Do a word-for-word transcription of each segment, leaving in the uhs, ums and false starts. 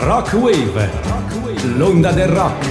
Rock Wave, l'onda del rock.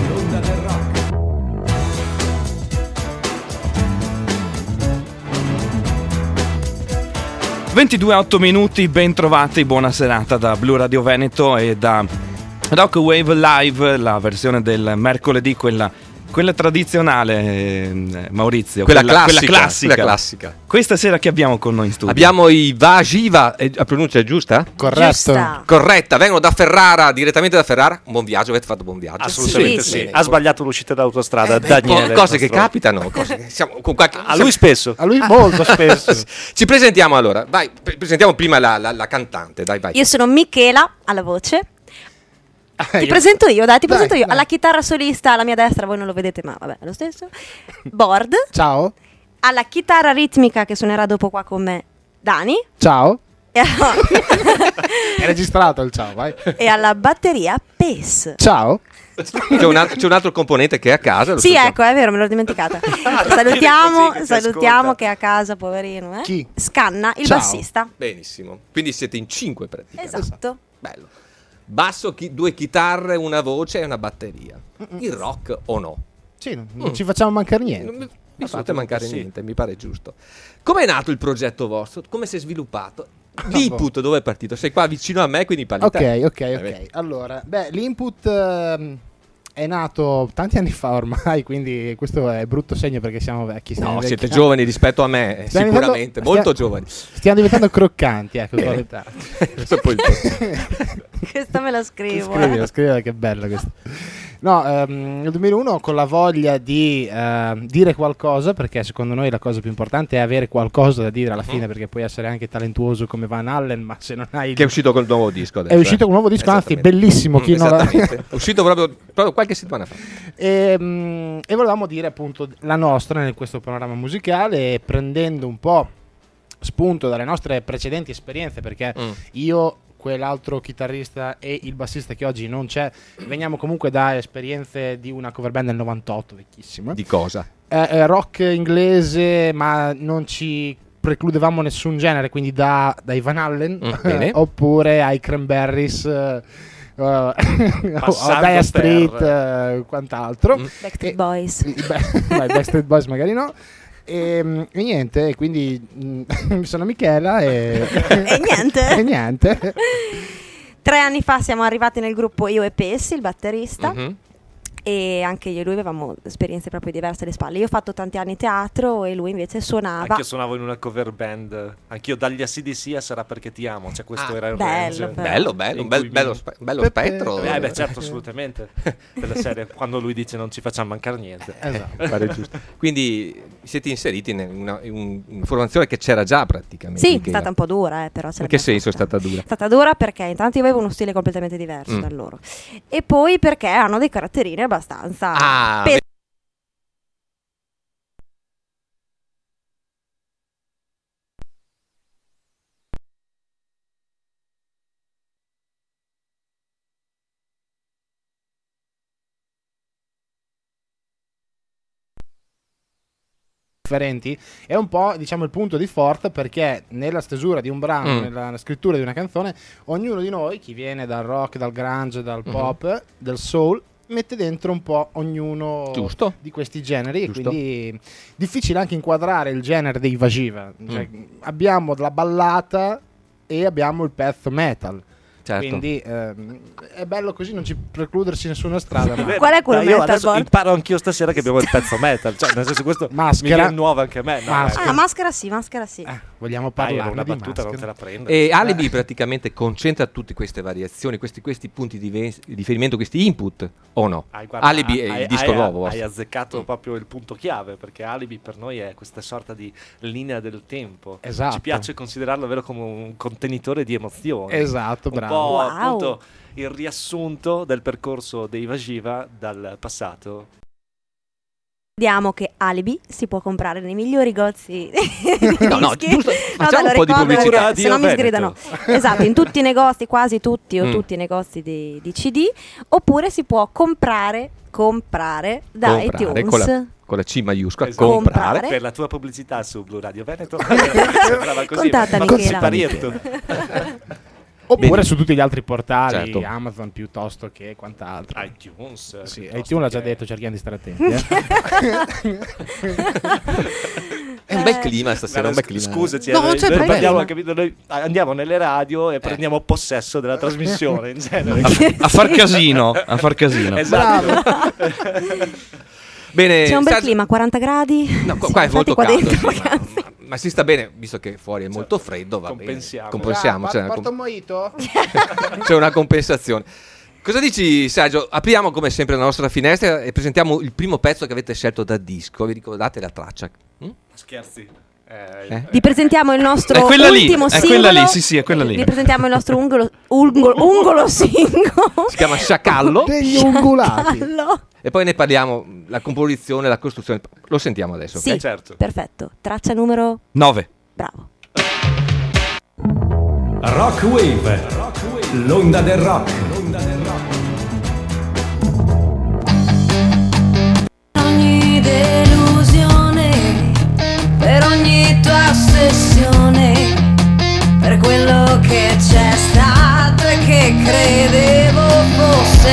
ventidue e otto minuti, ben trovati, buona serata da Blu Radio Veneto e da Rock Wave Live, la versione del mercoledì, quella Quella tradizionale, eh, Maurizio. Quella, quella, classica, quella, classica. quella classica. Questa sera che abbiamo con noi in studio? Abbiamo i Vajiva, eh, la pronuncia è giusta? Corretto. Giusta. Corretta, vengono da Ferrara, direttamente da Ferrara. Un buon viaggio, avete fatto buon viaggio. Assolutamente sì, sì. sì. Ha sbagliato l'uscita dall'autostrada, Eh, Daniele. cose che nostro... capitano, cose che siamo con qualche... A lui spesso. A lui molto spesso. Ci presentiamo allora, vai, pre- presentiamo prima la, la, la cantante, dai, vai. Io sono Michela alla voce. Ti io- presento io, dai, ti Dai, presento io. dai. Alla chitarra solista alla mia destra, voi non lo vedete, ma vabbè, è lo stesso. Board. Ciao. Alla chitarra ritmica che suonerà dopo qua con me, Dani. Ciao. E alla, È registrato il ciao, vai. e alla batteria, Pace. Ciao. C'è un, altro, c'è un altro componente che è a casa. lo Sì, salutiamo. ecco, è vero, me l'ho dimenticata. Così salutiamo che si salutiamo ascolta. che è a casa, poverino. Eh? Chi? Scanna, il Ciao. bassista. Benissimo, quindi siete in cinque praticamente. Esatto. Bello. Basso, chi- due chitarre, una voce e una batteria. Il rock o no? Sì, non non ci facciamo mancare Non niente. mi, mi fate mancare sì. niente, mi pare giusto. Come è nato il progetto vostro? Come si è sviluppato? L'input dove è partito? Sei qua vicino a me, quindi parli Ok, te. ok, Eh, ok. beh. Allora, beh, l'input ehm, è nato tanti anni fa ormai, quindi questo è brutto segno perché siamo vecchi. stiamo No, siete invecchiando. giovani rispetto a me, eh, Stiamo sicuramente, diventando- molto stia- giovani. Stiamo diventando croccanti, ecco. Bene. con l'età. Questo è poi il punto. Questa me la scrivo. Scrivilo, scrivilo, che bello questo. No, ehm, nel duemilauno con la voglia di ehm, dire qualcosa, perché secondo noi la cosa più importante è avere qualcosa da dire alla Mhm. fine, perché puoi essere anche talentuoso come Van Allen, ma se non hai... Che è uscito col nuovo disco adesso. È uscito eh. con un nuovo disco, anzi Esattamente. bellissimo, chi Mm, non l'ha- esattamente. È uscito proprio, proprio qualche settimana fa. E, mm, e volevamo dire appunto la nostra in questo panorama musicale, prendendo un po' spunto dalle nostre precedenti esperienze, perché Mm. io, quell'altro chitarrista e il bassista che oggi non c'è, veniamo comunque da esperienze di una cover band del novantotto, vecchissima. Di cosa? Eh, eh, rock inglese, ma non ci precludevamo nessun genere, quindi da, dai Van Allen Mm, bene. oppure ai Cranberries, eh, uh, o Passando Dire Street, per- eh, quant'altro. Mm. Backstreet E- Boys. i Back- no, i Backstreet Boys magari no. E, mm, e niente, e quindi mm, sono Michela e, E niente. e niente. Tre anni fa siamo arrivati nel gruppo io e Pessi, il batterista, Mhm. e anche io e lui avevamo esperienze proprio diverse alle spalle. Io ho fatto tanti anni teatro e lui invece suonava. Anch'io suonavo in una cover band. Anch'io dagli A C D C a Sarà perché ti amo. Cioè, questo Ah, era il bello, range. però. Bello, bello, In un bel- cui bello, mi- spe- bello Peppe- spettro. Eh beh, certo, assolutamente. Della serie, quando lui dice non ci facciamo mancare niente. Esatto. Pare giusto. Quindi siete inseriti in una, in un- in una formazione che c'era già praticamente. Sì, è Michela. stata un po' dura, eh, però ce In che l'abbiamo senso è fatta. stata dura? È stata dura perché intanto io avevo uno stile completamente diverso Mm. da loro, e poi perché hanno dei caratterini abbastanza Ah, pesanti. differenti, è un po', diciamo, il punto di forza, perché nella stesura di un brano, Mm. nella scrittura di una canzone, ognuno di noi, chi viene dal rock, dal grunge, dal Mhm. pop, del soul, mette dentro un po' ognuno Giusto. di questi generi, Giusto. e quindi difficile anche inquadrare il genere dei Vajiva. Cioè, abbiamo la ballata e abbiamo il pezzo metal. Certo. Quindi ehm, è bello così, non ci precludersi nessuna strada. ma- Qual è quello Dai, io metal, adesso Board? imparo anch'io stasera che abbiamo il pezzo metal. Cioè, nel senso, questo Maschera. mi viene nuovo anche a me. No, Maschera. Ah, maschera sì, maschera sì. Eh, vogliamo Dai, parlare era una di battuta, non te maschera. la prendo. E Alibi praticamente concentra tutte queste variazioni, questi, questi punti di ve- di riferimento, questi input, o no? Hai, guarda, Alibi è hai- il disco hai- nuovo. Hai vostro. azzeccato proprio il punto chiave, perché Alibi per noi è questa sorta di linea del tempo. Esatto. Ci piace considerarlo vero come un contenitore di emozioni. Esatto, Un bravo. po' Wow. appunto il riassunto del percorso dei Vajiva dal passato. Ricordiamo che Alibi si può comprare nei migliori negozi di No, no, dischi. giusto, No, facciamo dai, un lo po' di ricordo pubblicità. perché se no mi Radio sgridano. Veneto. Esatto, in tutti i negozi, quasi tutti o Mm. tutti i negozi di, di C D, oppure si può comprare comprare da Comprare, iTunes. con la, con la C maiuscola, Esatto. comprare. Comprare. Per la tua pubblicità su Blu Radio Veneto sembrava così, Contata, ma Michela. così parietto. Oppure Bene. su tutti gli altri portali, Certo. Amazon piuttosto che quant'altro. iTunes. Sì, piuttosto iTunes l'ha già che- detto, cerchiamo di stare attenti. Eh. È un bel clima stasera, un bel Guarda, clima. Scusaci, No, eh, non c'è noi, problema. parliamo, capito, noi andiamo nelle radio e prendiamo possesso della trasmissione in genere. A, a far casino, a far casino. Esatto. Bene, C'è un bel Sergio- clima, quaranta gradi. No, qua, Sì, qua è infatti molto qua caldo, dentro, sì, ma, ragazzi. ma- ma si sta bene, visto che fuori è molto freddo, va Compensiamo. bene. Compensiamo. Ah, c'è, una porta com- un mojito? c'è una compensazione. Cosa dici, Sergio? Apriamo come sempre la nostra finestra e presentiamo il primo pezzo che avete scelto da disco. Vi ricordate la traccia? Mm? Scherzi. Eh? Vi presentiamo il nostro È quella lì, ultimo è singolo. quella lì, sì, sì, è quella lì. Vi presentiamo il nostro ungolo, ungolo, ungolo singolo. Si chiama Sciacallo. Degli ungulati. Sciacallo. E poi ne parliamo, la composizione, la costruzione. Lo sentiamo adesso, ok? Sì, certo. perfetto. Traccia numero... nove. Bravo. Rock Wave, l'onda del rock. Ogni delusione, per ogni tua ossessione, per quello che c'è stato e che credevo fosse.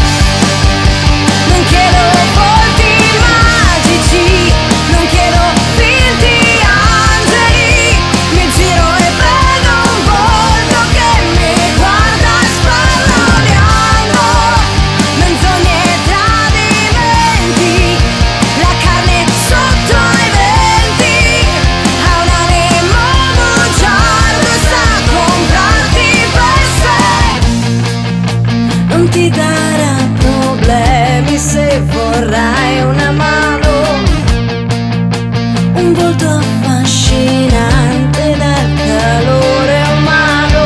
Non chiedo volti magici, non chiedo finti angeli, mi giro e vedo un volto che mi guarda spallaneando, menzogne e tradimenti, la carne sotto i denti, ha un'anima bugiardo e sa comprarti per sé, non ti darà problemi se vorrai una mano, un volto affascinante dal calore umano,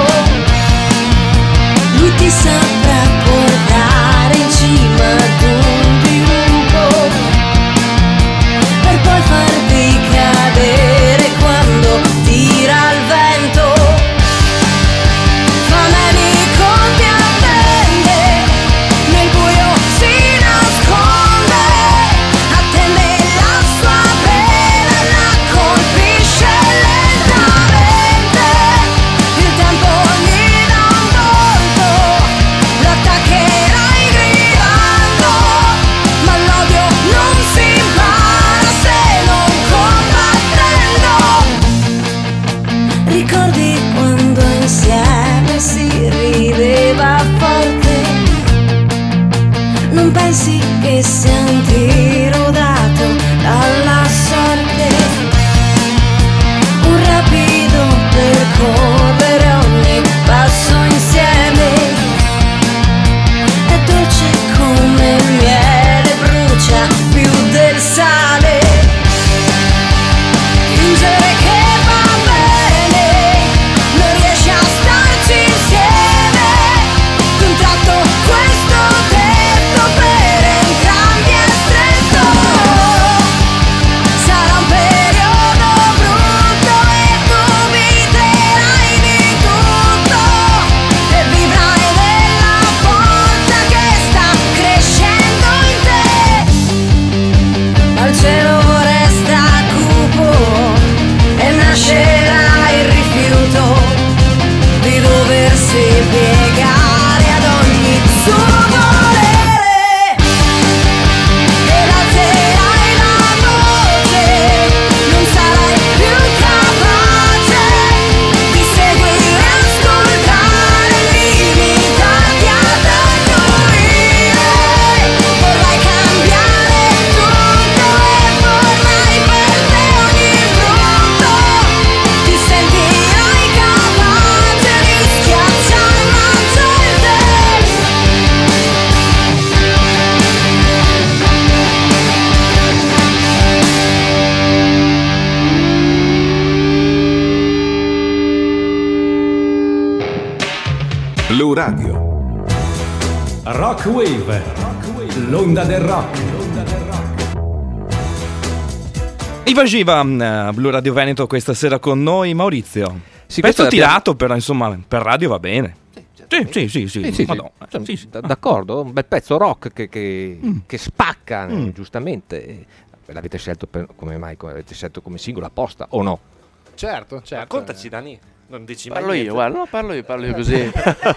lui ti saprà portare in cima ad un dirupo, per poi farti cadere quando tira il vento. Famelico ti attende, nel buio si nasconde, attende la sua pena, la colpisce lentamente, il tempo gli dà un volto, lo attaccherai gridando, ma l'odio non si impara se non combattendo. Ricordi quando insieme si rideva forte? Non pensi che sia un tiro dato dalla sorte? Un rapido percorrere ogni passo insieme, è dolce come il miele, brucia più del sale. Fingere che va bene, non riesci a starci insieme, d'un tratto questo tetto per entrambi è stretto. Sarà un periodo brutto e tu viterai di tutto e vivrai della forza che sta crescendo in te, ma il cielo resta cupo e nascerà il rifiuto di doversi piegare ad ogni suo volere, ed alzerai la voce, non sarai più capace di seguire, ascoltare, limitarti ad annuire, vorrai cambiare tutto e vorrai per te ogni frutto, ti sentirai capace di schiacciare la gente. Blu Radio. Rock Wave, l'onda del rock. Iva Giva, uh, Blu Radio Veneto questa sera con noi. Maurizio, Sì, questo pezzo l'abbiamo- tirato, però insomma per radio va bene. Sì, sì, sì, sì, Sì, sì, Madonna, sì. sì, sì. D- d'accordo, un bel pezzo rock che, che- Mm. che spacca, Mm. giustamente. E l'avete scelto per, come mai? Come avete scelto come singolo apposta o no? Certo, certo. Raccontaci, Dani. Non dici Parlo mai io, niente. guarda, no, parlo io, parlo io così.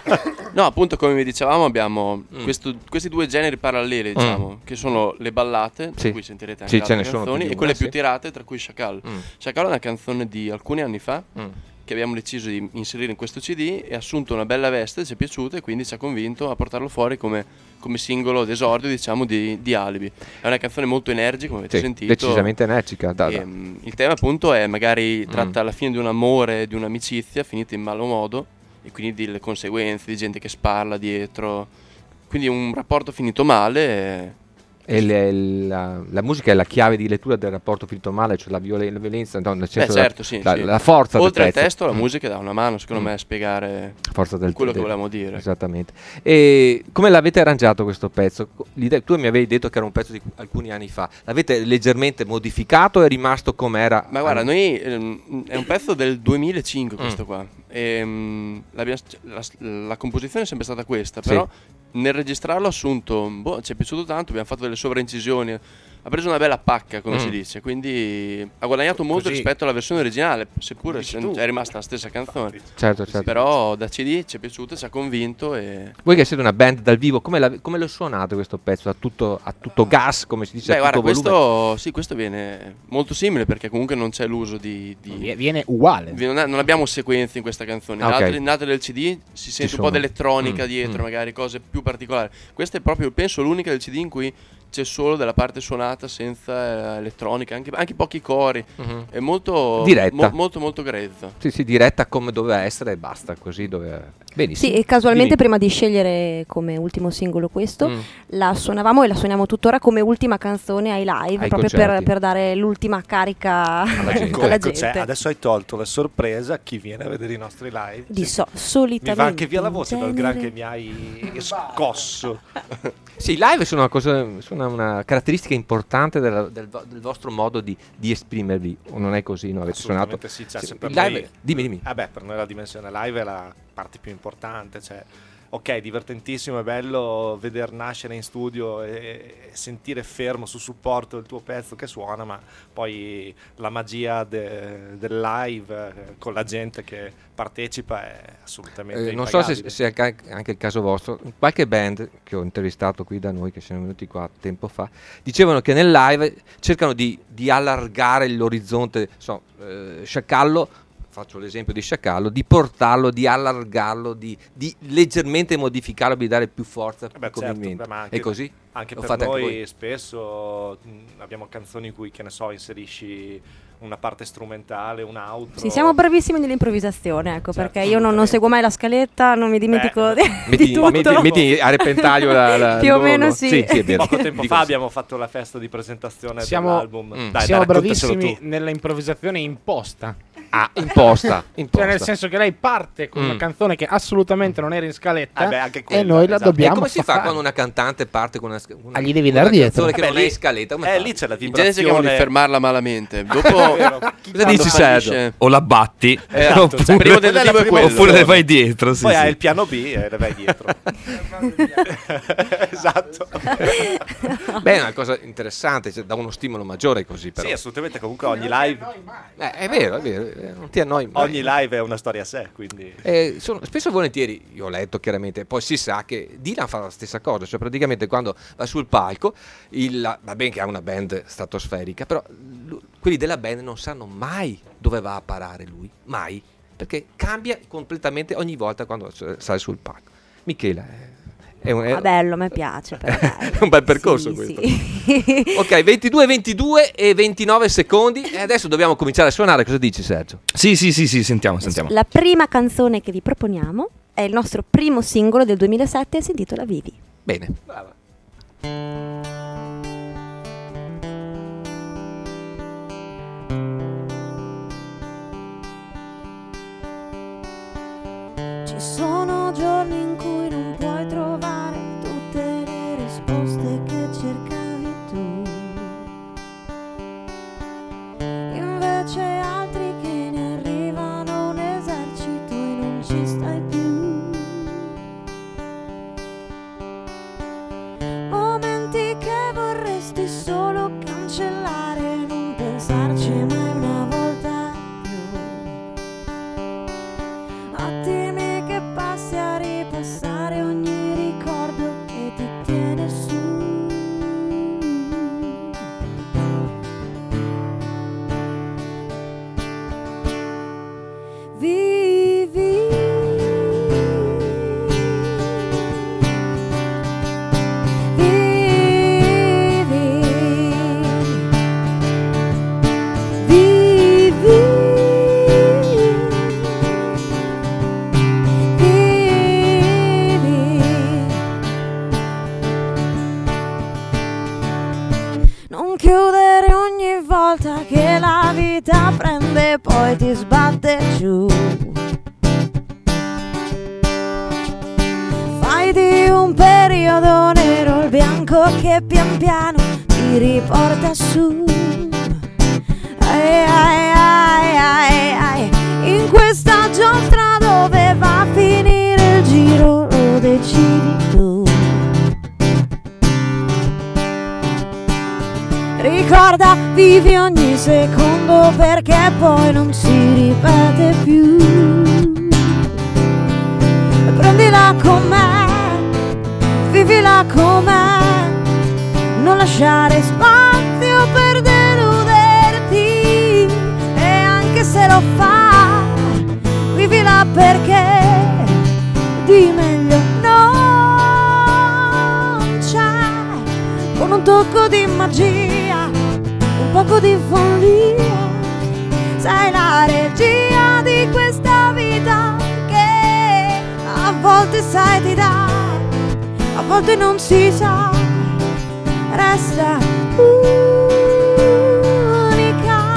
No, appunto, come vi dicevamo, abbiamo Mm. questo- questi due generi paralleli, diciamo, che sono le ballate, tra Sì. cui sentirete Sì, anche ce ne altre sono più canzoni, di e una, quelle sì. più tirate, tra cui Chacal. Mm. Chacal è una canzone di alcuni anni fa, Mm. che abbiamo deciso di inserire in questo C D, e ha assunto una bella veste, ci è piaciuta e quindi ci ha convinto a portarlo fuori come, come singolo d'esordio, diciamo, di, di Alibi. È una canzone molto energica, come avete Sì, sentito. decisamente energica. Da, E, da. mm, il tema appunto è magari tratta Mm. alla fine di un amore, di un'amicizia finita in malo modo, e quindi delle conseguenze, di gente che sparla dietro, quindi un rapporto finito male. e- E le- la, la musica è la chiave di lettura del rapporto finito male, cioè la, violen- la violenza, no, nel Beh, senso certo, la, sì, la, sì. la forza Oltre del al pezzo. testo, la Mm. musica dà una mano, secondo Mm. me, a spiegare Forza del quello che del- volevamo dire. Esattamente. E come l'avete arrangiato questo pezzo? L'idea- tu mi avevi detto che era un pezzo di alcuni anni fa. L'avete leggermente modificato o è rimasto come era? Ma guarda, noi ehm, è un pezzo del duemilacinque questo Mm. qua. E, mm, l'abbiamo- la, la composizione è sempre stata questa, Sì. però nel registrarlo ha assunto, boh, ci è piaciuto tanto, abbiamo fatto delle sovraincisioni, ha preso una bella pacca, come Mm. si dice, quindi ha guadagnato molto Così. rispetto alla versione originale, seppure Dici se- tu. è rimasta la stessa canzone. Certo, certo. Però da C D ci è piaciuta, ci ha convinto e... Voi che siete una band dal vivo, come, la- come lo suonate questo pezzo? A tutto, a tutto gas, come si dice? Beh, a guarda, tutto volume? questo, sì, questo viene molto simile perché comunque non c'è l'uso di... di- Vie- Viene uguale. Vi- Non, è- non abbiamo sequenze in questa canzone. Ah, In ok. altre, in altre del C D si sente un sono. po' d'elettronica Mm, dietro, mm. magari cose più particolari. Questa è proprio, penso, l'unica del C D in cui c'è solo della parte suonata senza eh, elettronica, anche, anche pochi cori. Mhm. È molto Diretta. mo- molto molto grezza. Sì, sì, diretta come doveva essere e basta, così doveva... Benissimo. Sì, e casualmente Dimmi. prima di scegliere come ultimo singolo questo, Mm. la suonavamo e la suoniamo tuttora come ultima canzone ai live, Ai proprio per, concerti. per dare l'ultima carica Alla gente. Ecco, alla ecco, gente. cioè, adesso hai tolto la sorpresa a chi viene a vedere i nostri live. Di Sì. so- Mi solitamente. va anche via la voce in dal gran che genere- mi hai scosso. Sì, i live sono una, cosa, sono una caratteristica importante della- del, vo- del vostro modo di, di esprimervi, o non è così? No? Avete suonato? Assolutamente sì, cioè, Sì, se per il live, noi- dimmi, dimmi. Eh beh, per noi la dimensione live è la parte più importante, cioè, ok, divertentissimo, è bello veder nascere in studio e, e sentire fermo su supporto il tuo pezzo che suona, ma poi la magia de- del live eh, con la gente che partecipa è assolutamente Eh, non so se, impagabile. se è anche anche il caso vostro, qualche band che ho intervistato qui da noi, che sono venuti qua tempo fa, dicevano che nel live cercano di, di allargare l'orizzonte, so, eh, Sciacallo, faccio l'esempio di Sciacallo, di portarlo, di allargarlo, di, di leggermente modificarlo, di dare più forza, più Eh beh, certo, conveniente. beh, ma anche- È così? Anche Lo per fate anche noi voi? spesso mh, abbiamo canzoni in cui, che ne so, inserisci una parte strumentale, un outro. Sì, siamo bravissimi nell'improvvisazione, ecco, Certo, perché io non, non assolutamente. seguo mai la scaletta, non mi dimentico Beh, di, Metti, di tutto. metti, metti a repentaglio la, la- Più o l'orlo. meno sì. sì, è vero. Poco tempo Dico fa sì. abbiamo fatto la festa di presentazione Siamo- dell'album. Mm. Dai, Siamo dai, raccontacelo bravissimi tu. nella improvvisazione imposta. Ah, imposta, imposta. Cioè, nel senso che lei parte con Mm. una canzone che assolutamente non era in scaletta Eh beh, anche e quella, noi la esatto. E dobbiamo come si fa fare. quando una cantante parte con una, sc- una Ah, gli devi una dar dietro. canzone che Beh, non è lì- in scaletta? Come Eh, fa? lì c'è la In genere cerchiamo vibrazione. di fermarla malamente. Dopo Vero. Cosa quando dici, fallisce- Sergio? O la batti, Esatto, oppure, cioè, primo quella è la tentativo è prima quello. oppure le opzione. vai dietro. Sì, Poi sì. hai il piano B e le vai dietro. Esatto. Beh, è una cosa interessante, cioè, dà uno stimolo maggiore così, però. Sì, assolutamente. Comunque ogni live, Eh, è vero, è vero, eh, non ti annoi mai. ogni live è una storia a sé, quindi Eh, sono- spesso e volentieri, io ho letto chiaramente, poi si sa che Dylan fa la stessa cosa, cioè praticamente quando va sul palco, il, la- va bene che ha una band stratosferica, però lu- quelli della band non sanno mai dove va a parare lui, mai, perché cambia completamente ogni volta quando s- sale sul palco. Michela, è, è un, è- Ah, bello, a me piace. Però, dai. è un bel percorso Sì, questo. sì. Ok, ventidue ventidue e ventinove secondi e adesso dobbiamo cominciare a suonare, cosa dici Sergio? Sì, sì, sì, sì, sentiamo, sentiamo. La prima canzone che vi proponiamo è il nostro primo singolo del duemilasette e si intitola Vivi. Bene. Ci sono giorni in cui non puoi trovare tutte le risposte che cercavi tu. Invece altri che ne arrivano un esercito e non ci stai più. Momenti che vorresti solo cancellare, non pensarci mai una volta più. volta che la vita prende e poi ti sbatte giù. Fai di un periodo nero il bianco che pian piano ti riporta su. Ai, ai, ai, ai, ai. In questa giostra dove va a finire il giro lo decidi tu. Ricorda, vivi ogni secondo perché poi non si ripete più. Prendila con me, vivila con me, non lasciare spazio per deluderti. E anche se lo fa, vivila perché di meglio non c'è. Con un tocco di magia, un poco di follia, sei la regia di questa vita che a volte sai ti dà, a volte non si sa, resta unica.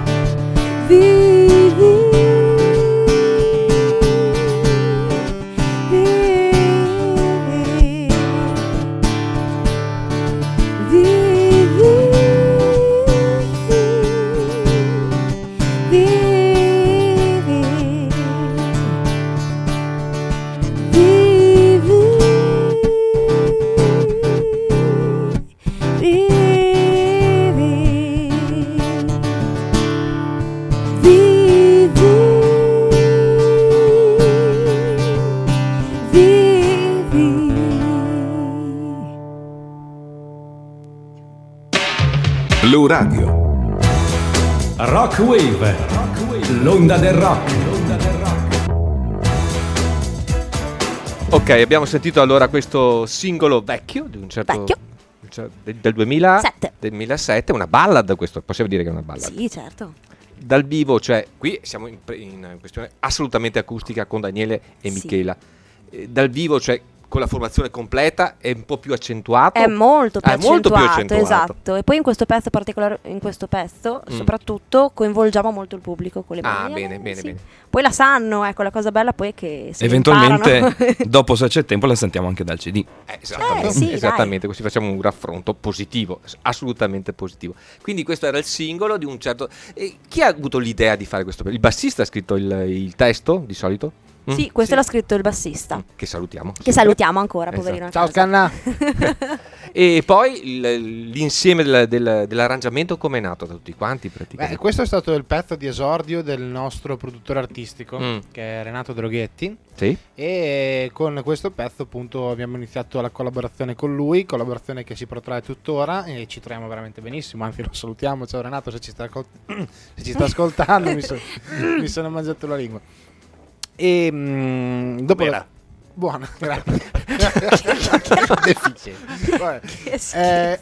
Vivi, vivi, vivi, vivi, Blu Radio. Rock Wave. L'onda del rock. Ok, abbiamo sentito allora questo singolo vecchio di un certo Vecchio. cioè, del, del duemila, Sette. duemilasette, una ballad, questo possiamo dire che è una ballad. Sì, certo. Dal vivo, cioè qui siamo in, in questione assolutamente acustica con Daniele e Sì. Michela. Eh, dal vivo, cioè con la formazione completa, è un po' più accentuato. È molto più, Ah, è accentuato, molto più accentuato. esatto. E poi in questo pezzo particolare, in questo pezzo, Mm. soprattutto coinvolgiamo molto il pubblico con le Ah, mani. bene, Eh, bene, sì. bene. Poi la sanno, ecco, la cosa bella poi è che se Eventualmente, imparano. dopo se c'è tempo, la sentiamo anche dal C D. Eh, esattamente, Eh, sì, esattamente, così facciamo un raffronto positivo, assolutamente positivo. Quindi questo era il singolo di un certo... E chi ha avuto l'idea di fare questo? Il bassista ha scritto il, il testo, di solito? Mm? Sì, questo l'ha scritto il bassista. Che salutiamo. Che salutiamo ancora, Esatto. poverino. a Ciao casa. Scanna. E poi il- l'insieme del- del- dell'arrangiamento come è nato da tutti quanti Beh, praticamente? questo è stato il pezzo di esordio del nostro produttore artistico, Mm. che è Renato Droghetti. Sì? E con questo pezzo appunto abbiamo iniziato la collaborazione con lui, collaborazione che si protrae tuttora e ci troviamo veramente benissimo, anzi lo salutiamo, ciao Renato se ci sta, ascol- se ci sta ascoltando, mi, so- mi sono mangiato la lingua. E mm, dopo... Com'era? Buona, grazie. Deficiente. Vabbè. Che schifo. Eh,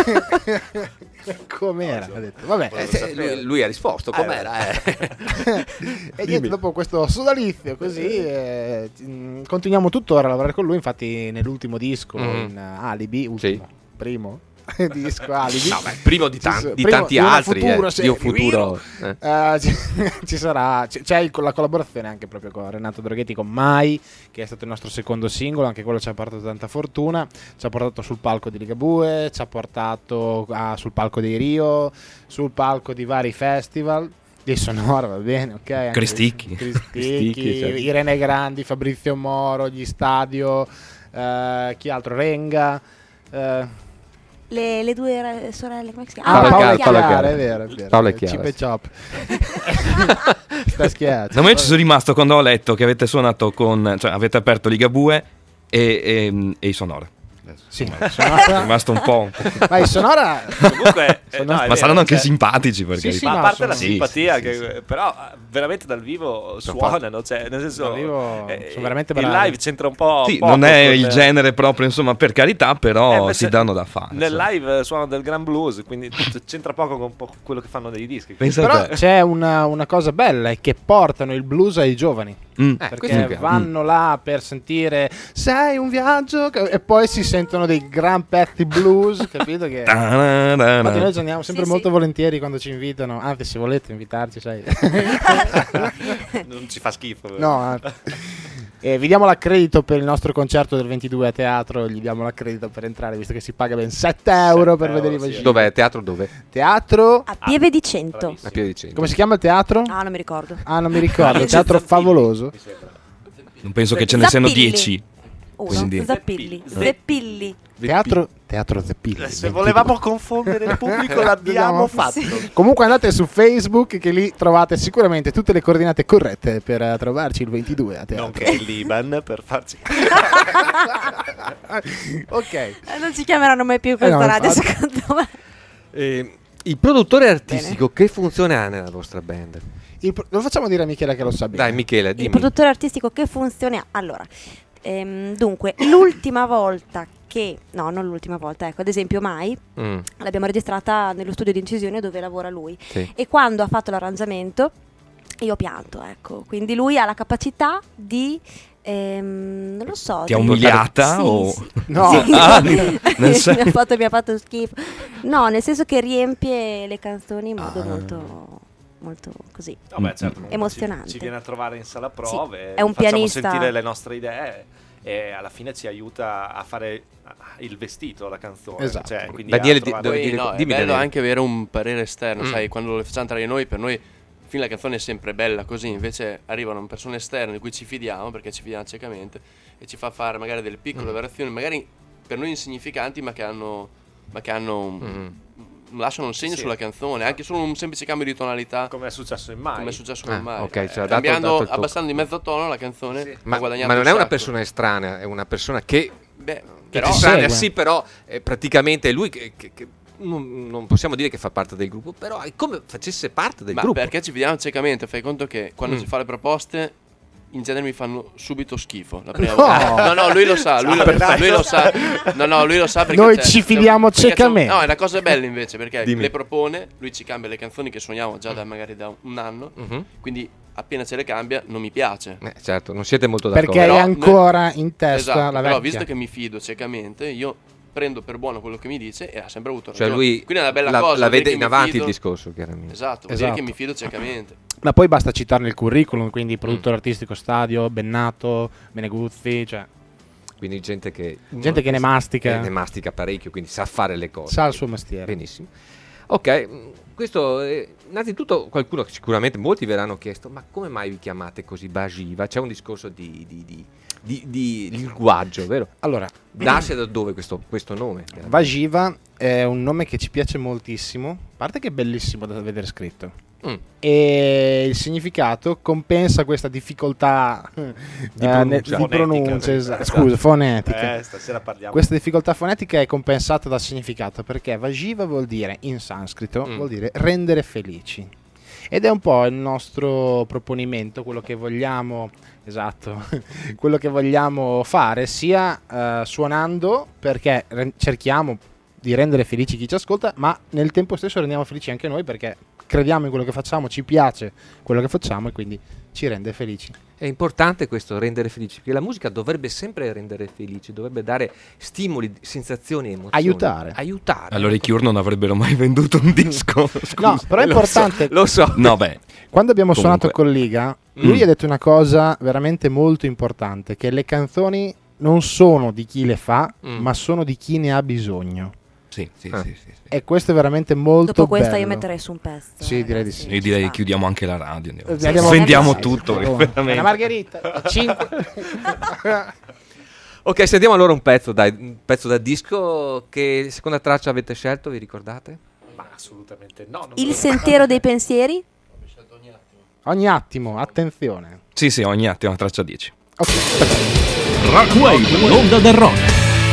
com'era? Ha detto. Vabbè. Eh, se- lui, lui ha risposto, com'era? Eh. E niente, dopo questo sodalizio così eh, mh, continuiamo tuttora a lavorare con lui. Infatti nell'ultimo disco Mhm. in uh, Alibi, ultimo, primo disco Alibi, No, beh, primo di, Ci tan- so- di primo tanti di una altri, futura eh, serie, di un futuro. eh. eh, ci, ci sarà c- c'è il- la collaborazione anche proprio con Renato Droghetti, con Mai, che è stato il nostro secondo singolo. Anche quello ci ha portato tanta fortuna, ci ha portato sul palco di Ligabue, ci ha portato ah, sul palco dei Rio, sul palco di vari festival. Di Sonora, va bene, ok. anche Cristicchi. Cristicchi, Cristicchi, certo. Irene Grandi, Fabrizio Moro, gli Stadio, eh, chi altro? Renga, eh, Le, le due re- sorelle, come si chiama? Paola Ah, Paola Chiara, Paola Chiara, Chiara. è vero, è vero. Paola Chiara, Chip e sì. Chop. Sta schiaccia. Da me ci sono rimasto quando ho letto che avete suonato con, cioè avete aperto Ligabue e, e, e i Sonora. Sì, Sono Sonora, rimasto un po'. ma i Sonora Comunque, eh, Sono- no, è Ma vero, saranno anche cioè, simpatici per Sì, carità. sì, ma a no, parte sono- la sì, simpatia, sì, che, sì, sì. però veramente dal vivo suonano, cioè, nel senso, Dal vivo eh, sono veramente il bravi. live c'entra un po'. Sì, poco non è con- il genere proprio, insomma, per carità, però Eh, beh, si se- danno da fare. Nel insomma. live suonano del gran blues, quindi c- c'entra poco con un po' quello che fanno dei dischi. Pensa a Però te. c'è una, una cosa bella, è che portano il blues ai giovani. Mm. Eh, questo Perché è chiaro. vanno là per sentire sei un viaggio che- e poi si sentono dei gran pezzi blues, capito? Che infatti noi ci andiamo sempre Sì, molto sì. volentieri quando ci invitano, anzi se volete invitarci, sai. Non ci fa schifo. vero? No, anzi. Eh, vi diamo l'accredito per il nostro concerto del ventidue a teatro, gli diamo l'accredito per entrare visto che si paga ben sette euro per euro, vedere i sì. Vagiva. Dov'è? Teatro dove? Teatro, A Pieve di Cento. Bravissimo. A Piede di Cento. come si chiama il teatro? Ah, non mi ricordo. Ah, non mi ricordo, Ah, teatro Zappilli, favoloso. mi sembra. Non penso che ce ne siano Zappilli. dieci. Uno. Quindi- Zappilli. Zeppilli. Zeppilli. Teatro, teatro Zeppilli. Se ventidue. volevamo confondere il pubblico l'abbiamo fatto. Comunque andate su Facebook che lì trovate sicuramente tutte le coordinate corrette per eh, trovarci il ventidue a teatro. Nonché il Liban per farci. Ok. Eh, non ci chiameranno mai più questa no, radio, infatti. secondo me. Eh, il produttore artistico che funzione ha nella vostra band? Il pro- lo facciamo dire a Michela che lo sa bene. Dai Michele, Il dimmi. produttore artistico che funziona. Allora, ehm, dunque, l'ultima volta che. No, non l'ultima volta, ecco, ad esempio, mai. Mm, L'abbiamo registrata nello studio di incisione dove lavora lui. sì. E quando ha fatto l'arrangiamento, io ho pianto, ecco. Quindi lui ha la capacità di. ehm, non lo so. Ti ha di- umiliata Sì, o... sì. No. Sì. Ah, nel mi, senso- ha fatto, mi ha fatto schifo. No, nel senso che riempie le canzoni in modo Ah. molto, molto così. Vabbè, certo, Emozionante. Ci, ci viene a trovare in sala prove, è un facciamo pianista. sentire le nostre idee e alla fine ci aiuta a fare il vestito, la canzone. Esatto. Cioè, quindi Daniele, a trovare- Dove Poi, dire- no, è dimmi, bello Daniele. anche avere un parere esterno, Mm. sai, quando le facciamo entrare noi, per noi fin la canzone è sempre bella così, invece arrivano persone esterne di cui ci fidiamo, perché ci fidiamo ciecamente, e ci fa fare magari delle piccole Mm. variazioni, magari per noi insignificanti, ma che hanno, ma che hanno un- Mm. lasciano un segno Sì. sulla canzone, anche solo un semplice cambio di tonalità, come è successo in Mai. come è successo Ah, con Mai. ok, cioè, ha dato- Cambiando, dato il tocco. abbassando di mezzo tono la canzone, Sì. ha Ma, guadagnato ma non un è una sacco. persona estranea, è una persona che, Beh, che però, ti segue, segue. sì, però eh, praticamente è lui che, che- che non, non possiamo dire che fa parte del gruppo, però è come facesse parte del ma gruppo. perché ci fidiamo ciecamente, fai conto che quando Mm. si fa le proposte in genere mi fanno subito schifo la prima No. volta. No, no, lui lo sa, lui, lo, Perfetto. lui lo sa. No, no, lui lo sa perché Noi c'è- ci c'è- fidiamo perché c'è un- ciecamente. No, è una cosa bella invece perché Dimmi. le propone, lui ci cambia le canzoni che suoniamo già da magari da un anno, Mhm. quindi appena ce le cambia non mi piace. Eh, certo, non siete molto d'accordo. Perché Però è ancora in testa Esatto, la però vecchia. visto che mi fido ciecamente, io prendo per buono quello che mi dice e ha sempre avuto Cioè ragione. lui Quindi è una bella la, cosa. la vuol dire vede che in mi avanti fido- il discorso, chiaramente. Esatto, vuol Esatto. dire che mi fido ciecamente. Ma poi basta citarne il curriculum, quindi produttore Mm. artistico Stadio, Bennato, Meneguzzi, cioè Quindi gente che gente che ne mastica, che ne mastica parecchio, quindi sa fare le cose. sa il suo mestiere. Benissimo. Ok, mh, questo eh, innanzitutto qualcuno, sicuramente molti verranno chiesto, ma come mai vi chiamate così Vagiva? C'è un discorso di, di, di, di, di linguaggio, vero? Allora, Nasce da dove questo, questo nome? Vagiva è un nome che ci piace moltissimo, a parte che è bellissimo da vedere scritto. Mm. E il significato compensa questa difficoltà eh, pronuncia. ne- di Fonetica, pronuncia, sì. esatto. Scusa, fonetica. Eh, stasera parliamo. Questa difficoltà fonetica è compensata dal significato perché Vagiva vuol dire in sanscrito Mm. vuol dire rendere felici. Ed è un po' il nostro proponimento, quello che vogliamo, esatto, quello che vogliamo fare sia eh, suonando perché re- cerchiamo di rendere felici chi ci ascolta, ma nel tempo stesso rendiamo felici anche noi perché crediamo in quello che facciamo, ci piace quello che facciamo e quindi ci rende felici. È importante questo, rendere felici, perché la musica dovrebbe sempre rendere felici, dovrebbe dare stimoli, sensazioni, emozioni. Aiutare. Aiutare. Allora i Cure non avrebbero mai venduto un disco. Scusa. No, però è Lo importante. so, lo so. No, beh. Quando abbiamo Comunque. suonato con Liga, lui Mm. ha detto una cosa veramente molto importante, che le canzoni non sono di chi le fa, Mm. ma sono di chi ne ha bisogno. Sì, sì, Ah. sì, sì, sì. E questo è veramente molto Dopo questa bello. io metterei su un pezzo. Sì, direi di ragazzi, sì. Io ci direi sta. chiudiamo anche la radio. Andiamo. Eh, andiamo Vendiamo avanti. tutto. Oh, veramente. Una margherita, a cinque. Ok, sentiamo allora un pezzo, dai, un pezzo da disco. Che seconda traccia avete scelto, vi ricordate? Ma assolutamente no. non Il me lo- sentiero dei pensieri? Ogni attimo, attenzione. Sì, sì, ogni attimo una traccia dieci. Ok. Rockwave, l'onda del rock.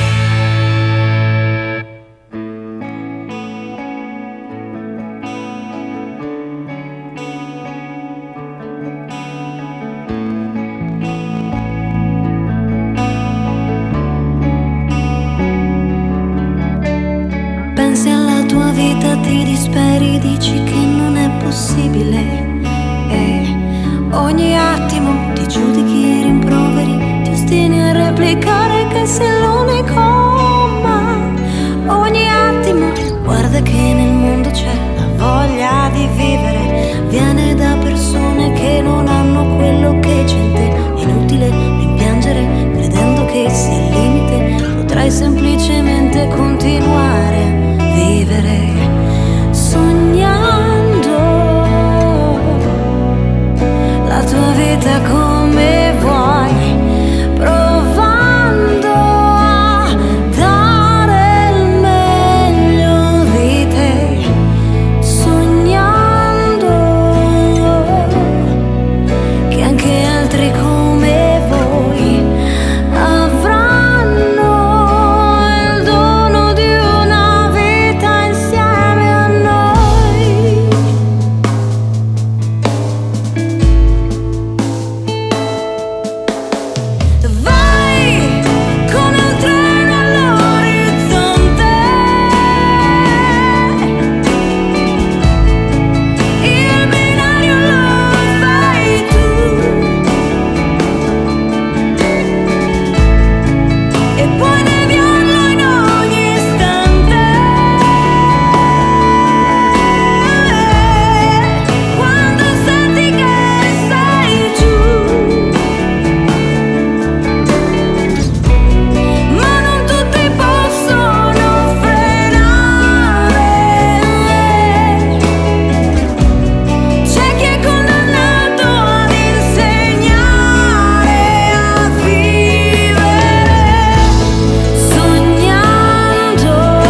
Pensi alla tua vita, ti disperi, dici che non è possibile e ogni attimo ti ti giudichi, rimproveri, ti ostini a replicare che sei l'unico, ma ogni attimo guarda che nel mondo c'è la voglia di vivere, viene da persone che non hanno quello che c'è in te. È inutile rimpiangere credendo che sia il limite, potrai semplicemente continuare a vivere sognando la tua vita come vuoi, provando a dare il meglio di te, sognando che anche altri come voi avranno il dono di una vita insieme a noi. Vai come un treno all'orizzonte, il binario lo fai tu, e puoi deviarlo in ogni istante, quando senti che sei giù. Ma non tutti possono frenare, c'è chi è condannato ad insegnare a vivere, sognando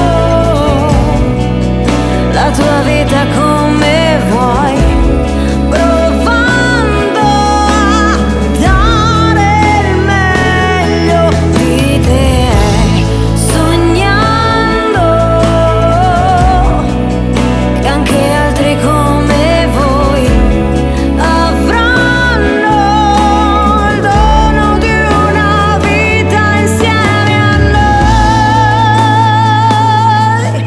la tua vita come vuoi, provando a dare il meglio di te, sognando che anche altri come voi avranno il dono di una vita insieme a noi.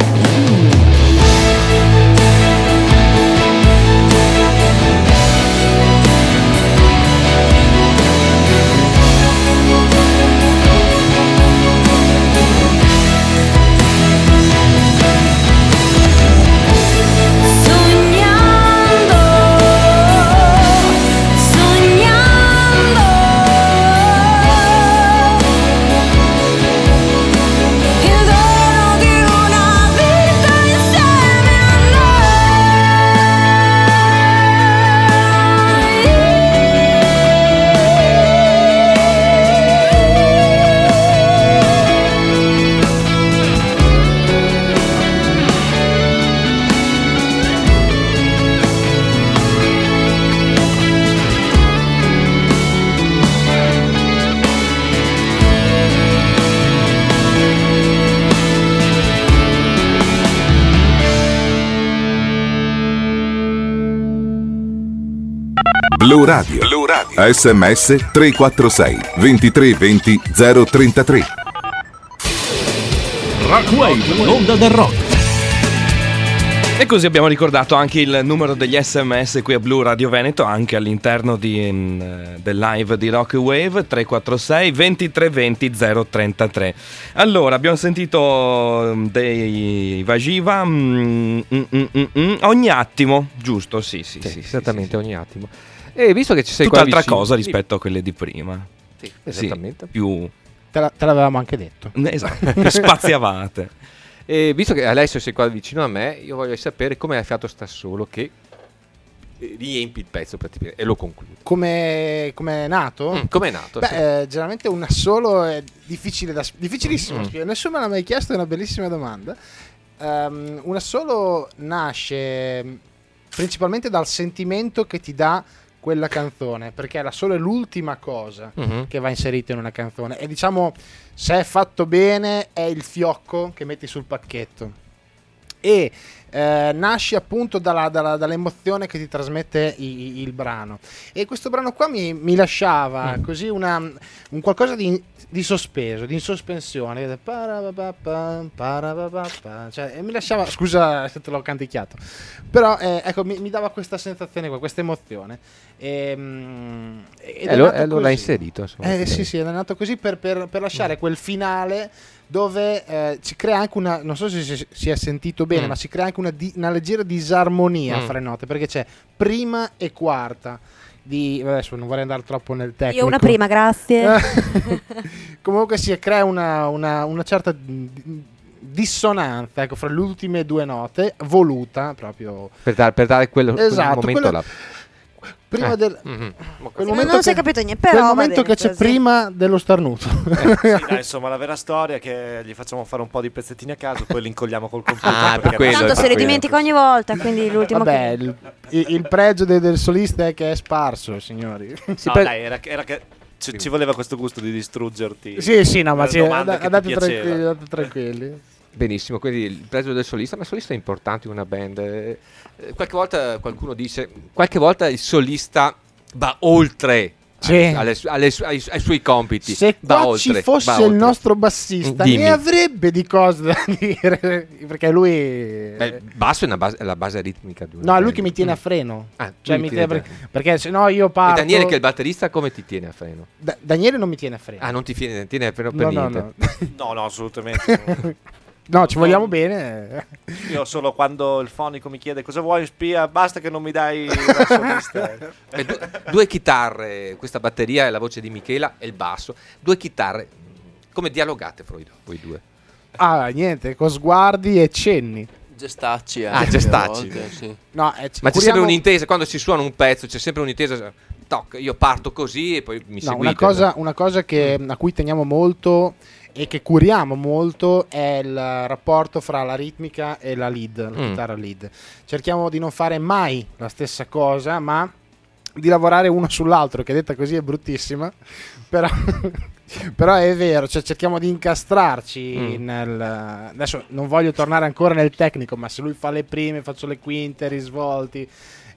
Sognando, sognando il dono di una vita insieme a Blu Radio. Blu Radio. S M S tre quattro sei ventitré venti zero trentatré. Rockwave, l'onda del rock. E così abbiamo ricordato anche il numero degli sms qui a Blu Radio Veneto, anche all'interno di, mh, del live di Rockwave, tre quattro sei ventitré venti zero trentatré. Allora, abbiamo sentito dei Vagiva, mm, mm, mm, mm, mm, ogni attimo, giusto? Sì, sì, Sì, sì. esattamente, sì, ogni attimo. E visto che ci sei qua tutt'altra vicino- cosa rispetto a quelle di prima. Sì, Sì, esattamente. più Te, la- te l'avevamo anche detto. esatto, più spaziavate. E visto che Alessio sei qua vicino a me, io voglio sapere come hai fatto sta solo che eh, riempi il pezzo praticamente e lo concludi. Come è nato? Mm, com'è nato? Beh, sì. eh, generalmente un assolo è difficile da, difficilissimo Mm. da spiegare. Nessuno me l'ha mai chiesto, è una bellissima domanda. Um, un assolo nasce mm, principalmente dal sentimento che ti dà quella canzone, perché l'assolo è l'ultima cosa Mhm. che va inserita in una canzone, e diciamo, se è fatto bene, è il fiocco che metti sul pacchetto. e eh, nasce appunto dalla, dalla, dall'emozione che ti trasmette i, il brano, e questo brano qua mi, mi lasciava mm. così una, un qualcosa di, di sospeso, di in sospensione, cioè, e mi lasciava, scusa se te l'ho canticchiato, però eh, ecco, mi, mi dava questa sensazione qua, questa emozione, e, mm, ed e lo, e lo l'ha inserito insomma, eh, sì sì, è nato così per, per, per lasciare mm. quel finale dove eh, si crea anche una, non so se si, si è sentito bene, mm. ma si crea anche una, di, una leggera disarmonia mm. fra le note, perché c'è prima e quarta di, adesso non vorrei andare troppo nel tecnico. Io una prima, grazie. Comunque si crea una, una, una certa dissonanza, ecco, fra le ultime due note, voluta proprio per dare, per dare quello, esatto, quel momento quello, là. Prima eh. del mm-hmm. quel sì, momento non si è che, capito niente, però quel momento dentro, che c'è sì. prima dello starnuto. Eh, sì, dai, insomma, la vera storia è che gli facciamo fare un po' di pezzettini a caso, poi li incolliamo col computer. Ah, per quello, tanto per se li quello. dimentica ogni volta, quindi l'ultimo Vabbè, che... il, il, il pregio de, del solista è che è sparso, signori. No, per... dai, era, era che ci, ci voleva questo gusto di distruggerti. Sì, sì, no, ma sì, domanda che andate ti tranquilli, piaceva. andate tranquilli. Benissimo, quindi il pregio del solista, ma il solista è importante in una band. Eh, qualche volta qualcuno dice, qualche volta il solista va oltre sì. alle, alle, ai, ai suoi compiti. Se va qua oltre, ci fosse va il oltre. nostro bassista, Dimmi. ne avrebbe di cose da dire, perché lui... Beh, il basso è, una base, è la base ritmica di una No, è lui band. che mi tiene a freno. Ah, Cioè, lui mi ti tiene tiene perché, perché se no io E parto... Daniele, che è il batterista, come ti tiene a freno? Da- Daniele non mi tiene a freno. Ah, non ti tiene, tiene a freno per no, no, niente. no. No, no, assolutamente. No, ci vogliamo bene. Io solo quando il fonico mi chiede cosa vuoi, spia, basta che non mi dai la solista. Eh, due, due chitarre, questa batteria è la voce di Michela e il basso. Due chitarre, come dialogate voi, voi due? Ah, niente, con sguardi e cenni. Gestacci Ah, anche, gestacci. a volte, sì. No, eh, Ma c'è curiamo- sempre un'intesa, quando si suona un pezzo c'è sempre un'intesa, toc, io parto così e poi mi No, seguite. una cosa, una cosa che, a cui teniamo molto e che curiamo molto è il rapporto fra la ritmica e la lead, la Mm. chitarra lead. Cerchiamo di non fare mai la stessa cosa, ma di lavorare uno sull'altro, che detta così è bruttissima, però, però è vero, cioè cerchiamo di incastrarci Mm. nel... Adesso non voglio tornare ancora nel tecnico, ma se lui fa le prime, faccio le quinte, risvolti,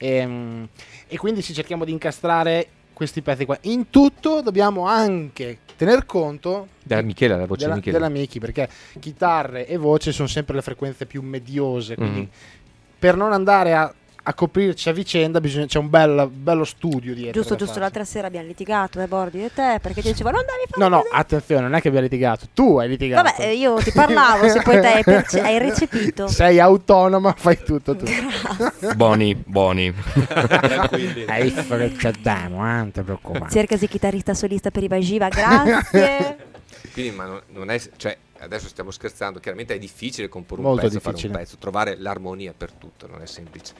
e, e quindi ci cerchiamo di incastrare questi pezzi qua. In tutto dobbiamo anche tener conto Della Michela, la voce della, di Michela. della Miki, perché chitarre e voce sono sempre le frequenze più mediose, quindi Mhm. per non andare a, a coprirci a vicenda bisogna, c'è un bel, bello studio dietro. Giusto, da giusto, farsi. l'altra sera abbiamo litigato, eh, Bordi, e te, perché ti dicevo non devi fare No, no, così. attenzione, non è che abbiamo litigato, tu hai litigato. Vabbè, eh, io ti parlavo, se poi te hai, perce- hai recepito. Sei autonoma, fai tutto tu. Buoni, buoni. Tranquilli. Hai visto che ci abbiamo, eh, non ti preoccupare. Cercasi chitarrista solista per i Vagiva, grazie. Quindi, ma non, non è, cioè, adesso stiamo scherzando, chiaramente è difficile comporre Molto un pezzo, fare un difficile. pezzo, trovare l'armonia per tutto, non è semplice.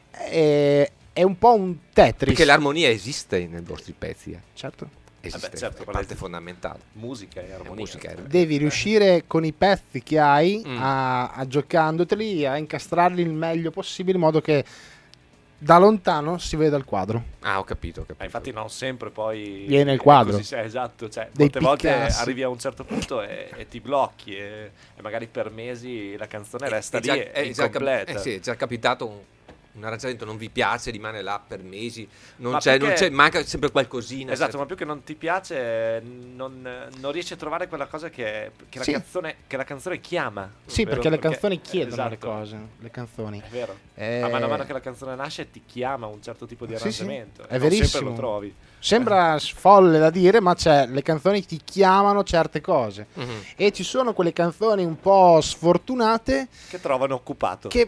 È, è un po' un Tetris. Perché l'armonia esiste nei vostri pezzi, eh. Certo. Esiste, Vabbè, certo, è quella parte è- fondamentale. Musica e armonia. musica è- Devi riuscire con i pezzi che hai Mm. a, a giocandoteli, a incastrarli il meglio possibile in modo che da lontano si veda il quadro. Ah, ho capito, ho capito. Ma infatti non sempre poi Viene il è quadro. così, sì, esatto, cioè, Dei molte volte Picasso. arrivi a un certo punto e, e ti blocchi e, e magari per mesi la canzone resta È lì già- e- è e già cap- incompleta. eh sì, è già capitato un, un arrangiamento non vi piace, rimane là per mesi, non Ma c'è, non perché- c'è, manca sempre qualcosina. Esatto, cioè- ma più che non ti piace, non, non riesci a trovare quella cosa che, che, la, Sì. canzone, che la canzone chiama. Sì, ovvero perché le canzoni chiedono esatto, le cose, le canzoni. È vero. Eh, A mano a mano che la canzone nasce ti chiama un certo tipo di Sì, sì, arrangiamento. è e non verissimo. sempre lo trovi. Sembra folle da dire, ma c'è, le canzoni ti chiamano certe cose. Mhm. E ci sono quelle canzoni un po' sfortunate Che trovano occupato. che...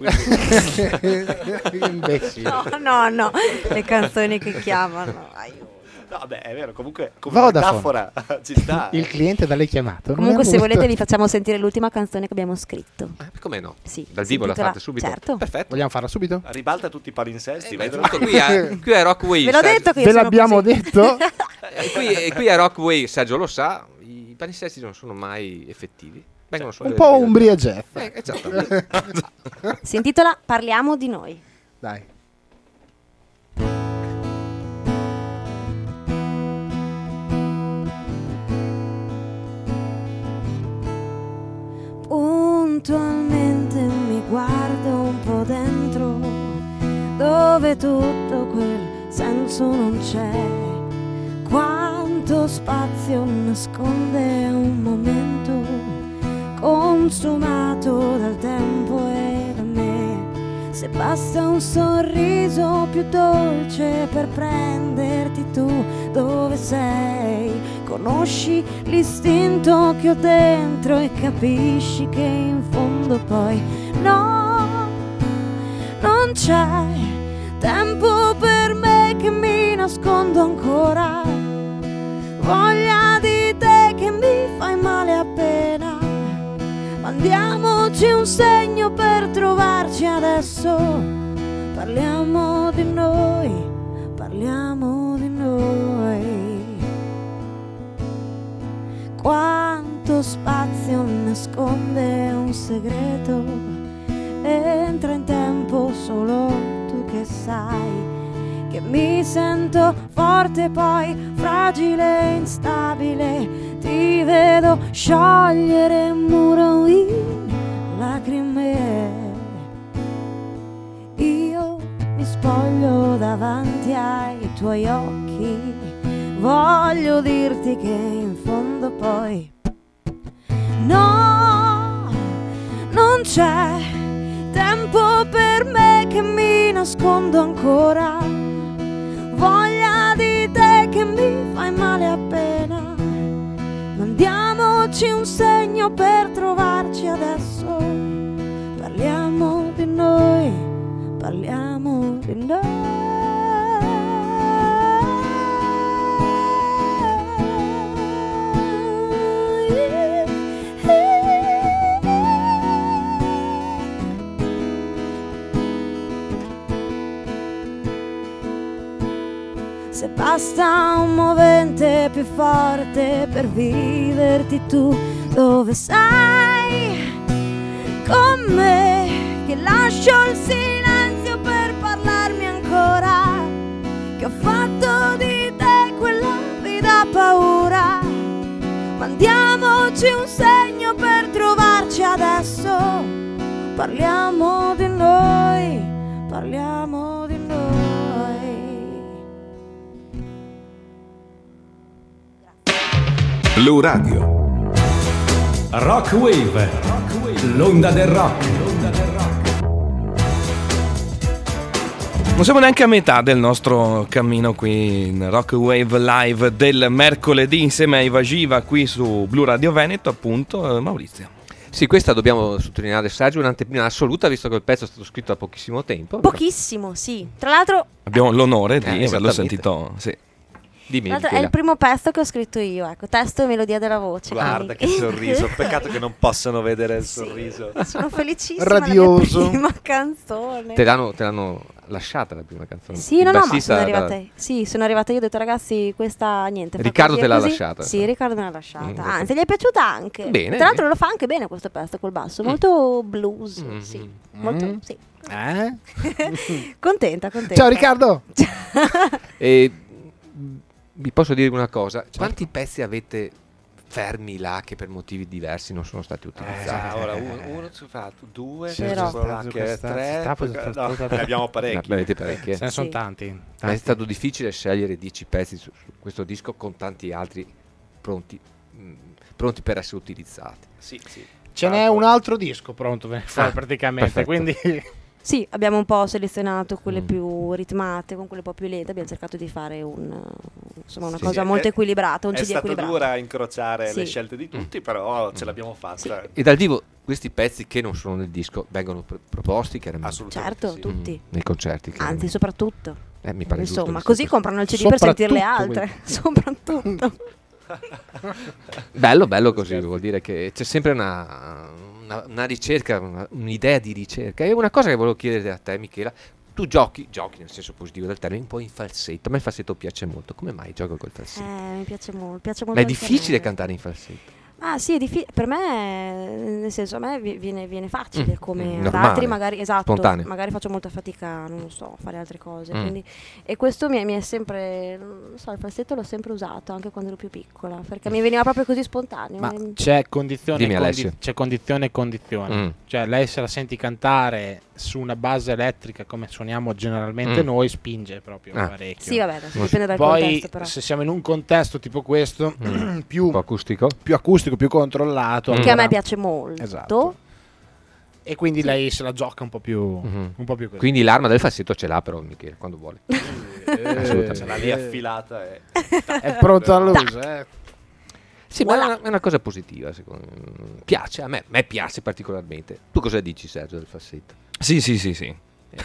quindi- Imbecille. No, no, no, le canzoni che chiamano. Aiuto. No, beh, è vero, comunque come Vodafone. metafora ci sta. Il cliente da lei chiamato. Comunque, non se è volete, molto- vi facciamo sentire l'ultima canzone che abbiamo scritto. Eh, come no? Sì, Dal vivo la sentitela- fate subito? certo. Perfetto. Vogliamo farla subito? Ribalta tutti i palinsesti. Eh, vai beh, tranquillo. giusto, qui, a, qui a Rockway Ve l'ho Sergio- detto che io Ve sono l'abbiamo così. detto? eh, qui, e qui a Rockway Sergio lo sa, i palinsesti non sono mai effettivi. Vengono solo Un delle po' righe. Umbria Jeff. Eh, esattamente. Si intitola Parliamo di noi. Dai. Puntualmente mi guardo un po' dentro, dove tutto quel senso non c'è. Quanto spazio nasconde un momento consumato dal tempo e da me. Se basta un sorriso più dolce per prenderti tu dove sei, conosci l'istinto che ho dentro e capisci che in fondo poi no, non c'è tempo per me che mi nascondo ancora, voglia di te che mi fai male appena. Mandiamoci un segno per trovarci adesso, parliamo di noi, parliamo di noi. Quanto spazio nasconde un segreto, entra in tempo solo tu che sai che mi sento forte poi fragile e instabile. Ti vedo sciogliere un muro in lacrime. Io mi spoglio davanti ai tuoi occhi, voglio dirti che in fondo poi no, non c'è tempo per me che mi nascondo ancora, voglia di te che mi fai male appena. Mandiamoci un segno per trovarci adesso, parliamo di noi, parliamo di noi. Se basta un movente più forte per viverti tu dove sei, con me che lascio il silenzio per parlarmi ancora, che ho fatto di te quella vida paura. Mandiamoci un segno per trovarci adesso, parliamo di noi, parliamo di noi. Blu Radio. Rock Wave, l'onda del rock. Non siamo neanche a metà del nostro cammino qui in Rock Wave Live del mercoledì insieme a Eva Giva qui su Blu Radio Veneto, appunto. Maurizio. Sì, questa dobbiamo sottolineare, Sergio, un'anteprima assoluta, visto che il pezzo è stato scritto da pochissimo tempo. Pochissimo, sì. Tra l'altro abbiamo l'onore di Eh, averlo esattamente. sentito, sì. Dimmi, Tra l'altro è Michela. il primo pezzo che ho scritto io, ecco, testo e melodia della voce. Guarda che quindi- sorriso, peccato che non possano vedere il Sì. sorriso. Sono felicissima Radioso. della mia prima canzone. Te l'hanno, te l'hanno lasciata la prima canzone? Sì, Il no, no, ma bassista sono da- arrivata, sì, sono arrivata io, ho detto ragazzi, questa niente. fa Riccardo così te e l'ha così. lasciata. Sì, Riccardo me l'ha lasciata. Mm, Anzi, gli è piaciuta anche. Bene, Tra l'altro bene. lo fa anche bene questo pezzo col basso, molto blues, Mm. sì. Molto, Mm. sì. Eh? Contenta, contenta. Ciao Riccardo. E vi posso dire una cosa, quanti pezzi avete fermi là che per motivi diversi non sono stati utilizzati? Ah, ora uno, uno ci fa due, Sì, ci però. sono anche Questa- tre, sta- poi- sta- no, sta- ne abbiamo Ne parecchi. avete parecchie? Ce ne sono Sì. tanti. Ma è tanti. stato difficile scegliere dieci pezzi su, su questo disco con tanti altri pronti, mh, pronti per essere utilizzati. Sì, sì. Ce n'è un altro disco pronto per fare Ah, praticamente, perfetto. quindi Sì, abbiamo un po' selezionato quelle Mm. più ritmate, con quelle un po' più lente, abbiamo cercato di fare un, insomma, una Sì, cosa sì, molto è- equilibrata, un È C D stata equilibrato. dura incrociare Sì. le scelte di tutti, però ce l'abbiamo fatta. E dal vivo questi pezzi che non sono nel disco vengono pr- proposti chiaramente Assolutamente. Certo, sì. tutti. Mm, nei concerti. Anzi, chiaramente. soprattutto. Eh, mi pare giusto Insomma, che così sia comprano il C D per sentirle Soprattutto, altre. Soprattutto. bello, bello così, vuol dire che c'è sempre una, una, una ricerca, una- un'idea di ricerca. E una cosa che volevo chiedere a te, Michela, tu giochi, giochi nel senso positivo del termine, un po' in falsetto. A me il falsetto piace molto. Come mai gioco col falsetto? Eh, mi piace molto. Piace molto Ma è anche a difficile me. cantare in falsetto. Ah sì, è diffi- per me, nel senso, a me vi- viene, viene facile, Mm, come mm, ad normale, altri magari, esatto, spontaneo. magari faccio molta fatica, non lo so, a fare altre cose, Mm. quindi, e questo mi è, mi è sempre, non so, il falsetto l'ho sempre usato, anche quando ero più piccola, perché mi veniva proprio così spontaneo. Ma E- c'è condizione, Dimmi, e condi- Alessio. c'è condizione e condizione. Mm. Cioè, lei se la senti cantare su una base elettrica come suoniamo generalmente Mm. noi, spinge proprio Ah. parecchio. Sì, vabbè, adesso dipende dal Poi, contesto, però. se siamo in un contesto tipo questo, Mm. più, Un po' acustico. più acustico, più controllato, Che a allora- me piace molto. Esatto. E quindi lei se la gioca un po' più, Mhm. un po' più così. Quindi l'arma del falsetto ce l'ha però Michele, quando vuole. Eh, Ce l'ha lì affilata e... è pronto all'uso, eh. Sì, ma è una, è una cosa positiva, secondo me. Piace, a me, a me piace particolarmente. Tu cosa dici, Sergio, del falsetto? Sì, sì, sì, sì.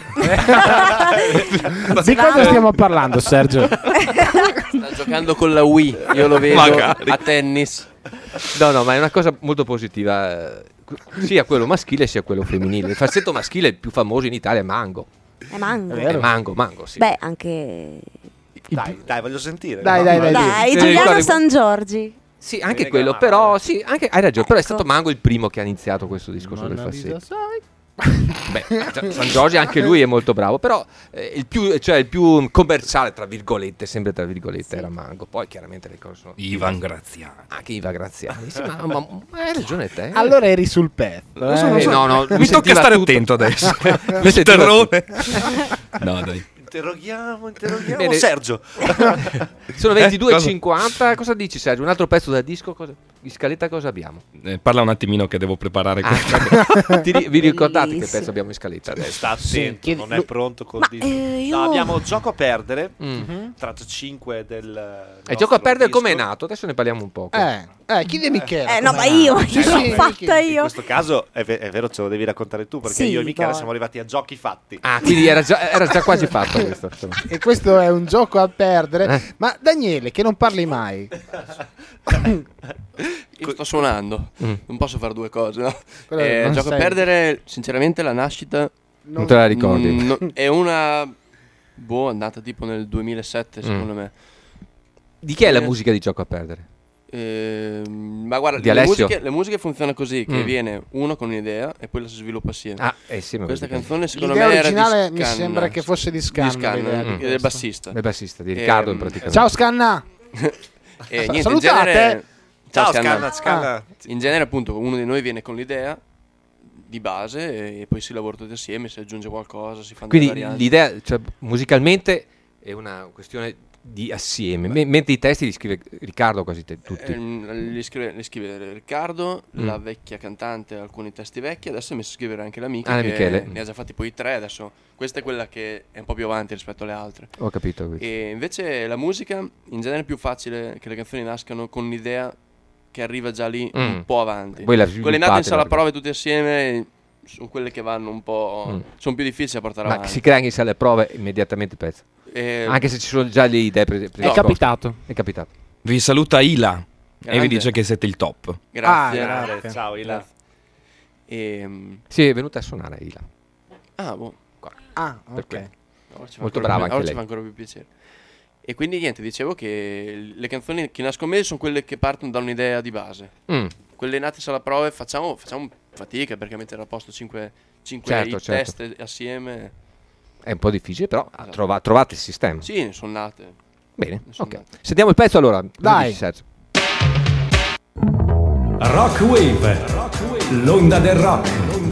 Di cosa stiamo parlando, Sergio? Sta giocando con la Wii, io lo vedo Magari. a tennis. No, no, ma è una cosa molto positiva, eh, sia quello maschile sia quello femminile. Il falsetto maschile, il più famoso in Italia, è Mango. È mango. È vero. È Mango, Mango, sì. Beh, anche... Dai, dai, voglio sentire. Dai, No, dai, no, dai, Dai, Eh, Giuliano ricordi- San Giorgi. Sì, anche Viene quello, chiamato. però sì, anche, hai ragione, però è Ecco. stato Mango il primo che ha iniziato questo discorso del Mona Lisa, falsetto. sai? Beh, San Giorgio anche lui è molto bravo, però eh, il più, cioè il più commerciale, tra virgolette, sempre tra virgolette, era Mango. Poi chiaramente le cose sono Ivan Graziani. anche Iva Graziani. Sì, ma, ma- ma hai ragione te. Allora eri sul pezzo. Lo so, eh? lo so. no, no, Mi tocca sentiva stare tutto. attento adesso. Mi sentiva Terrore. No, dai. Interroghiamo, interroghiamo Bene. Sergio. Sono ventidue e Cosa? cinquanta. Cosa dici, Sergio? Un altro pezzo da disco? Cosa, in scaletta cosa abbiamo? Eh, parla un attimino che devo preparare Ah, questo. vabbè. Ti ri- vi ricordate che Bellissimo. pezzo abbiamo in scaletta adesso? Sta attento, chiedi- non è lu- pronto col Ma, disco. eh, io- No, abbiamo Gioco a perdere, Mm. traccia cinque del E gioco a perdere come com'è nato? Adesso ne parliamo un po'. Eh, eh, chiedi a Michele. Eh, no, com'è ma io, nato. che Eh, l'ho sì, fatta chiedi. In io. questo caso è, ve- è vero, ce lo devi raccontare tu, perché Sì, io e Michele no. siamo arrivati a giochi fatti. Ah, quindi era già, era già quasi fatto questo. insomma. E questo è un gioco a perdere. Eh. Ma Daniele, che non parli mai. Io sto suonando, Mm. non posso fare due cose, no? Quello Eh, non gioco sei- a perdere, sinceramente la nascita Non te la ricordi? mm, no- è una boh, andata tipo nel duemilasette secondo me. Di chi è la Eh. musica di gioco a perdere? Ehm, ma guarda, Di le Alessio? musiche, le musiche funzionano così, che Mm. viene uno con un'idea e poi la si sviluppa assieme. Ah, eh sì, ma Questa perché- canzone secondo L'idea me era originale di mi Scanna. sembra che fosse di Scanna, Di Scanna, l'idea di mm, questo. del bassista. Del bassista, di Riccardo Ehm, in praticamente. Ciao Scanna. E Sa- niente, in salutate. genere, Ciao, Scanna. Scanna, Scanna. In genere appunto uno di noi viene con l'idea di base e poi si lavora tutti assieme, si aggiunge qualcosa, si fanno Quindi delle varianti. l'idea, cioè, musicalmente è una questione di assieme, Me- mentre i testi li scrive Riccardo quasi te- tutti. Ehm, li, scrive, li scrive Riccardo, Mm. la vecchia cantante, alcuni testi vecchi, adesso ha messo a scrivere anche l'amica Ah, che Michele. ne ha già fatti poi tre, adesso questa è quella che è un po' più avanti rispetto alle altre. Ho capito questo. E invece la musica in genere è più facile che le canzoni nascano con un'idea che arriva già lì Mm. un po' avanti. Voi la Quelle nate in sviluppate, sala guarda. prove tutte assieme sono quelle che vanno un po'... Mm. sono più difficili da portare Ma avanti. si crea anche in sala prove immediatamente il pezzo. E- Anche se ci sono già le idee pre- È predisposte. capitato. È capitato. Vi saluta Ila e Grande. vi dice che siete il top. Grazie. Ah, Grande, grazie. ciao Ila. Grazie. Ehm, Sì, è venuta a suonare Ila. ah, boh. Ah, Per ok. quello. Ora ci fa Molto ancora brava più- anche ora lei. ci fa ancora più piacere. E quindi niente, dicevo che le canzoni che nascono meglio sono quelle che partono da un'idea di base. Mm. Quelle nate sala prove facciamo, facciamo fatica perché mettere a posto cinque, cinque Certo, hit certo. teste assieme. È un po' difficile, però Esatto. trova- trovate il sistema. Sì, ne sono nate. Bene, Insomma. ok. Sentiamo il pezzo allora. Cosa Dai. dici, Sergio? Rock Wave, l'onda del rock.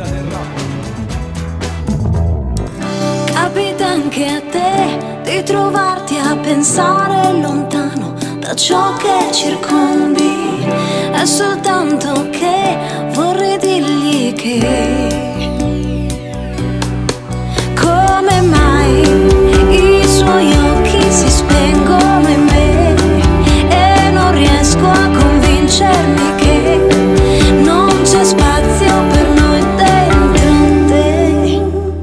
Capita anche a te di trovarti a pensare lontano da ciò che circondi. È soltanto che vorrei dirgli che come mai i suoi occhi si spengono in me e non riesco a convincermi che non c'è spazio per noi dentro te.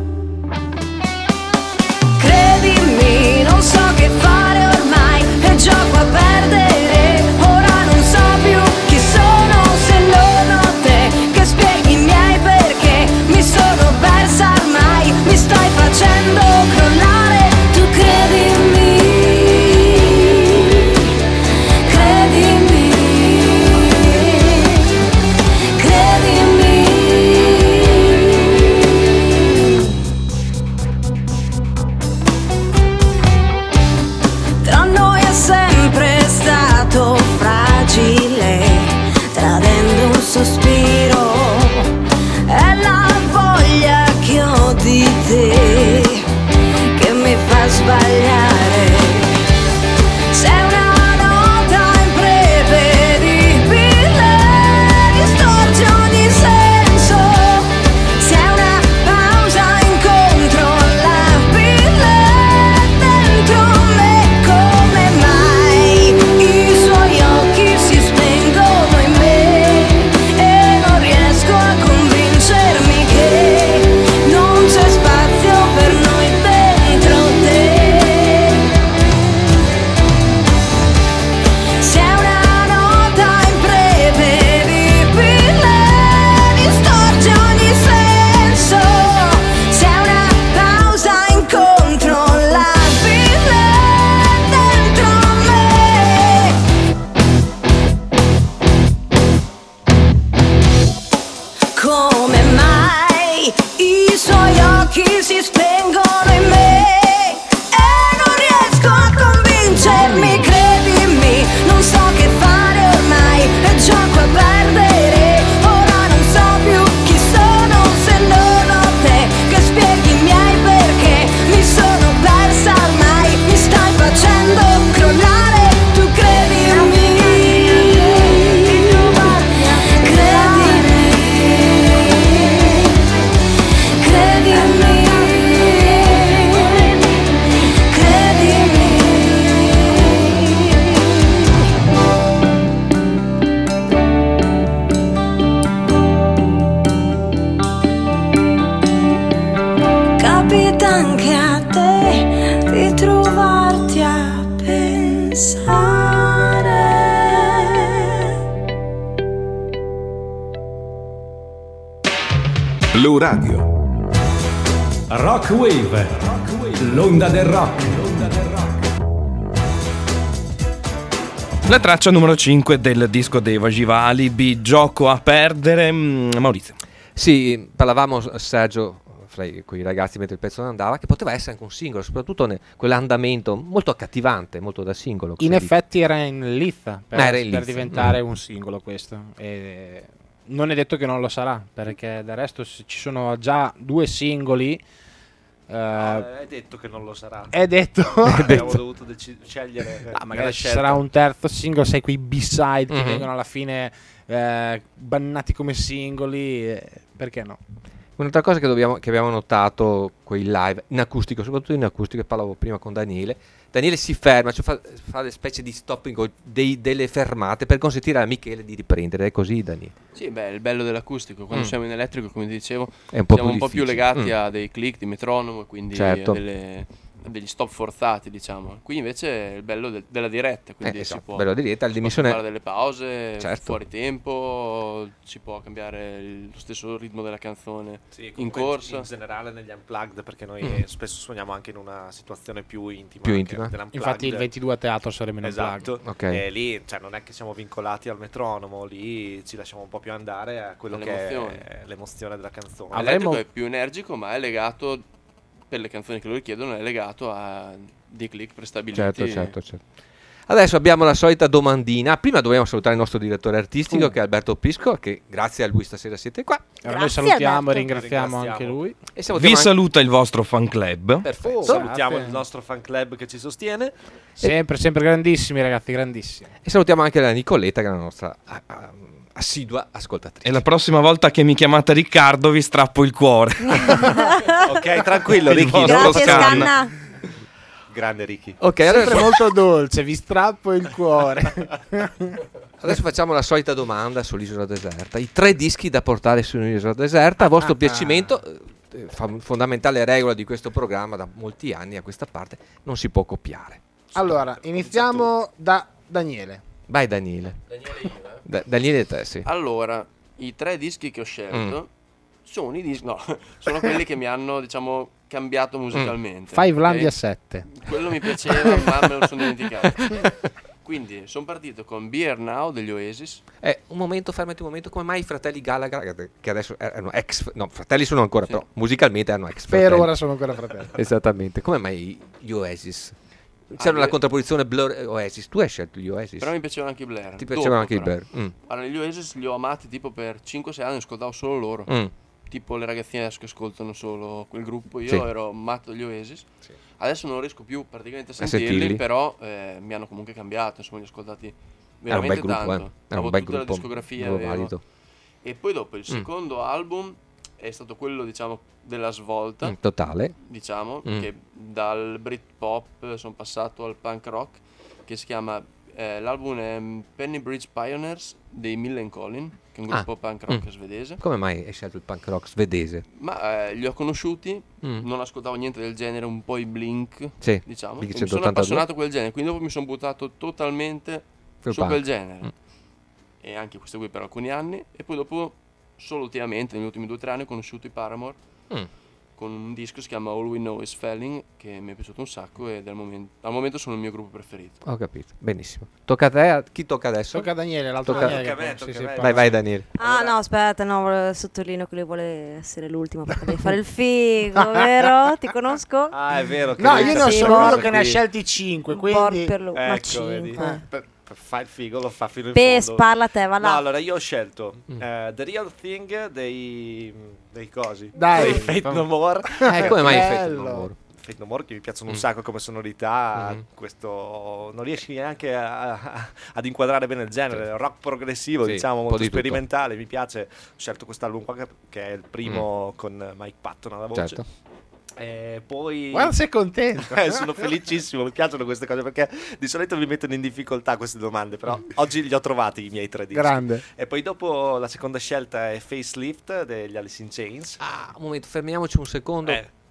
Credimi, non so che fare ormai e gioco a perdere. Ora non so più chi sono se non ho te che spieghi i miei perché. anche a te di trovarti a pensare. Blu Radio. Rock Wave, l'onda del rock. La traccia numero cinque del disco dei Vagiva Alibi, Gioco a perdere. Maurizio. Sì, parlavamo, Sergio, fra quei ragazzi mentre il pezzo non andava, che poteva essere anche un singolo, soprattutto ne, quell'andamento molto accattivante, molto da singolo. In effetti era in lizza per, Ah, era in per lizza. diventare Mm. un singolo questo. E non è detto che non lo sarà, perché del resto s- ci sono già due singoli. eh, Ah, è detto che non lo sarà. È detto. Abbiamo dovuto deci- scegliere. Ah, eh, magari ci scelta. sarà un terzo singolo, sai, quei B-side che Mhm. vengono alla fine eh, bannati come singoli, eh, perché no? Un'altra cosa che, dobbiamo, che abbiamo notato quei live in acustico, soprattutto in acustico, e parlavo prima con Daniele. Daniele si ferma, cioè fa, fa delle specie di stopping o dei- delle fermate per consentire a Michele di riprendere. È così, Daniele? Sì, beh, il bello dell'acustico, quando Mm. siamo in elettrico, come ti dicevo, È un po' siamo più un po' più difficile. legati Mm. a dei click di metronomo, quindi Certo. a delle, a degli stop forzati, diciamo. Qui invece è il bello del- della diretta, quindi Eh, si esatto, può, bello di diretta, si la possono dimissione- fare delle pause, Certo. fuori tempo, si può cambiare il- lo stesso ritmo della canzone Sì, in comunque corsa. in generale negli unplugged, perché noi Mm. spesso suoniamo anche in una situazione più intima. Più anche intima. dell'unplugged. Infatti il ventidue a teatro saremo in Esatto, Ok. e lì cioè, non è che siamo vincolati al metronomo, lì ci lasciamo un po' più andare a quello che All'emozione. è l'emozione della canzone. Avremmo- L'elettrico è più energico, ma è legato, per le canzoni che lo richiedono, è legato a dei click prestabiliti. Certo, certo, certo. Adesso abbiamo la solita domandina. Prima dobbiamo salutare il nostro direttore artistico, Uh. che è Alberto Pisco, che grazie a lui stasera siete qua. Allora, noi Grazie, salutiamo Alberto. e ringraziamo Ringraziamo. anche lui. E salutiamo Vi anche- saluta il vostro fan club. Perfetto. Oh, salutiamo Grazie. il nostro fan club che ci sostiene. Sempre, sempre grandissimi ragazzi, grandissimi. E salutiamo anche la Nicoletta, che è la nostra ah, ah, assidua ascoltatrice. E la prossima volta che mi chiamate Riccardo vi strappo il cuore. Ok, tranquillo, Il Ricky. vostro non lo Grazie, facciamo. Scanna. Scanna. Grande Ricky. Ok, Sempre adesso, molto dolce, vi strappo il cuore. adesso facciamo la solita domanda sull'isola deserta. I tre dischi da portare su un'isola deserta, a vostro Ah. piacimento. eh, fa- fondamentale regola di questo programma da molti anni a questa parte, non si può copiare. Allora, iniziamo da Daniele. Vai Daniele. Daniele io, eh. Da- Daniele e te, sì. Allora, i tre dischi che ho scelto Mm. sono i dischi, no, sono quelli che mi hanno, diciamo, cambiato musicalmente. Five ok? Landia sette. Quello mi piaceva, ma me lo sono dimenticato. Quindi sono partito con Be Here Now degli Oasis. Eh, un momento, fermati un momento, come mai i fratelli Gallagher, che adesso erano ex, no, fratelli sono ancora, Sì. però musicalmente erano ex Per fratelli. ora sono ancora fratelli. Esattamente, come mai gli Oasis? C'era Ah, la io- contrapposizione Blur e Oasis, tu hai scelto gli Oasis? Però mi piacevano anche i Blair. Ti piacevano anche i però. Blur? Mm. Allora, gli Oasis li ho amati tipo per cinque sei anni, ascoltavo solo loro. Mm. Tipo le ragazzine adesso che ascoltano solo quel gruppo. Io Sì. ero matto degli Oasis. Adesso non riesco più praticamente a A sentirli, sentirli. però eh, mi hanno comunque cambiato. Insomma, li ho ascoltati Era un veramente bel gruppo, tanto. eh. Era Avevo un bel tutta gruppo, la discografia. avevo avevo. valido. E poi dopo il Mm. secondo album è stato quello, diciamo, della svolta. Mm, totale. Diciamo Mm. che dal Britpop sono passato al punk rock, che si chiama eh, l'album è mm, Penny Bridge Pioneers dei Millencolin, che è un Ah. gruppo punk rock Mm. svedese. Come mai hai scelto il punk rock svedese? Ma eh, li ho conosciuti, Mm. non ascoltavo niente del genere, un po' i Blink, Sì, diciamo. Blink E mi sono centottantadue. appassionato a quel genere, quindi dopo mi sono buttato totalmente Sul su punk. quel genere. Mm. E anche questo qui per alcuni anni. E poi dopo, solo ultimamente, negli ultimi due o tre anni, ho conosciuto i Paramore Mm. con un disco che si chiama All We Know Is Falling, che mi è piaciuto un sacco e al momento, al momento sono il mio gruppo preferito. Ho capito, benissimo. Tocca a te, chi tocca adesso? Tocca a Daniele, l'altro Tocca- Daniele. tocca a me, che- tocca sì, a sì, me. parla. Vai, vai Daniele. Ah no, aspetta, no, volevo- sottolineo che lui vuole essere l'ultimo perché deve fare il figo, vero? Ti conosco? Ah, è vero. Che No, lui io c'è non Sì, sono questa uno cosa che ne ha qui. scelti cinque, Un quindi por per lui, ma Ecco, vedi. cinque. Per, per fare il figo lo fa fino in Pes, fondo. parla te, va No, là. allora io ho scelto Mm. eh, The Real Thing dei, dei cosi. Dai, dei Fate fam- No More. Eh, come mai hai fatto bello. il lavoro? Fate No More che mi piacciono un Mm. sacco come sonorità. Mhm. Questo non riesci neanche a- a- ad inquadrare bene il genere. Rock progressivo, Sì, diciamo, un po' molto di tutto. sperimentale. Mi piace. Ho scelto quest'album qua che- che è il primo Mm. con Mike Patton alla voce. Certo. E poi Guarda, sei contento. Eh, sono felicissimo, mi piacciono queste cose perché di solito mi mettono in difficoltà queste domande, però oggi li ho trovati i miei tre dischi. Grande. E poi dopo la seconda scelta è Facelift degli Alice in Chains. Ah, un momento, fermiamoci un secondo. Eh.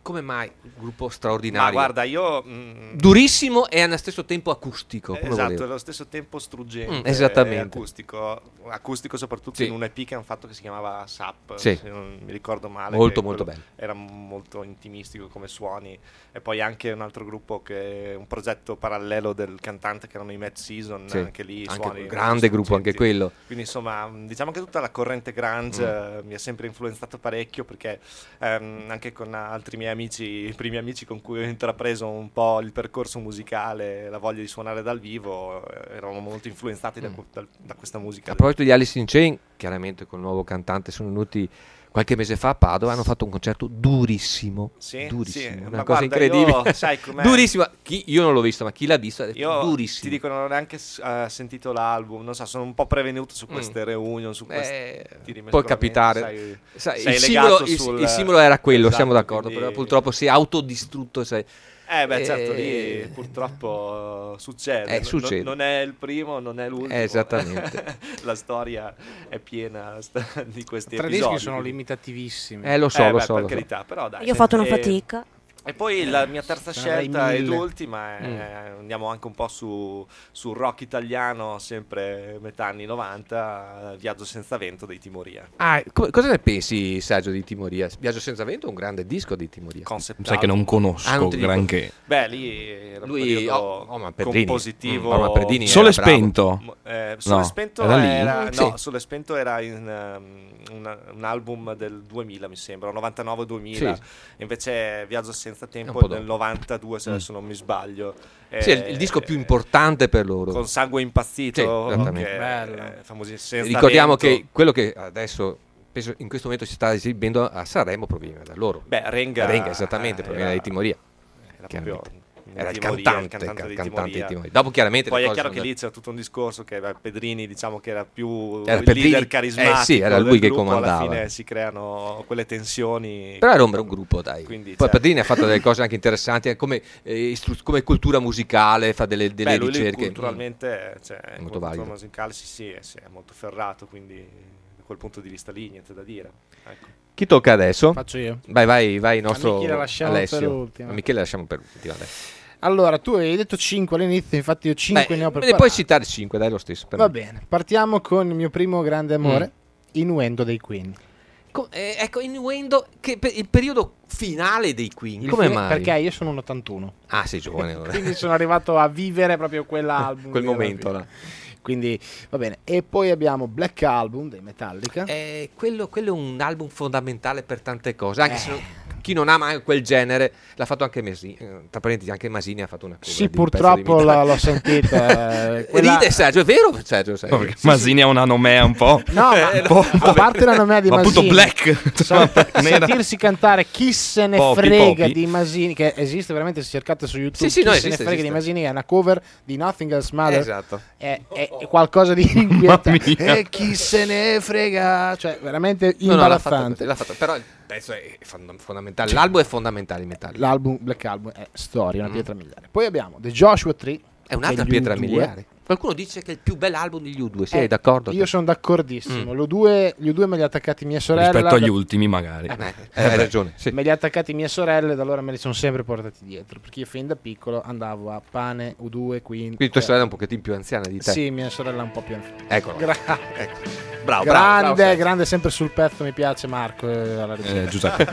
come mai un gruppo Ma straordinario? guarda, io mm, durissimo e allo stesso tempo acustico. Come esatto, volevo. allo stesso tempo struggente, Mm, esattamente. e acustico, acustico soprattutto Sì. in un E P che hanno fatto che si chiamava S A P, Sì. se non mi ricordo male. Molto, che molto quello bello. Era molto intimistico come suoni, e poi anche un altro gruppo che un progetto parallelo del cantante che erano i Mad Season, Sì. anche lì Anche suoni un grande gruppo, anche struggenti. quello. Quindi insomma, diciamo che tutta la corrente grunge Mm. eh, mi ha sempre influenzato parecchio, perché ehm, anche con altri miei amici, i primi amici con cui ho intrapreso un po' il percorso musicale, la voglia di suonare dal vivo, eh, eravamo molto influenzati da, Mm. da- da questa musica. A proposito di Alice in Chains, chiaramente col nuovo cantante sono venuti qualche mese fa a Padova, hanno fatto un concerto durissimo, Sì, durissimo, sì, una ma cosa guarda, incredibile, io, sai com'è? durissima. Chi, io non l'ho visto, ma chi l'ha visto ha detto Io durissimo. ti dico, non ho neanche uh, sentito l'album, non so, sono un po' prevenuto su Mm. queste reunion, su questi Eh, tiri può mescolamenti, capitare. sai, Sai, sei il, simbolo, legato il- sul- il simbolo era quello, Esatto, siamo d'accordo, quindi- però purtroppo si è autodistrutto. Sai. Eh beh, certo, Eh, lì purtroppo uh, succede. Eh, Non- succede. Non, è il primo, non è l'ultimo. Eh, esattamente. La storia è piena sta- di questi Tre episodi. dischi sono quindi- limitativissimi. Eh, lo so, Eh, lo beh, so. per lo so. carità, però dai. Io ho fatto una e- fatica. E poi la mia terza Ce ne avrai scelta ed mille. ultima è, andiamo anche un po' su, sul rock italiano, sempre metà anni novanta, Viaggio senza vento dei Timoria. Ah, co- cosa ne pensi, Sergio, di Timoria? Viaggio senza vento è un grande disco di Timoria. Concept Sai che non album. conosco Ah, non ti dico. granché. Beh, lì era Lui- un periodo oh, oh, ma Pedrini. compositivo. Mm, ma Pedrini Sole era bravo. spento. Mo- eh, Sole No, Spento era era, lì? no, Sì. Sole Spento era in, um, una- un album del duemila, mi sembra, novantanove duemila. Sì. Invece Viaggio senza È tempo un po' del dopo. novantadue, se Mm. adesso non mi sbaglio. Sì, è il, Eh, il disco più importante per loro. con Sangue impazzito, Sì, esattamente. che Bello. è famosi- senza Ricordiamo vento. che quello che adesso penso in questo momento si sta esibendo a Sanremo proviene da loro. Beh, Renga, Renga, esattamente, eh, proviene era- dai Timoria. era chiaramente. proprio Era il Timoria, cantante, il cantante il di cantante Timoria. di Timoria. Dopo chiaramente Poi le è cose chiaro che sono lì c'è tutto un discorso che beh, Pedrini, diciamo che era più Era il Pedrini, leader eh carismatico sì, era del lui che gruppo, comandava. alla fine si creano quelle tensioni. Però era un bel gruppo, dai. Quindi, Poi certo. Pedrini ha fatto delle cose anche interessanti, eh, come, eh, istru- come cultura musicale, fa delle, delle Beh, lui lì ricerche. culturalmente, cioè, È molto come cultura valido. musicale sì, sì, sì, è molto ferrato, quindi da quel punto di vista lì niente da dire. Ecco. Chi tocca adesso? Faccio io. Vai, vai, vai, il nostro Michele lasciamo Alessio. per ultimo. A Michele lasciamo per ultimo. Dai. Allora, tu hai detto cinque all'inizio, infatti io cinque Beh, ne ho me ne preparati. puoi citare cinque, dai, lo stesso. per Va me. bene, partiamo con il mio primo grande amore, Mm. Innuendo dei Queen. Co- eh, ecco, Innuendo, che per il periodo finale dei Queen, Il come fine- mai? Perché io sono un ottantuno, Ah, sei giovane ora. quindi sono arrivato a vivere proprio quell'album. Quel lì alla momento fine. là. Quindi va bene. E poi abbiamo Black Album dei Metallica. Eh, quello, quello è un album fondamentale per tante cose, anche Eh. se non- chi non ama quel genere l'ha fatto anche Masini, eh, tra parentesi anche Masini ha fatto una cover Sì, di un pezzo di purtroppo Metallica. la- l'ho sentita. eh, quella- Ride Sergio, è vero Sergio? Sai? No, perché Masini ha una nomea un po'. No, ma Eh, po'- a parte la nomea di ma appunto Masini, black. sa- Nera. sentirsi cantare Chi se ne Popi, frega popi. di Masini, che esiste veramente, se cercate su YouTube, Sì, sì, Chi no, se esiste, ne frega esiste. di Masini, è una cover di Nothing Else Matters. Esatto. È, è- è qualcosa di inquietante. mia. E chi se ne frega, cioè veramente No, no, l'ha fatto, imbarazzante. l'ha fatto, però il pezzo è fond- fondamentale, l'album è fondamentale in Metallica. L'album Black Album è storia, una Mm. pietra miliare. Poi abbiamo The Joshua Tree. È un'altra degli U pietra due. miliare. Qualcuno dice che è il più bel album degli U due, sei Eh, d'accordo? Io sono d'accordissimo. Mm. Gli U due, gli U due me li ha attaccati mia sorella. Rispetto agli da- ultimi, magari. Eh, beh, hai ragione, sì. Me li ha attaccati mie sorelle, da allora me li sono sempre portati dietro. Perché io fin da piccolo andavo a Pane, U due, Queen. Quindi tua sorella è un pochettino più anziana di te. Sì, mia sorella è un po' più anziana. Eccola. Gra- Ecco. Bravo, bravo, grande, bravo, grande, sempre sul pezzo. Mi piace Marco. eh, alla regia. Eh, Giuseppe.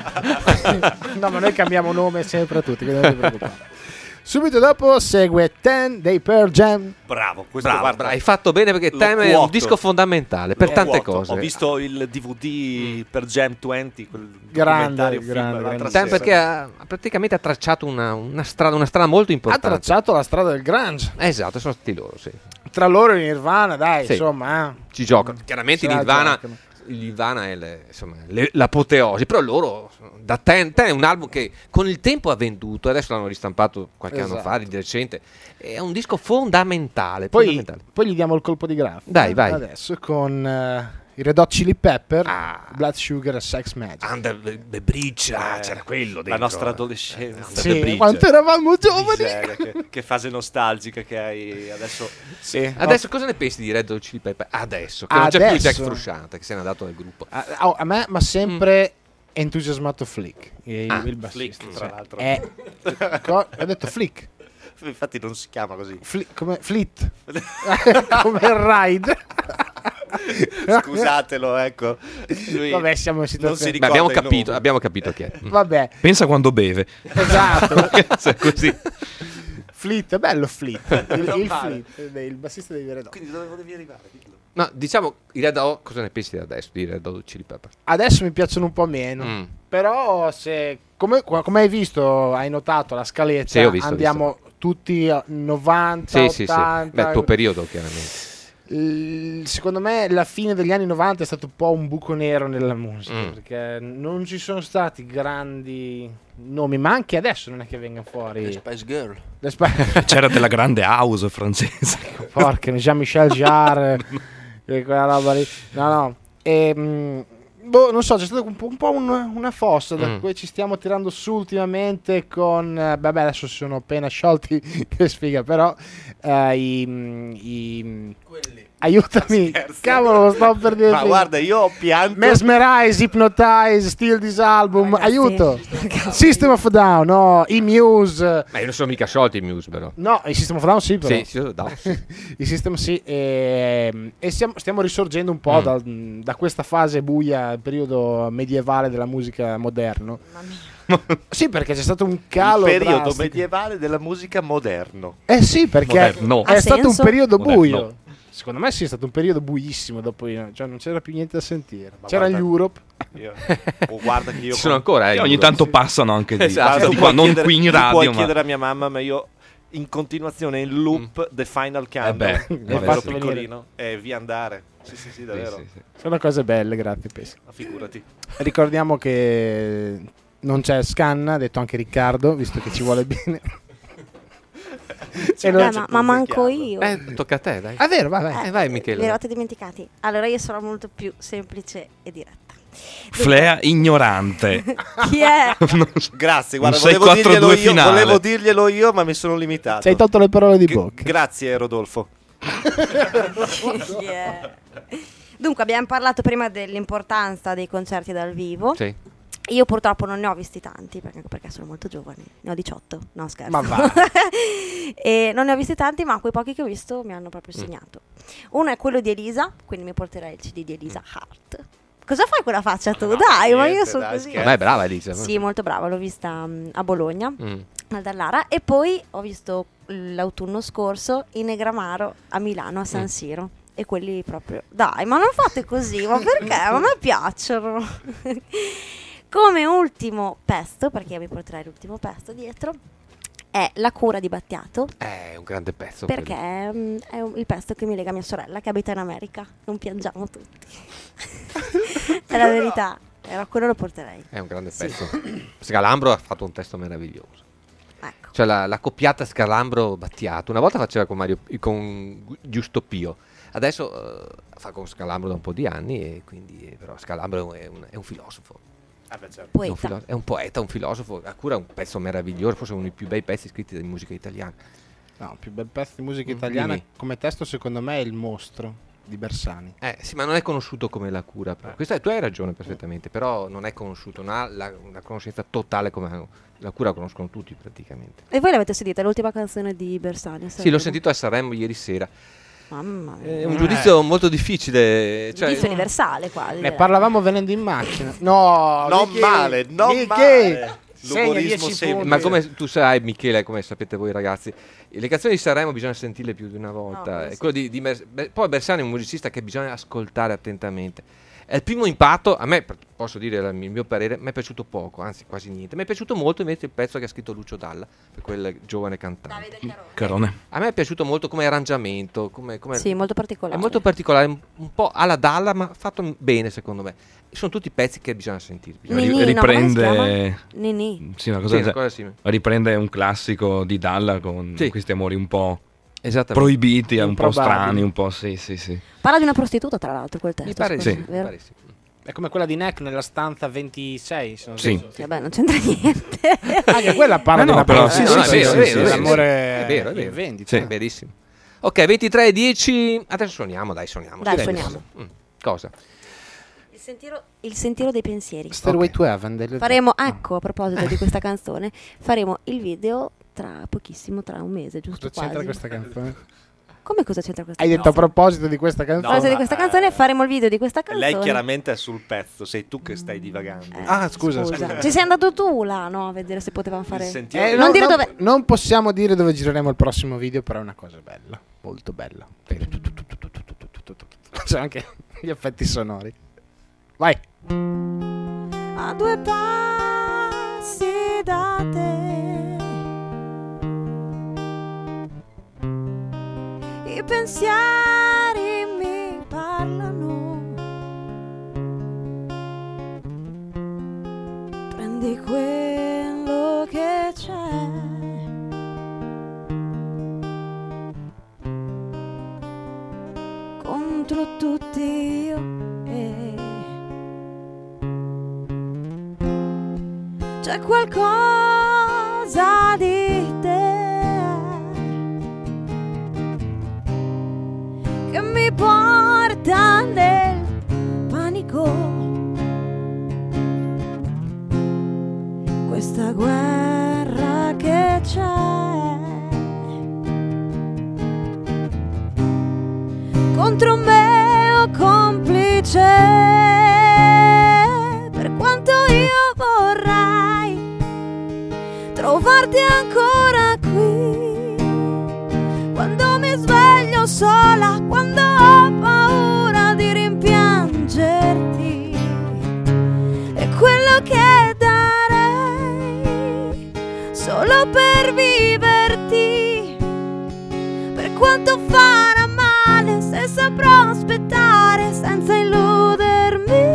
No, ma noi cambiamo nome sempre a tutti, quindi non ti preoccupare. Subito dopo segue ten dei Pearl Jam. Bravo, questo Bravo, guarda, bravo, hai fatto bene perché lo Time è un quoto. disco fondamentale per lo tante quoto. cose. Ho visto il D V D per Jam venti, quel Grande, documentario film grande, l'altra grande. Time sera. perché ha, ha praticamente ha tracciato una, una strada, una strada molto Ha importante. tracciato la strada del grunge. Esatto, sono stati loro, sì. Tra loro e Nirvana, dai, Sì. insomma. eh. Ci giocano. Chiaramente Se la Nirvana, giocano. Nirvana è le- insomma, le- l'apoteosi, però loro da Ten, Ten è un album che con il tempo ha venduto, adesso l'hanno ristampato qualche anno Esatto. fa, di recente, è un disco fondamentale, Poi, fondamentale. poi gli diamo il colpo di grazia. Dai, vai. Adesso con eh, i Red Hot Chili Pepper, Ah. Blood Sugar e Sex Magic. Under the, the Bridge, ah, Eh, c'era quello dentro. la nostra adolescenza. Under the Sì, Bridge. quanto eravamo giovani. Miseria, che, che fase nostalgica che hai adesso. Sì. Adesso cosa ne pensi di Red Hot Chili Pepper? Adesso, che non c'è più Adesso. Jack Frusciante, che se n'è andato dal gruppo. A, a- a me mi ha sempre entusiasmato Flick, il, Ah, il bassista. Flick, tra Cioè, l'altro. È, co- ho detto Flick. Infatti non si chiama così. Fli- come Flit. Come il ride. Scusatelo, ecco. Lui Vabbè, siamo in non si situazione. Beh, ricorda abbiamo i capito, nomi. abbiamo capito chi è. Vabbè, Pensa quando beve. esatto. Se è così. Flit, è bello Flit. Il, Non il male. Flit, il bassista dei Red Hot. Quindi dove volevi arrivare? Dillo. No, diciamo, i Red Hot, cosa ne pensi adesso di Red Hot Chili Pepper? Adesso mi piacciono un po' meno. Mm. Però se come, come hai visto, hai notato la scaletta, Sì, ho visto, ho andiamo tutti a novanta, Sì, sì, sì. ottanta. Beh, il tuo periodo, chiaramente. Il- secondo me la fine degli anni novanta è stato un po' un buco nero nella musica, Mm. perché non ci sono stati grandi nomi, ma anche adesso non è che vengano fuori Le Spice Girl. le spa- C'era della grande house francese. porca, Jean-Michel Jarre e quella roba lì. No, no. E, mh, boh, non so, c'è stata un po', un po' un- una fossa da Mm. cui ci stiamo tirando su ultimamente con eh, vabbè, adesso si sono appena sciolti che sfiga, però eh, i, i aiutami, Scherzi. cavolo, lo stavo per dire Ma prima. guarda, io ho pianto. Mesmerize, Hypnotize, Steal This Album, Ragazzi, aiuto. ragazzi. System of a Down, no, i Muse. Ma io non sono mica sciolti i Muse, però. No, i System of a Down sì, però. Sì, sì, no, sì. I System sì, e, e stiamo, stiamo risorgendo un po' Mm. da, da questa fase buia, periodo medievale della musica moderno. Mamma mia. Sì, perché c'è stato un calo Il periodo drastico. medievale della musica moderno. Eh sì, perché Moderno. è Ha stato senso? un periodo Moderno. buio. Secondo me sì, è stato un periodo buissimo, dopo cioè non c'era più niente da sentire. Ma C'era guarda- l'Europe. Io, oh, guarda che io Ci sono ancora, eh. Che ogni Europe. tanto passano anche di, Esatto. Guarda, di tu qua, puoi non chiedere- qui in tu radio, puoi ma chiedere a mia mamma, ma io in continuazione in loop The Final Countdown. Eh beh, quando eh beh, ero sì. piccolino e via andare. Sì, sì, sì, Sì, davvero. sì, sì. Sono cose belle, grazie Pesca. Ma figurati. Ricordiamo che non c'è Scanna, ha detto anche Riccardo, visto che ci vuole bene. E non- Eh, ma, ma manco io. Eh, tocca a te, dai. Ah, vero, vai, vai. Eh, vai, Vi Michele. eravate dimenticati. Allora io sono molto più semplice e diretta. Flea ignorante. Chi è? Non so. Grazie, guarda, Un sei volevo quattro dirglielo, due io, finale. volevo dirglielo io, ma mi sono limitato. Ci hai tolto le parole di G- bocca. Grazie, Rodolfo. Chi è? Dunque abbiamo parlato prima dell'importanza dei concerti dal vivo. Sì. Io purtroppo non ne ho visti tanti perché, perché sono molto giovane, ne ho diciotto, no scherzo. Ma va. E non ne ho visti tanti, ma quei pochi che ho visto mi hanno proprio Mm. segnato. Uno è quello di Elisa, quindi mi porterai il C D di Elisa Hart. Cosa fai quella faccia tu? No, dai, ma io niente, sono dai, così. scherzo. Ma è brava Elisa. Sì, molto brava, l'ho vista mm, a Bologna, Mm. al Dallara, e poi ho visto l'autunno scorso in Negramaro a Milano, a San Mm. Siro. E quelli proprio, dai, ma non fate così, ma perché? Ma a me piacciono. Come ultimo pesto, perché io mi porterai l'ultimo pesto dietro, è La cura di Battiato, È un grande pezzo. perché quello. mm, è un- il pesto che mi lega a mia sorella che abita in America. Non piangiamo tutti. È la verità. Era quello lo porterei. È un grande pezzo. Scalambro ha fatto un testo meraviglioso. Ecco. Cioè la, la coppiata Scalambro-Battiato. Una volta faceva con Mario con Giusto Pio. Adesso eh, fa con Scalambro da un po' di anni e quindi eh, però Scalambro è un, è un filosofo. Ah, beh, certo. È un, Poeta. filo- è un poeta, un filosofo. A cura un pezzo meraviglioso, forse uno dei più bei pezzi scritti di musica italiana. No, il più bel pezzo di musica Mm, italiana dimmi. come testo secondo me è Il mostro di Bersani. Eh sì, ma non è conosciuto come La cura. però. Questa, tu hai ragione perfettamente, però non è conosciuto, non ha la, una conoscenza totale come La cura conoscono tutti praticamente. E voi l'avete sentita, l'ultima canzone di Bersani? a Sì, Sanremo? l'ho sentito a Sanremo ieri sera. Mamma mia. È un giudizio molto difficile. Cioè, Giudizio universale quasi. Ne direi. parlavamo venendo in macchina. No, Non Michi, male, non Michi, male. segna L'umorismo dieci sempre. punti. ma come tu sai, Michele, come sapete voi ragazzi, le canzoni di Sanremo bisogna sentirle più di una volta. No, E sì. quello di, di Mer- Be- poi Bersani è un musicista che bisogna ascoltare attentamente. È il primo impatto, a me, per- posso dire la- il mio parere, mi è piaciuto poco, anzi quasi niente. Mi è piaciuto molto invece il pezzo che ha scritto Lucio Dalla, per quel giovane cantante. Carone. A me è piaciuto molto come arrangiamento, come, come- Sì, molto particolare. è molto particolare, un, un po' alla Dalla, ma fatto bene secondo me. Sono tutti pezzi che bisogna sentire. Bisogna Nini, Ri- no, come si riprende Nini. sì, una Sì, cosa, una cosa simile. riprende un classico di Dalla con Sì. questi amori un po' Esattamente. proibiti, un po' Improbabili. strani, un po' sì, sì, sì. Parla di una prostituta, tra l'altro, quel testo. Mi pare secondo sì, me, mi vero? pare sì. È come quella di Neck nella stanza ventisei. Se non Sì. sbaglio. Sì, vabbè, non c'entra niente. Anche quella parla No, di no, una però persona. sì, no, sì, è vero, sì, è sì, vero, sì, sì. l'amore È vero, è in vero. vendita. Sì. È verissimo. Ok, ventitré e dieci. Adesso suoniamo, dai, suoniamo. Dai, Direi suoniamo. che- Mm, cosa? Il sentiero, il sentiero dei pensieri. Stairway Ok. to Heaven delle- Faremo, no. ecco, a proposito di questa canzone, faremo il video tra pochissimo, tra un mese, giusto? Cosa c'entra quasi. questa canzone? Come cosa c'entra questa Hai detto a canzone? proposito di questa A canzone? proposito di questa ma, canzone eh, faremo il video di questa canzone. Lei chiaramente è sul pezzo, sei tu che stai divagando. Eh, Ah, scusa, scusa. Ci sei andato tu là, no? A vedere se potevamo fare. Il sentiero Eh, dei- non no, dire non- dove- non possiamo dire dove gireremo il prossimo video, però è una cosa bella, molto bella. C'è anche gli effetti sonori. Vai. A due passi da te, i pensieri mi parlano, prendi quello che c'è, contro tutti io e c'è qualcosa di te che mi porta nel panico. Questa guerra che c'è contro me o complice, per quanto io vorrei trovarti ancora qui, quando mi sveglio sola, quando ho paura di rimpiangerti, è quello che darei solo per viverti, per quanto farà male, se saprò aspettare senza illudermi.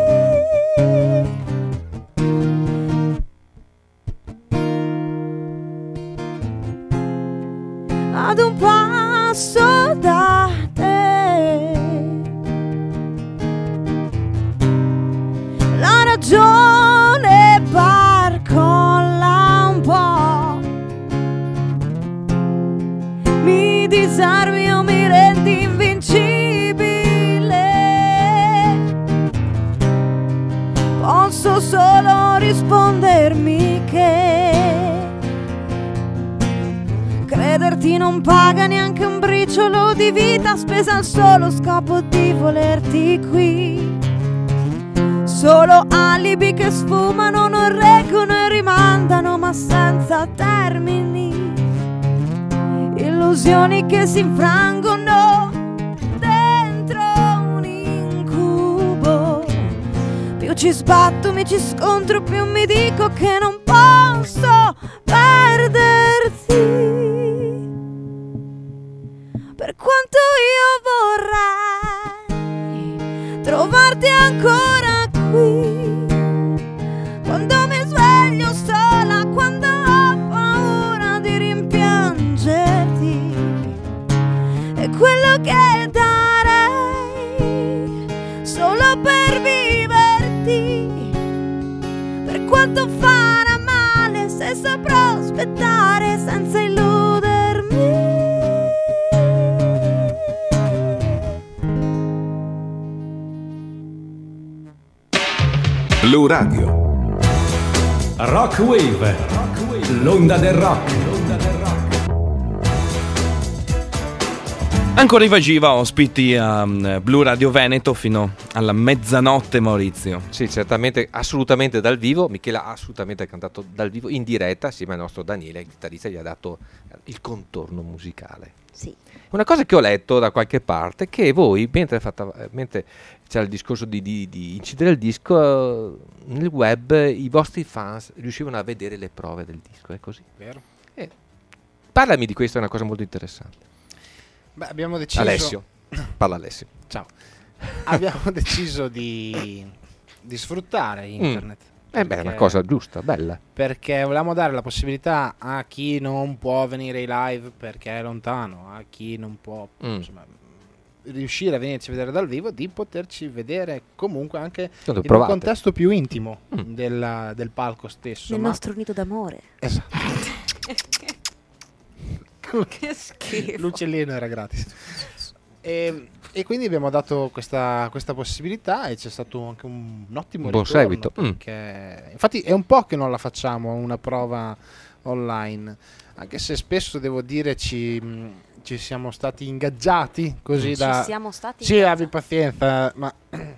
Ad un passo da te, la ragione barcolla un po', mi disarmi o mi rendi invincibile, posso solo rispondermi che crederti non paga neanche un briciolo di vita spesa al solo scopo di volerti qui. Solo alibi che sfumano, non reggono e rimandano, ma senza termini. Illusioni che si infrangono dentro un incubo. Più ci sbatto, mi ci scontro, più mi dico che non posso perderti. Per quanto io vorrei trovarti ancora qui, quando mi sveglio sola, quando ho paura di rimpiangerti, è quello che darei solo per viverti, per quanto farà male, se saprò aspettare senza illudermi. Blu Radio. Rock Wave, l'onda del rock. Ancora Iva Giva, ospiti a um, Blu Radio Veneto fino alla mezzanotte, Maurizio. Sì, certamente, assolutamente dal vivo. Michela ha assolutamente cantato dal vivo, in diretta, assieme al nostro Daniele, il chitarrista, gli ha dato il contorno musicale. Sì. Una cosa che ho letto da qualche parte, che voi, mentre, fatta, mentre c'era il discorso di, di, di incidere il disco, eh, nel web i vostri fans riuscivano a vedere le prove del disco, è così? Vero? Eh, parlami di questo, è una cosa molto interessante. Beh, abbiamo deciso. Alessio, parla Alessio. Ciao. Abbiamo deciso di, di sfruttare internet. Eh beh, è una perché- cosa giusta, bella. Perché volevamo dare la possibilità a chi non può venire ai live perché è lontano, a chi non può Mm. insomma, riuscire a venirci a vedere dal vivo, di poterci vedere comunque anche Quando in provate. un contesto più intimo Mm. della- del palco stesso. Nel ma- nostro nido d'amore. Esatto. Che schifo. L'uccellino era gratis. E E quindi abbiamo dato questa, questa possibilità e c'è stato anche un, un ottimo Buon ritorno, seguito. Mm. perché infatti è un po' che non la facciamo una prova online, anche se spesso devo dire ci, mh, ci siamo stati ingaggiati così Ci da siamo stati sì, abbi pazienza, ma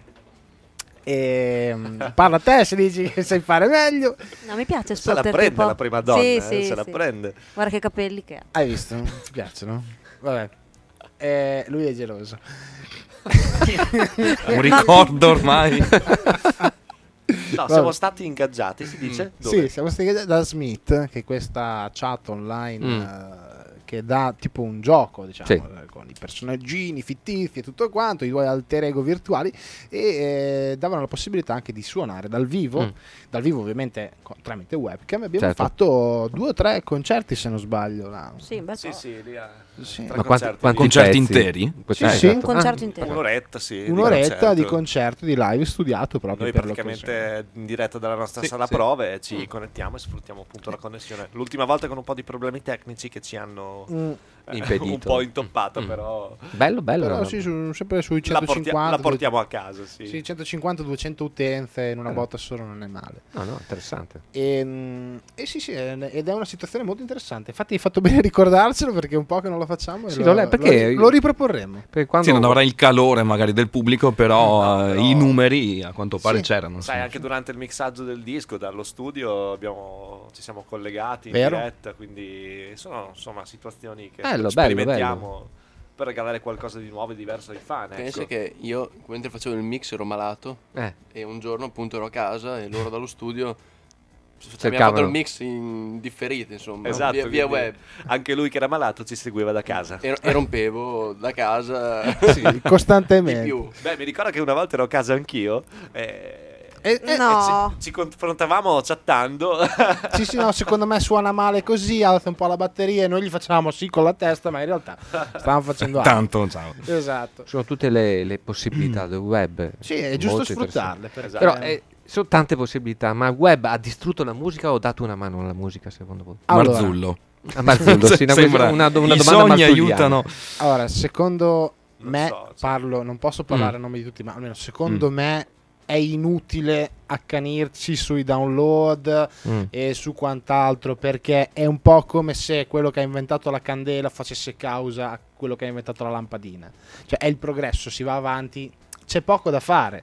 ehm, parla te se dici che sai fare meglio. No, mi piace Se la spotterti prende un po'. la prima donna, Sì, eh, sì, se la sì. prende. Guarda che capelli che ha. Hai visto? Ti piacciono? Vabbè. Eh, lui è geloso. Un ricordo ormai. No, siamo stati ingaggiati, si dice? Dove? Sì, siamo stati da Smith, che è questa chat online Mm. eh, che dà tipo un gioco, diciamo, Sì. eh, con i personaggini fittizi e tutto quanto, i tuoi alter ego virtuali, e eh, davano la possibilità anche di suonare dal vivo, Mm. dal vivo ovviamente co- tramite webcam. Abbiamo Certo. fatto due o tre concerti, se non sbaglio. Là. Sì, un bel Sì, po'. sì, lì a... Sì. tre Ma quanti, concerti. quanti Concerti pezzi? interi? Sì, Eh, sì. esatto. Un concerto Ah, intero. Un'oretta, sì. di Un'oretta concerto. di concerto di live studiato proprio Noi per praticamente in diretta dalla nostra Sì, sala sì. prove e ci connettiamo e sfruttiamo appunto la connessione. L'ultima volta con un po' di problemi tecnici che ci hanno l'occasione. Mm, eh, Impedito. un po' intoppato, Mm. però Bello, bello. però sì, su- sempre sui la, portia- centocinquanta. la portiamo a casa, sì. Sì, centocinquanta duecento utenze in una Eh. botta solo non è male. No, no, interessante. E, mm, e sì, sì, è- ed è una situazione molto interessante. Infatti, hai fatto bene a ricordarcelo perché è un po' che non lo facciamo. E Sì, lo, lo- perché- lo, lo riproporremo. Perché quando Sì, non avrà il calore magari del pubblico, però, No, eh, però- i numeri a quanto pare Sì. c'erano. Sai, sì. anche durante il mixaggio del disco dallo studio abbiamo, ci siamo collegati in Vero. diretta, quindi sono insomma situazioni che Bello, bello, sperimentiamo per regalare qualcosa di nuovo e diverso ai fan. Pensa ecco. che io, mentre facevo il mix, ero malato Eh, e un giorno appunto ero a casa e loro dallo studio cioè, abbiamo Cercavano. fatto il mix in differito, insomma, Esatto, via, via quindi web. anche lui che era malato ci seguiva da casa. E, e rompevo da casa Sì, di costantemente. più. Beh, mi ricordo che una volta ero a casa anch'io e, E- e- No. ci, ci confrontavamo chattando. Sì, sì, no, secondo me suona male così, alza un po' la batteria e noi gli facciamo sì con la testa, ma in realtà stavamo facendo altro. Tanto, ciao. Esatto. sono tutte le, le possibilità del web. Sì, è giusto Molto sfruttarle. perché- Esatto. Però eh, sono tante possibilità, ma il web ha distrutto la musica o ha dato una mano alla musica secondo voi? Allora, Marzullo. A Marzullo, sì, una, Sembra- una, una I domanda sogni marzulliana. aiutano. Allora, secondo Non me, so, cioè. parlo, non posso parlare a nome di tutti, ma almeno secondo me è inutile accanirci sui download Mm. e su quant'altro, perché è un po' come se quello che ha inventato la candela facesse causa a quello che ha inventato la lampadina. Cioè è il progresso, si va avanti, c'è poco da fare.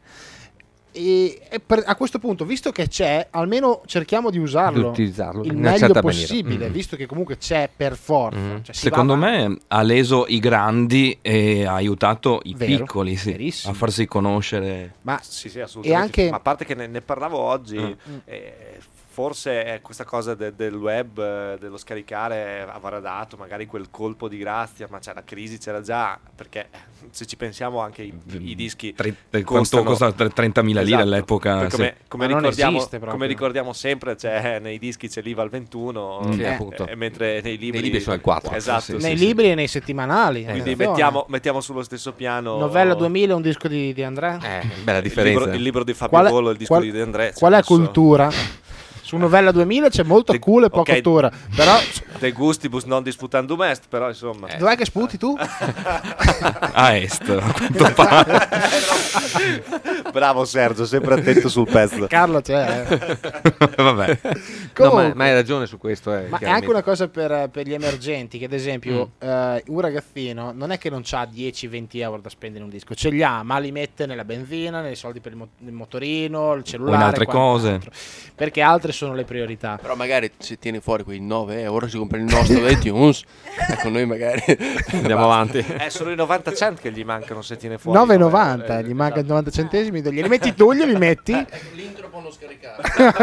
E, e per- a questo punto, visto che c'è, almeno cerchiamo di usarlo Di utilizzarlo il in una meglio certa possibile, maniera. Mm. visto che comunque c'è per forza. Mm. Cioè, si Secondo va avanti. me ha leso i grandi e ha aiutato i Vero, piccoli sì, verissimo. a farsi conoscere. Ma Sì, sì, assolutamente. E anche- Ma a parte che ne, ne parlavo oggi, Mm. eh, forse è questa cosa de- del web, eh, dello scaricare, avrà dato magari quel colpo di grazia, ma cioè, la crisi c'era già, perché eh, se ci pensiamo anche i, i dischi Tre- quanto costano- costa tre- trentamila lire Esatto. all'epoca? Poi come, sì. come Ma non ricordiamo, esiste proprio. come ricordiamo sempre, c'è, nei dischi c'è l'I V A al ventuno, Sì, eh, appunto. eh, mentre nei libri, Nei libri sono al quattro. Esatto, Sì, nei sì, libri e nei settimanali. Quindi attenzione. mettiamo, mettiamo sullo stesso piano Novella duemila, un disco di, di Andrea. Eh, bella il differenza. libro, il libro di Fabio Qual è- Volo e il disco qual- di De André. cioè, Qual è adesso- cultura? Su Novella duemila c'è molto De- culo e poca ok. cultura. Però De gustibus non disputandum est, però insomma. dov'è che sputi tu? A est, a quanto pare. Bravo Sergio, sempre attento sul pezzo. Carlo c'è. eh. Vabbè. No, Comunque, ma, ma hai ragione su questo. Eh, ma è anche chiaramente. una cosa per, per gli emergenti, che ad esempio Mm. eh, un ragazzino non è che non ha dieci venti euro da spendere in un disco, ce li ha, ma li mette nella benzina, nei soldi per il, mo- il motorino, il cellulare, O in altre quant'altro. Perché altre sono le priorità. Però magari se tieni fuori quei nove euro si compra il nostro iTunes. Ecco, noi magari Andiamo avanti. Eh, sono i novanta cent che gli mancano se tiene fuori. nove e nove, novanta, eh, gli manca esatto. novanta centesimi, glieli metti tu, glieli metti. l'intro può non scaricare.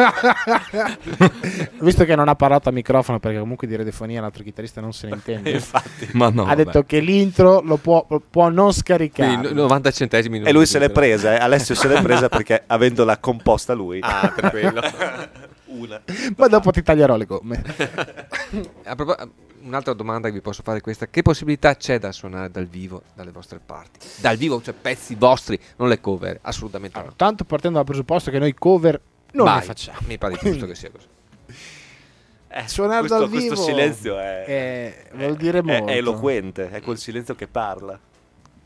Visto che non ha parlato a microfono, perché comunque di radiofonia l'altro chitarrista non se ne intende, Infatti. Ma no, ha vabbè. detto che l'intro lo può, può non scaricare. Quindi novanta centesimi. non E lui se l'è utilizzano. presa, eh. Alessio se l'è presa perché avendola composta lui. Ah, per quello. Una. Ma dopo ti taglierò le gomme. A propos- un'altra domanda che vi posso fare è questa: che possibilità c'è da suonare dal vivo dalle vostre parti? Dal vivo, cioè pezzi vostri, non le cover, assolutamente no. Tanto partendo dal presupposto che noi cover non Vai, ne facciamo. Mi pare giusto che sia così. Eh, Suonare questo, dal questo vivo silenzio è, eh, vuol dire è- molto. è eloquente, è quel silenzio che parla.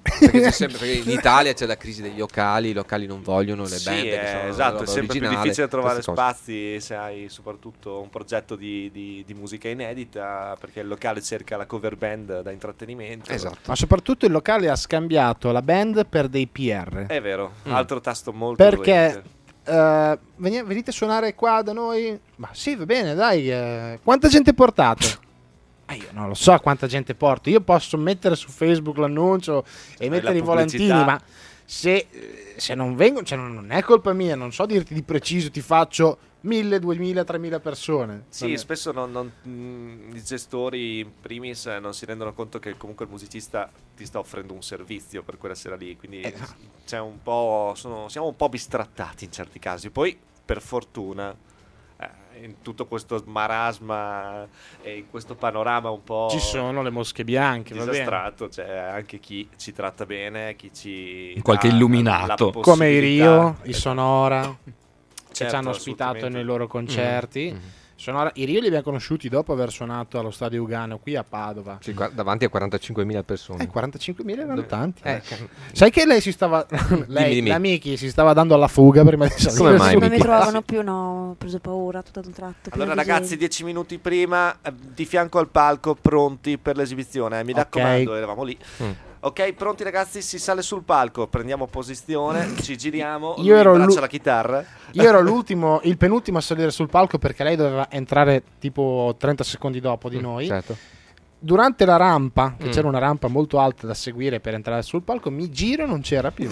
Perché, c'è sempre, perché in Italia c'è la crisi degli locali, i locali non vogliono le Sì, band che eh, sono esatto, è sempre originale, più difficile trovare queste cose. spazi se hai soprattutto un progetto di, di, di musica inedita, perché il locale cerca la cover band da intrattenimento. Esatto. Ma soprattutto il locale ha scambiato la band per dei P R. È vero, Mm. altro tasto molto Perché dolente. eh, veni- venite a suonare qua da noi? Ma sì, va bene, dai. eh, quanta gente portate? Ma io non lo so quanta gente porto. Io posso mettere su Facebook l'annuncio e Hai mettere la i volantini, pubblicità. ma se, se non vengono, cioè non è colpa mia, non so dirti di preciso, ti faccio mille, duemila, tremila persone. Sì, Non è- spesso non, non- mh, i gestori in primis eh, non si rendono conto che comunque il musicista ti sta offrendo un servizio per quella sera lì, quindi Eh. c'è un po', sono- siamo un po' bistrattati in certi casi. Poi, per fortuna, eh, in tutto questo marasma e in questo panorama un po' Ci sono le mosche bianche, va bene. disastrato, c'è anche chi ci tratta bene, chi ci Qualche dà illuminato. la Come i Rio, possibilità. i Sonora, che Certo, ci hanno ospitato assolutamente. nei loro concerti. Mm. Sonora, i Rio li abbiamo conosciuti dopo aver suonato allo Stadio Ugano qui a Padova. Sì, qua- davanti a quarantacinquemila persone. Eh, quarantacinquemila erano Dove- tanti. Eh, Sai che lei si stava lei, dimmi. la Miki si stava dando alla fuga prima di salire Come mai, su. Non mi Miki? trovavano più, no, ho preso paura tutto ad un tratto. Allora pieno di ragazzi, gente. dieci minuti prima, eh, di fianco al palco, pronti per l'esibizione, eh, mi Ok. raccomando, eravamo lì. Mm. Ok, pronti ragazzi, si sale sul palco, prendiamo posizione, ci giriamo, Io lui ero abbraccia lu- la chitarra. Io ero l'ultimo, il penultimo a salire sul palco perché lei doveva entrare tipo trenta secondi dopo di noi. Certo. Durante la rampa, che Mm. c'era una rampa molto alta da seguire per entrare sul palco, mi giro e non c'era più.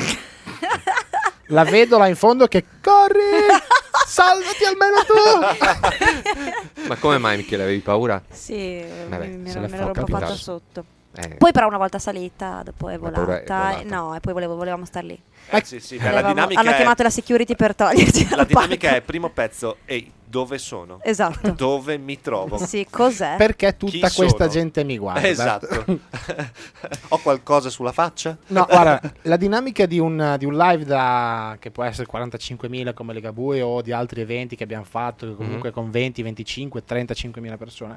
La vedo là in fondo che corri, salvati almeno tu. Ma come mai, Michele, avevi paura? Sì, Vabbè, mi, mi se ero, l'è me l'ero un po' capitato. fatta sotto. Eh, Poi però una volta salita, dopo è La paura è volata. volata. No, e poi volevo, volevamo star lì. Eh, sì, sì, beh, la Avevamo- dinamica hanno è, chiamato la security per toglierci la dal dinamica palco. è primo pezzo, ehi, dove sono? Esatto. Dove mi trovo? Sì, cos'è? Perché tutta Chi questa sono? gente mi guarda. Esatto. Ho qualcosa sulla faccia? No, guarda, la dinamica di un, di un live da, che può essere quarantacinquemila come Ligabue o di altri eventi che abbiamo fatto, che comunque con venti, venticinque, trentacinquemila persone,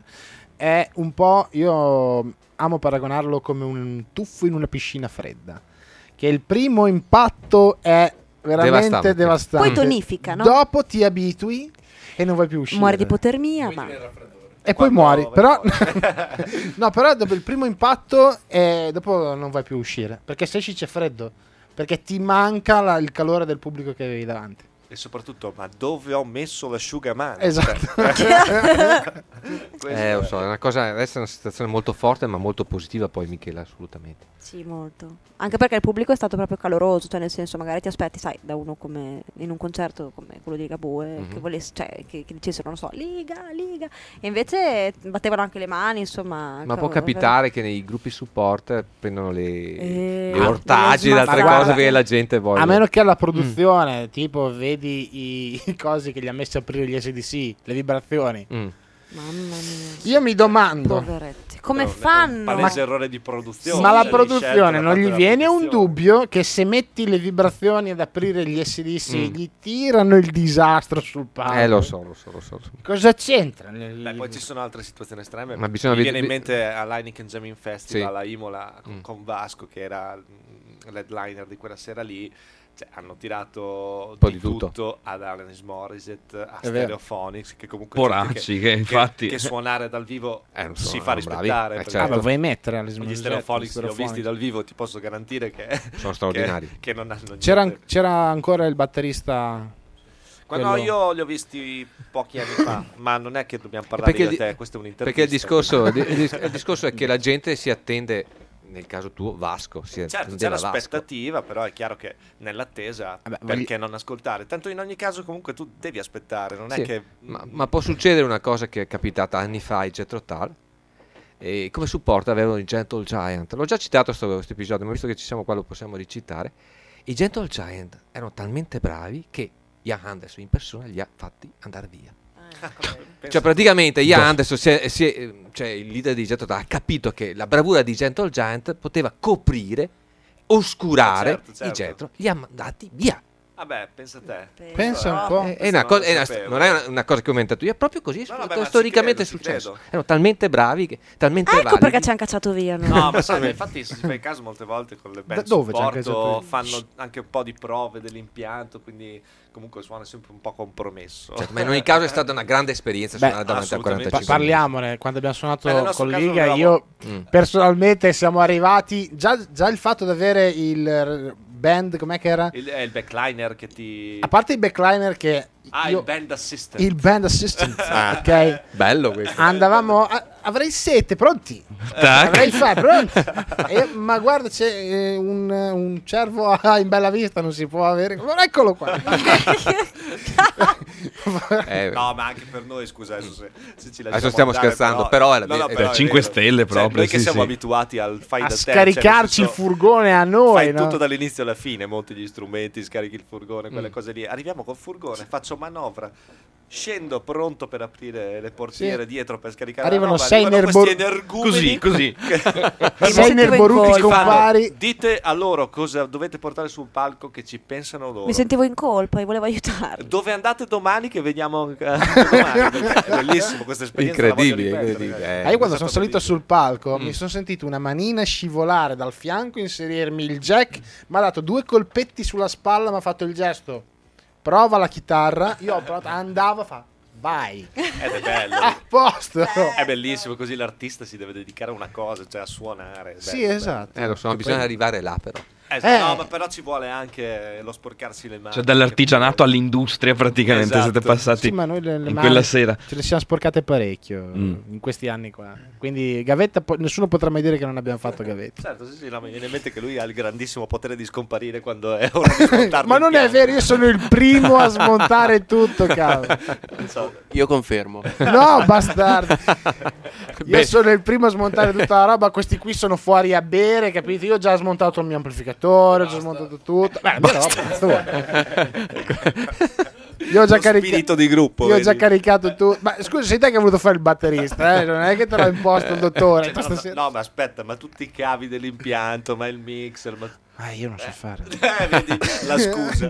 è un po', io amo paragonarlo come un tuffo in una piscina fredda, che il primo impatto è veramente Devastante. devastante. Poi tonifica, no? Dopo ti abitui e non vuoi più uscire. Muori di ipotermia, ma E poi Quando muori, vai però fuori. no, però dopo il primo impatto e dopo non vai più a uscire, perché se esci c'è freddo, perché ti manca la- il calore del pubblico che avevi davanti. E soprattutto, ma dove ho messo l'asciugamano? Esatto. Cioè, questo eh, lo è- so, è una cosa, adesso è una situazione molto forte, ma molto positiva poi, Michele, assolutamente. sì, molto. Anche perché il pubblico è stato proprio caloroso, cioè nel senso magari ti aspetti, sai, da uno come in un concerto come quello di Ligabue, Mhm. che volesse, cioè che, che dicessero, non so, Liga, Liga, e invece battevano anche le mani, insomma. Ma co- può capitare che nei gruppi support prendono le, Eh, le ah, ortaggi e delle le altre smazzate. cose perché la gente vuole. A meno che alla produzione, tipo, vedi i, i cosi che gli ha messo a aprire gli S D C, le vibrazioni. Mm. Mamma mia. Io mi domando, Poveretti. Come Però è un fanno? palese errore di produzione. ma la cioè, di scelta produzione da non parte gli della viene un produzione. dubbio che se metti le vibrazioni ad aprire gli S D C Mm. gli tirano il disastro sul palco? Eh, lo so, lo so, lo so. Cosa c'entra? nel- Beh, poi ci sono altre situazioni estreme. Ma bisogna Mi ved- viene in ve- mente all'Heineken Jamming Festival Sì. a Imola con, Mm. con Vasco, che era mm, l'headliner di quella sera lì. Cioè, hanno tirato po' di, di tutto. tutto. ad Alanis Morissette, a È vero. Stereophonics, che comunque Poracci, che che, infatti- che suonare dal vivo Eh, non so, si fa erano bravi. rispettare. Eh, perché certo. Ah, ma vuoi mettere alle gli Morissette, Stereophonics li ho Stereophonics? visti dal vivo, ti posso garantire che Sono straordinari. che, che non hanno C'era, niente. c'era ancora il batterista. Quando quello- io li ho visti pochi anni fa, ma non è che dobbiamo parlare Perché di il- te, questo è un Perché il discorso, di- il dis- il discorso è che la gente si attende, nel caso tuo, Vasco. Si Certo, c'è attendeva Vasco. l'aspettativa, però è chiaro che nell'attesa, Vabbè, voglio- perché non ascoltare? Tanto in ogni caso comunque tu devi aspettare, non Sì, è che... ma, ma può succedere una cosa che è capitata anni fa ai Jethro Tull. E come supporto avevano i Gentle Giant. L'ho già citato questo episodio, ma visto che ci siamo qua lo possiamo ricitare. I Gentle Giant erano talmente bravi che Ian Anderson in persona li ha fatti andare via. Cioè praticamente Ian Anderson si è, si è- cioè il leader di Jethro Tull ha capito che la bravura di Gentle Giant poteva coprire, oscurare Eh, certo, certo. i Jethro, li ha mandati via. Vabbè, pensa a te. Pensa un po'. È una cosa, è una, non è una, una cosa che ho inventato io, è proprio così. No, vabbè, è ma storicamente ci è credo, ci successo. credo. Erano talmente bravi, che, talmente Ecco validi. perché ci hanno cacciato via. No, No, ma sai, infatti se si fa in caso molte volte con le band Da dove ci hanno supporto cacciato? fanno anche un po' di prove dell'impianto, quindi comunque suona sempre un po' compromesso. Certo, ma in ogni caso è stata una grande esperienza Beh, suonare davanti a assolutamente. Pa- quarantacinque parliamone, quando abbiamo suonato Beh, nel nostro con caso Liga, avevamo- io Mm. personalmente siamo arrivati, già, già il fatto di avere il band, com'è che era? Il, è il backliner che ti... A parte i backliner che Ah, io- il band assistant. il band assistant, ok? Bello questo. Andavamo, a- avrei sette, pronti? Tac. Avrei fatto, pronti? E- ma guarda, c'è eh, un, un cervo a- in bella vista, non si può avere. Eccolo qua. Eh, No, ma anche per noi, scusa, adesso, se, se ci lasciamo Adesso stiamo andare, scherzando, però è la- no, no, è però da cinque vero. stelle Cioè, proprio, noi che sì, siamo sì. abituati al fai A da te, scaricarci cioè, il nel senso, furgone a noi, fai no? tutto dall'inizio alla fine, monti gli strumenti, scarichi il furgone, Mm. quelle cose lì. Arriviamo col furgone, faccio manovra, scendo pronto per aprire le portiere Sì. dietro per scaricare Arrivano la roba, sei arrivano nerbor- questi energumeni Così, così. che- Mi Sei sentivo in nerboruti colpa. scompari. dite a loro cosa dovete portare sul palco, che ci pensano loro. Mi sentivo in colpa e volevo aiutarli. Dove andate domani che vediamo eh, domani, perché è bellissimo questa esperienza, la voglio Incredibile, ripetere, incredibile. ragazzi. Eh, Ma io quando È sono stato salito bellissimo. sul palco Mm. mi sono sentito una manina scivolare dal fianco, inserirmi il jack, mi ha dato due colpetti sulla spalla, mi ha fatto il gesto prova la chitarra, io ho provato, andava, fa vai, Ed è bello. a posto. È bellissimo, così l'artista si deve dedicare a una cosa, cioè a suonare. È Sì, bello, esatto. Eh, lo so, bisogna arrivare là però. bello. Eh, Eh. No, ma però ci vuole anche lo sporcarsi le mani. Cioè dall'artigianato all'industria praticamente Esatto. siete passati Sì, ma noi le, le in mani quella sera. ce le siamo sporcate parecchio Mm. in questi anni qua. Quindi gavetta, po- nessuno potrà mai dire che non abbiamo fatto gavetta. Certo, sì, sì, no, mi viene in mente che lui ha il grandissimo potere di scomparire quando è ora di smontarlo. Ma non è l'impianto. vero, io sono il primo a smontare tutto, cavolo. Non so. Io confermo. No, bastardi. Io Beh. sono il primo a smontare tutta la roba. Questi qui sono fuori a bere, capito? Io ho già smontato il mio amplificatore, ho già smontato tutto. Beh, la mia roba, cazzo vuoi? Io ho già Lo caricato. spirito di gruppo. Io ho già vedi? caricato tutto. Ma scusa, sei te che hai voluto fare il batterista, eh? Non è che te l'ha imposto il dottore. Cioè, no, Stasera- no, ma aspetta, ma tutti i cavi dell'impianto, ma il mixer, ma... Ah, io non so fare. Eh, vedi, la scusa.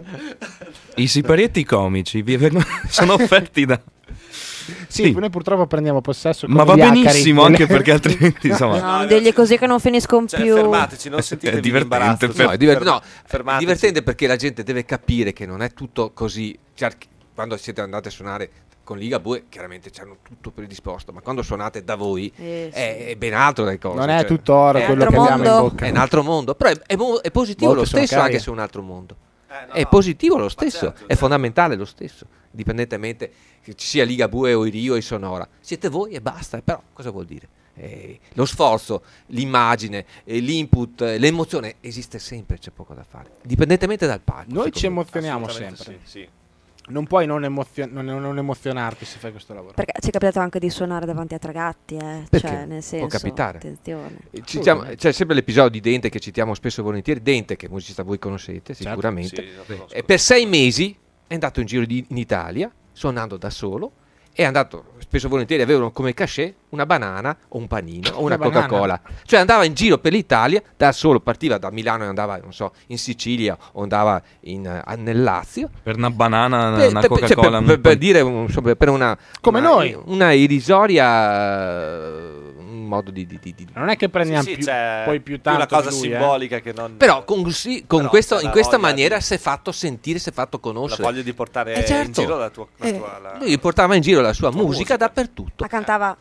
I siparietti comici vi vengono- sono offerti da... Sì, Sì. noi purtroppo prendiamo possesso. Ma come va gli acari. benissimo anche perché altrimenti insomma... No, non dirgli così che non finiscono Cioè, più. fermateci, non sentitevi È divertente, l'imbarazzo, fer- No, è, diver- no, è fermateci. divertente perché la gente deve capire che non è tutto così. Cioè, quando siete andati a suonare con Ligabue, chiaramente c'hanno tutto predisposto, ma quando suonate da voi Eh, sì. è, è ben altro dalle cose. Non è cioè, tutto oro è quello altro che abbiamo in mondo. bocca. È un altro mondo, però è, è mo- è positivo Molte lo sono stesso, carie. anche se è un altro mondo. Eh, no, È no. positivo lo Ma stesso, certo, è certo. fondamentale lo stesso, indipendentemente che ci sia Ligabue o i Rio o i Sonora. Siete voi e basta, però cosa vuol dire? Eh, lo sforzo, l'immagine, eh, l'input, eh, l'emozione esiste sempre, c'è poco da fare, indipendentemente dal palco. Noi ci secondo me. emozioniamo Assolutamente sempre. sì, sì. Non puoi non, emozio- non, non emozionarti se fai questo lavoro. Perché ci è capitato anche di suonare davanti a ragazzi, eh. Perché? Cioè, nel senso, Può capitare. attenzione. Eh, citiamo- c'è sempre l'episodio di Dente che citiamo spesso e volentieri. Dente, che musicista voi conoscete Certo. sicuramente, Sì, lo conosco. e per sei mesi è andato in giro di- in Italia suonando da solo. È andato spesso e volentieri, avevano come cachet una banana o un panino o una, Una banana. Coca-Cola. Cioè andava in giro per l'Italia da solo, partiva da Milano e andava, non so, in Sicilia o andava in, eh, nel Lazio. Per una banana, Per- una per- cioè, Coca-Cola... per, per- per dire un- insomma, per una Come una, noi. una irrisoria eh, un modo di, di- di- di- Non è che prendiamo Sì, sì, più, c'è poi più più tanto una cosa di lui, eh. simbolica che non... però con, sì, con Però questo- c'è in la questa voglia maniera di- si è fatto sentire, si è fatto la conoscere. voglia di portare Eh, certo. in giro la tua... La Eh, tua la- lui portava in giro la sua musica, musica. dappertutto. Ma cantava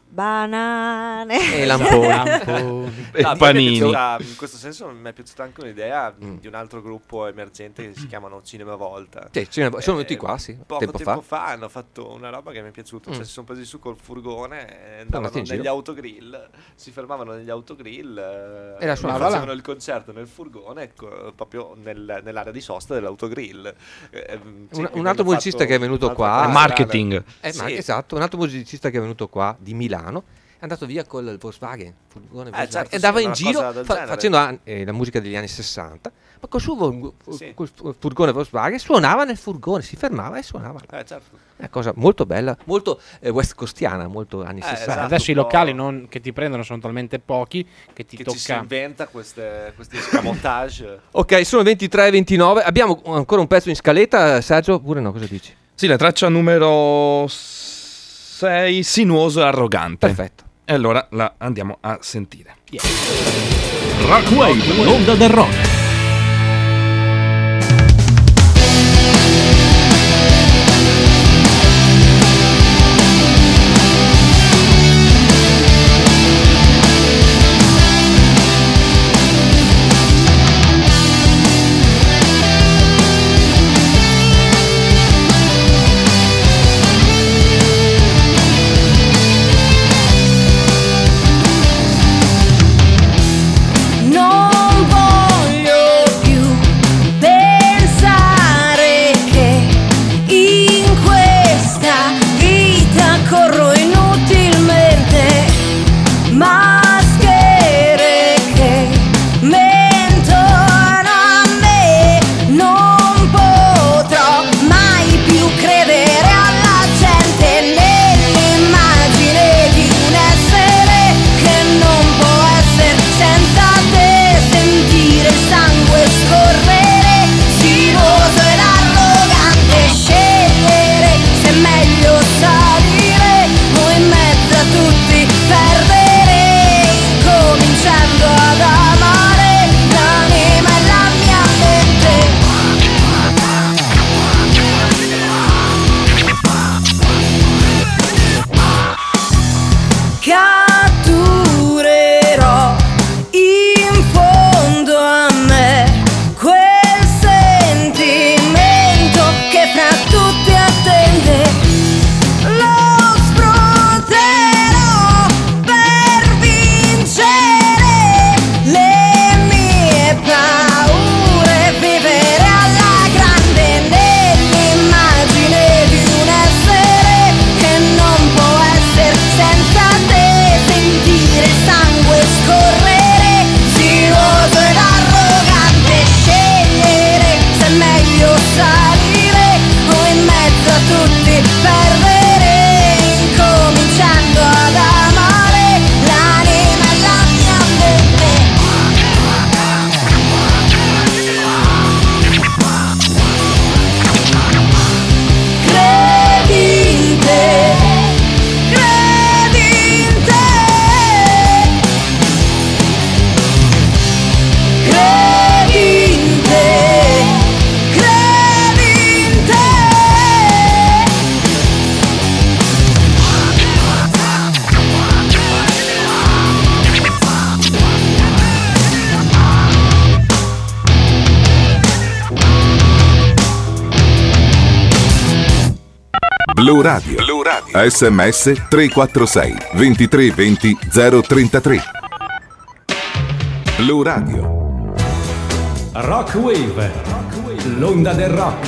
banane. E lamponi. Lamponi. E No, a me panini. mi è piaciuta- in questo senso mi è piaciuta anche un'idea Mm. di un altro gruppo emergente che si chiamano Cinema Volta. Sì, ce ne- sono venuti Eh, qua, sì, Poco tempo tempo, fa. fa. hanno fatto una roba che mi è piaciuta. Mm. Cioè, si sono presi su col furgone, e andati andavano in giro. negli autogrill, si fermavano negli autogrill eh, E la e suonavano facevano là. il concerto nel furgone, co- proprio nel- nell'area di sosta dell'autogrill. Eh, ehm, sì, Un, quindi un altro hanno musicista fatto che è venuto un'altra qua. cosa Marketing. Eh, ma- Sì. esatto, un altro musicista che è venuto qua di Milano è andato via col Volkswagen, furgone Eh, Volkswagen, certo, e andava sì, in una giro cosa del fa- genere. facendo an- eh, la musica degli anni sessanta, ma col suo vol- Sì. col furgone Volkswagen suonava nel furgone, si fermava e suonava. Eh, certo. È una cosa molto bella, molto eh, west costiana, molto anni Eh, sessanta. esatto. Adesso i un po'- locali non- che ti prendono sono talmente pochi che ti Che ci si tocca. inventa queste, questi escamotage. Ok, sono ventitré e ventinove, abbiamo ancora un pezzo in scaletta, Sergio, pure no, cosa dici? Sì, la traccia numero sei, sinuoso e arrogante. Perfetto. E allora la andiamo a sentire. Rockwave, l'onda del rock. Non voglio più pensare che in questa vita corro inutilmente, maschere che mentono a me. Non potrò mai più credere alla gente, nell'immagine di un essere che non può essere senza te. Sentire il sangue scorrere, sinuoso ed arrogante, scegliere se è meglio salire o in mezzo a tutti perdere, incominciando ad amare l'anima e la mia mente. Catturerò in fondo a me quel sentimento che fra tutti attende. Lo sfrutterò per vincere le mie paure, vivere alla grande nell'immagine di un essere che non può essere senza te. Sentire il sangue scorrere, sinuoso ed arrogante, scegliere se è meglio salire o in mezzo a tutti perdere, incominciando ad amare l'anima e la mia mente. Credi in te, credi in te, credi in te, credi in te. Blu Radio. Blu Radio. S M S tre quattro sei ventitré venti zero trentatré. Blu Radio. Rockwave, l'onda del rock.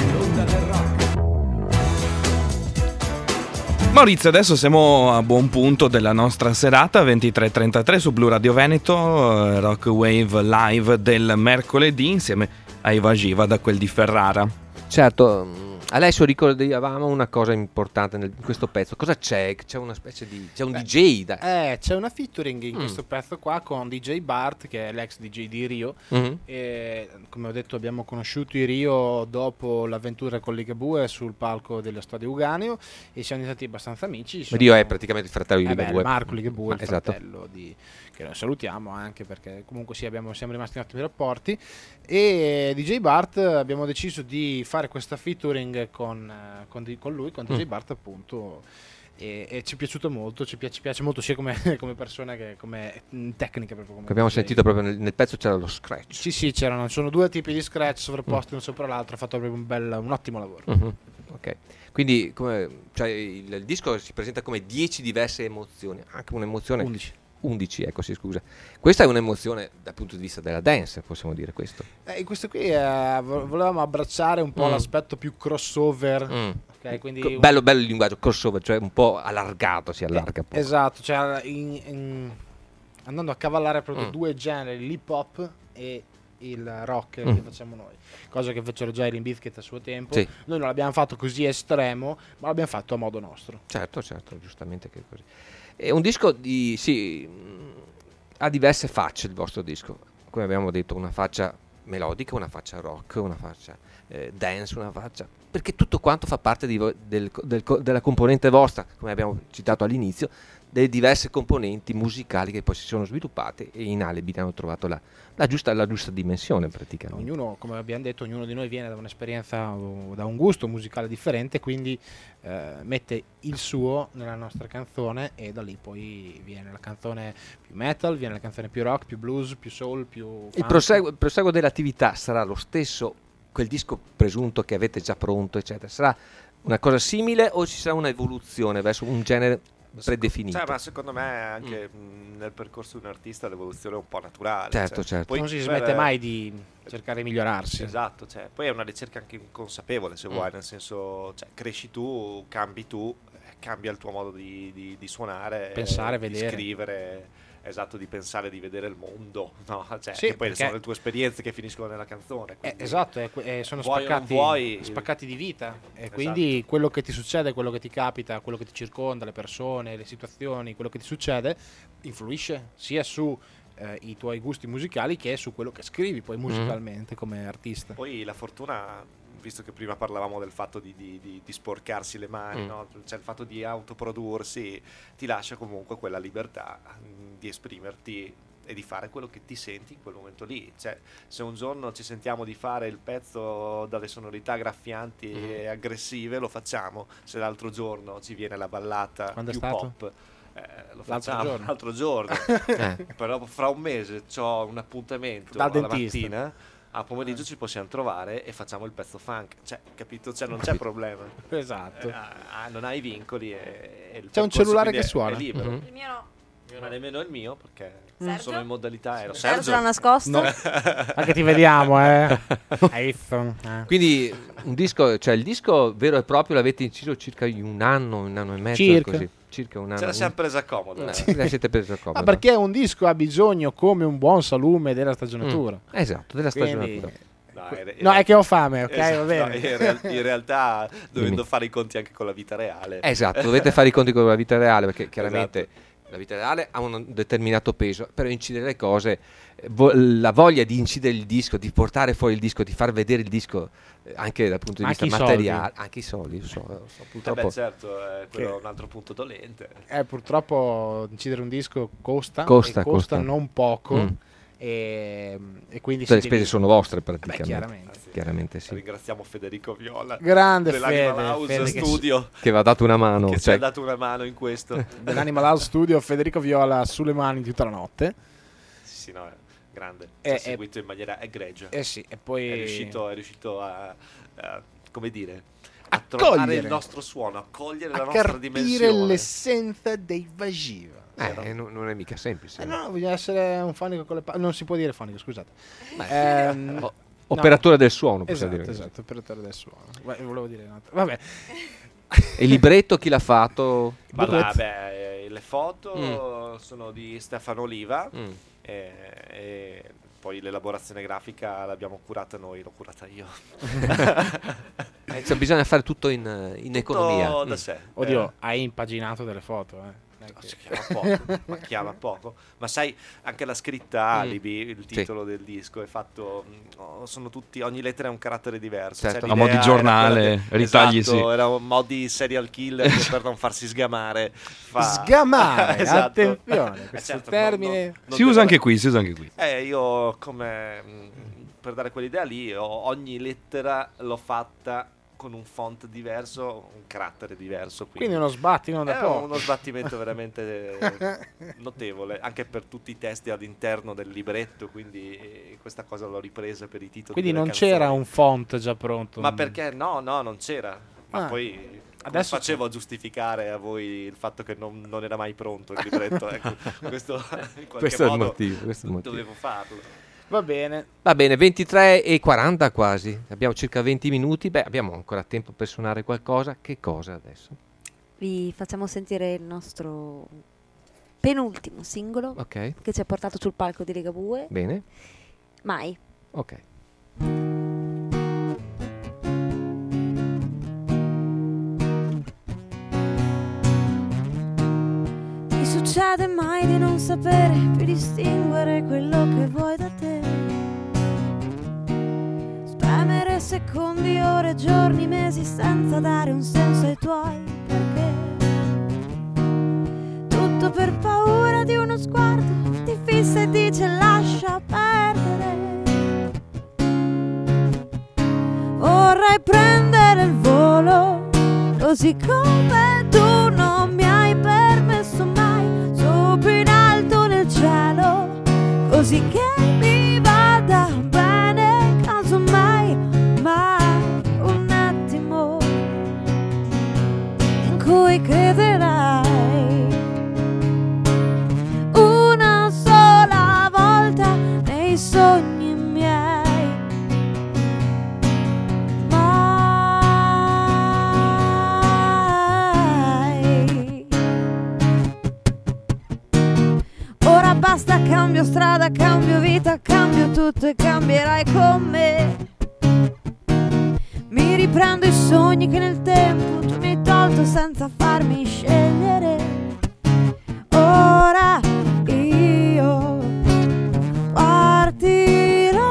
Maurizio, adesso siamo a buon punto della nostra serata, ventitré e trentatré su Blu Radio Veneto, eh, Rockwave live del mercoledì insieme a Eva Giva da quel di Ferrara. Certo, Alessio, ricordavamo una cosa importante nel- in questo pezzo. Cosa c'è? C'è una specie di... c'è un D J, dai. Eh, c'è una featuring in Mm. questo pezzo qua con D J Bart, che è l'ex D J di Rio. Mhm. E, come ho detto, abbiamo conosciuto i Rio dopo l'avventura con Ligabue sul palco dello Stadio Uganeo e siamo diventati abbastanza amici. Sono- Rio è praticamente il fratello di Eh beh, Ligabue. Marco Ligabue, il Esatto. fratello di, che lo salutiamo anche perché comunque sì, abbiamo, siamo rimasti in ottimi rapporti. E D J Bart abbiamo deciso di fare questa featuring con, eh, con, di- con lui, con D J Mm. Bart appunto. E, e ci è piaciuto molto, ci piace, ci piace molto sia come, come persona che come mm, tecnica proprio come Che abbiamo D J. sentito proprio nel, nel pezzo c'era lo scratch. Sì, sì, c'erano, sono due tipi di scratch sovrapposti uno sopra l'altro, ha fatto proprio un, bel, un ottimo lavoro. Mhm. Ok. Quindi come, cioè, il, il disco si presenta come dieci diverse emozioni, anche un'emozione undici. undici, ecco, sì, scusa. Questa è un'emozione dal punto di vista della dance, possiamo dire questo. Eh, in questo qui eh, vo- volevamo abbracciare un po' Mm. l'aspetto più crossover Mm. ok? Quindi Co- un- bello, bello il linguaggio crossover, cioè un po' allargato, si allarga un po'. Esatto, cioè in- in- andando a cavallare proprio Mm. due generi, l'hip hop e il rock Mm. che facciamo noi, cosa che fecero già i Limp Bizkit a suo tempo. Sì. Noi non l'abbiamo fatto così estremo, ma l'abbiamo fatto a modo nostro. Certo, certo, giustamente che è così. È un disco di sì, mh, ha diverse facce il vostro disco. Come abbiamo detto, una faccia melodica, una faccia rock, una faccia eh, dance, una faccia, perché tutto quanto fa parte di vo- del, del, della componente vostra, come abbiamo citato all'inizio, delle diverse componenti musicali che poi si sono sviluppate e in Alibi hanno trovato la, la giusta, la giusta dimensione praticamente. Ognuno, come abbiamo detto, ognuno di noi viene da un'esperienza o da un gusto musicale differente, quindi eh, mette il suo nella nostra canzone e da lì poi viene la canzone più metal, viene la canzone più rock, più blues, più soul, più Il funk. proseguo, il proseguo dell'attività sarà lo stesso, quel disco presunto che avete già pronto, eccetera, sarà una cosa simile o ci sarà un'evoluzione verso un genere predefinito? Cioè, ma secondo me anche mh, nel percorso di un artista l'evoluzione è un po' naturale. Certo, cioè, certo. poi Non si per- smette mai di cercare di migliorarsi. Esatto, cioè, poi è una ricerca anche inconsapevole, se Mm. vuoi, nel senso, cioè, cresci tu, cambi tu, eh, cambia il tuo modo di, di- di suonare, Pensare, eh, di vedere. scrivere, esatto, di pensare, di vedere il mondo, no? Cioè, Sì, che poi perché- sono le tue esperienze che finiscono nella canzone. Eh, quindi- esatto, è que- eh, sono vuoi o non spaccati, vuoi, spaccati di vita e Esatto. quindi quello che ti succede, quello che ti capita, quello che ti circonda, le persone, le situazioni, quello che ti succede influisce sia su eh, i tuoi gusti musicali che su quello che scrivi poi musicalmente come artista. Poi la fortuna, visto che prima parlavamo del fatto di, di- di- di sporcarsi le mani, Mm. no? Cioè il fatto di autoprodursi ti lascia comunque quella libertà mh, di esprimerti e di fare quello che ti senti in quel momento lì. Cioè, se un giorno ci sentiamo di fare il pezzo dalle sonorità graffianti Mm. e aggressive, lo facciamo. Se l'altro giorno ci viene la ballata Quando è più stato? pop, eh, lo L'altro facciamo giorno. l'altro giorno. Eh. Però fra un mese ho un appuntamento Dal alla dentista. mattina, a pomeriggio ci possiamo trovare e facciamo il pezzo funk. Cioè, capito? Cioè, non c'è problema. Esatto. Eh, ah, non hai vincoli e, e il C'è un percorso cellulare quindi che è- suona. è libero. Mhm. Il mio no. Ma nemmeno il mio perché Sergio? sono in modalità aereo. Sergio l'ha nascosto? No. Anche ti vediamo, eh. iPhone, eh. Quindi un disco, cioè il disco vero e proprio l'avete inciso circa in un anno, un anno e mezzo, Circa. così. Circa un anno. Ce la siamo presa comoda. un- eh. Eh, la siete presa comoda. Ah, perché un disco ha bisogno, come un buon salume, della stagionatura. Mm. Esatto, della Quindi- stagionatura. No, in re- No, è che ho fame, ok? Esatto, Va bene. no, in, real- in realtà, dovendo Dimmi. fare i conti anche con la vita reale. Esatto, dovete fare i conti con la vita reale perché chiaramente la vita reale ha un determinato peso, però incidere le cose, eh, vo- la voglia di incidere il disco, di portare fuori il disco, di far vedere il disco eh, anche dal punto di Ma vista anche i materiale, anche i soldi, lo so, lo so, Eh purtroppo. beh, certo, eh, quello Che- è un altro punto dolente. Eh, purtroppo incidere un disco costa, Costa, e costa, costa. non poco Mm. e, e quindi Tutte le si spese devi- sono vostre Beh, praticamente. chiaramente. Chiaramente sì. Ringraziamo Federico Viola, Grande dell'Animal Fede, House Fede che- Studio, Che vi ha dato una mano. che ci cioè, ha dato una mano in questo. dell'Animal House Studio, Federico Viola sulle mani tutta la notte. Sì, sì, no, è grande. Ci Eh, ha eh, seguito in maniera egregia. Eh sì, e poi È riuscito, è riuscito a, a- come dire, A a trovare cogliere. il nostro suono, a cogliere a la nostra carpire dimensione. l'essenza dei Vagiva. eh, non, non è mica semplice. Eh no, bisogna essere un fonico con le palle. Non si può dire fonico, scusate. Beh, Ehm, o- operatore del suono, possiamo esatto, dire. esatto, operatore del suono. Beh, volevo dire un altro. Vabbè. E il libretto chi l'ha fatto? Ma Burlet. vabbè, eh, le foto sono di Stefano Oliva Mm. e, e poi l'elaborazione grafica l'abbiamo curata noi, l'ho curata io. Eh, cioè, bisogna fare tutto in, in economia. Tutto da Mm. sé. Oddio, Eh, hai impaginato delle foto, eh. Non è che- si chiama poco, ma chiama poco. Ma sai, anche la scritta Alibi, il titolo del disco, è fatto. mh, oh, sono tutti. Ogni lettera è un carattere diverso. Certo. Cioè, A mo' di l'idea era giornale, quella che- ritagli, esatto, sì. era un mo' di serial killer che per non farsi sgamare. Fa... Sgamare, Esatto. attenzione, Eh, questo certo, termine- non- non- non Si usa deve- anche qui, si usa anche qui. Eh, io come mh, per dare quell'idea lì, ho- ogni lettera l'ho fatta con un font diverso, un carattere diverso. Quindi, Quindi uno sbattino da è poco. uno sbattimento veramente notevole, anche per tutti i testi all'interno del libretto, quindi eh, questa cosa l'ho ripresa per i titoli. Quindi delle non canzoni. c'era un font già pronto. Ma perché no, no, non c'era. Ma Ah. poi come Adesso facevo a giustificare a voi il fatto che non, non era mai pronto il libretto? Ecco, questo in qualche Questo è il modo motivo, questo è il motivo. dovevo farlo. Va bene. Va bene, ventitré e quaranta quasi. Abbiamo circa venti minuti. Beh, abbiamo ancora tempo per suonare qualcosa. Che cosa adesso? Vi facciamo sentire il nostro penultimo singolo Ok, che ci ha portato sul palco di Ligabue. bene. Mai. Ok. Ti succede mai di non sapere più distinguere quello che vuoi da te? Spremere secondi, ore, giorni, mesi senza dare un senso ai tuoi perché? Tutto per paura di uno sguardo, ti fissa e dice lascia perdere. Vorrei prendere il volo, così come tu non mi hai permesso mai, sopra in alto nel cielo, così che mi vada bene, casomai, mai un attimo in cui crederai, una sola volta nei sogni miei. Ora basta, cambio strada, cambio vita, cambio tutto e cambierai con me. Mi riprendo i sogni che nel tempo tu mi hai tolto senza farmi scegliere. Ora io partirò.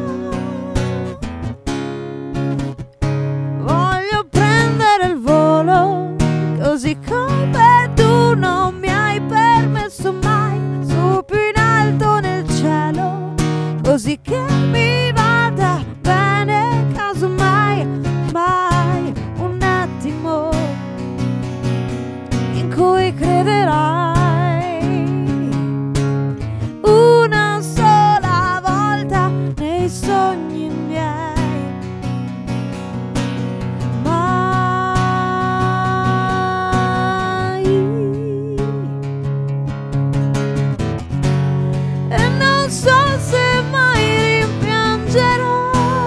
Voglio prendere il volo, così come tu non mi hai permesso mai, su più in alto nel cielo, così che mi vada bene, casomai, mai un attimo in cui crederai, una sola volta nei sogni miei. E non so se mai rimpiangerò.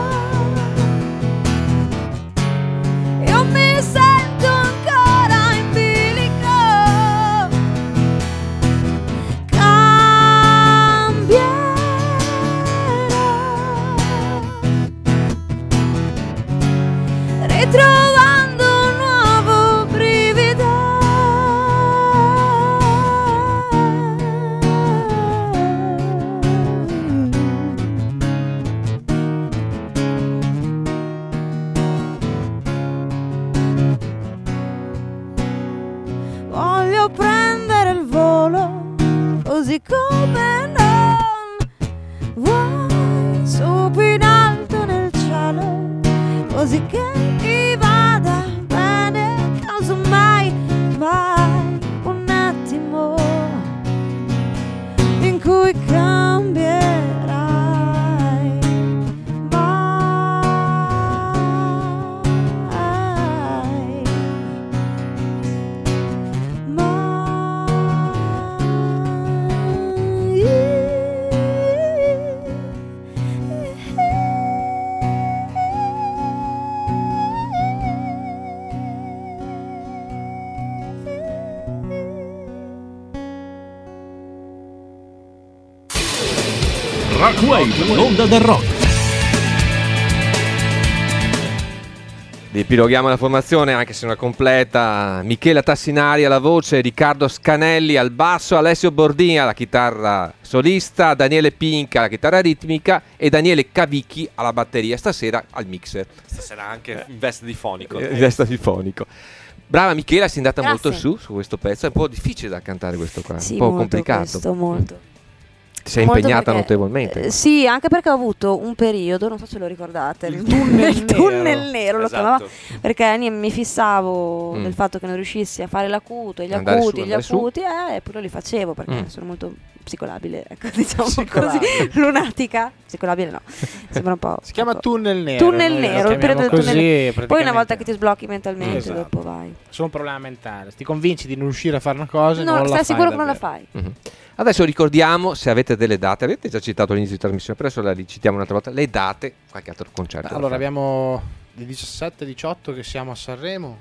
Io mi sento ancora in bilico. Cambierò, ritrovando un nuovo brivido. Voglio prendere il volo, così come non vuoi, su più in alto nel cielo, così che mi vada bene, casomai, mai un attimo in cui cambierai, mai, Rockwave, l'onda del rock. Ripiloghiamo la formazione, anche se non è completa. Michela Tassinari alla voce, Riccardo Scanelli al basso, Alessio Bordini alla chitarra solista, Daniele Pinca alla chitarra ritmica e Daniele Cavicchi alla batteria, stasera al mixer. Stasera anche in veste di fonico. In veste di fonico. Brava Michela, sei andata Grazie. molto su su questo pezzo, è un po' difficile da cantare questo qua, Sì, un po' molto complicato. questo, molto. Ti sei Molto impegnata perché- notevolmente. eh, sì, anche perché ho avuto un periodo, non so se lo ricordate, Il tunnel il tunnel nero. nero lo Esatto. chiamavo, perché ni- mi fissavo Mm. del fatto che non riuscissi a fare l'acuto e gli Andare acuti su, e gli andare su. acuti, eh, eppure li facevo perché Mm. sono molto psicolabile, ecco, diciamo Psicolabile. così, lunatica, psicolabile no, sembra un po'. Si chiama ecco. tunnel nero. Tunnel noi lo nero, il chiamiamo periodo del così, tunnel nero. Poi una praticamente. volta che ti sblocchi mentalmente, Esatto. dopo vai. Solo un problema mentale. Se ti convinci di non riuscire a fare una cosa, No, non la stai fai sicuro che non la davvero. fai. Mhm. Adesso ricordiamo, se avete delle date, avete già citato all'inizio di trasmissione, però adesso la ricitiamo un'altra volta, le date, qualche altro concerto. Allora abbiamo il diciassette diciotto che siamo a Sanremo,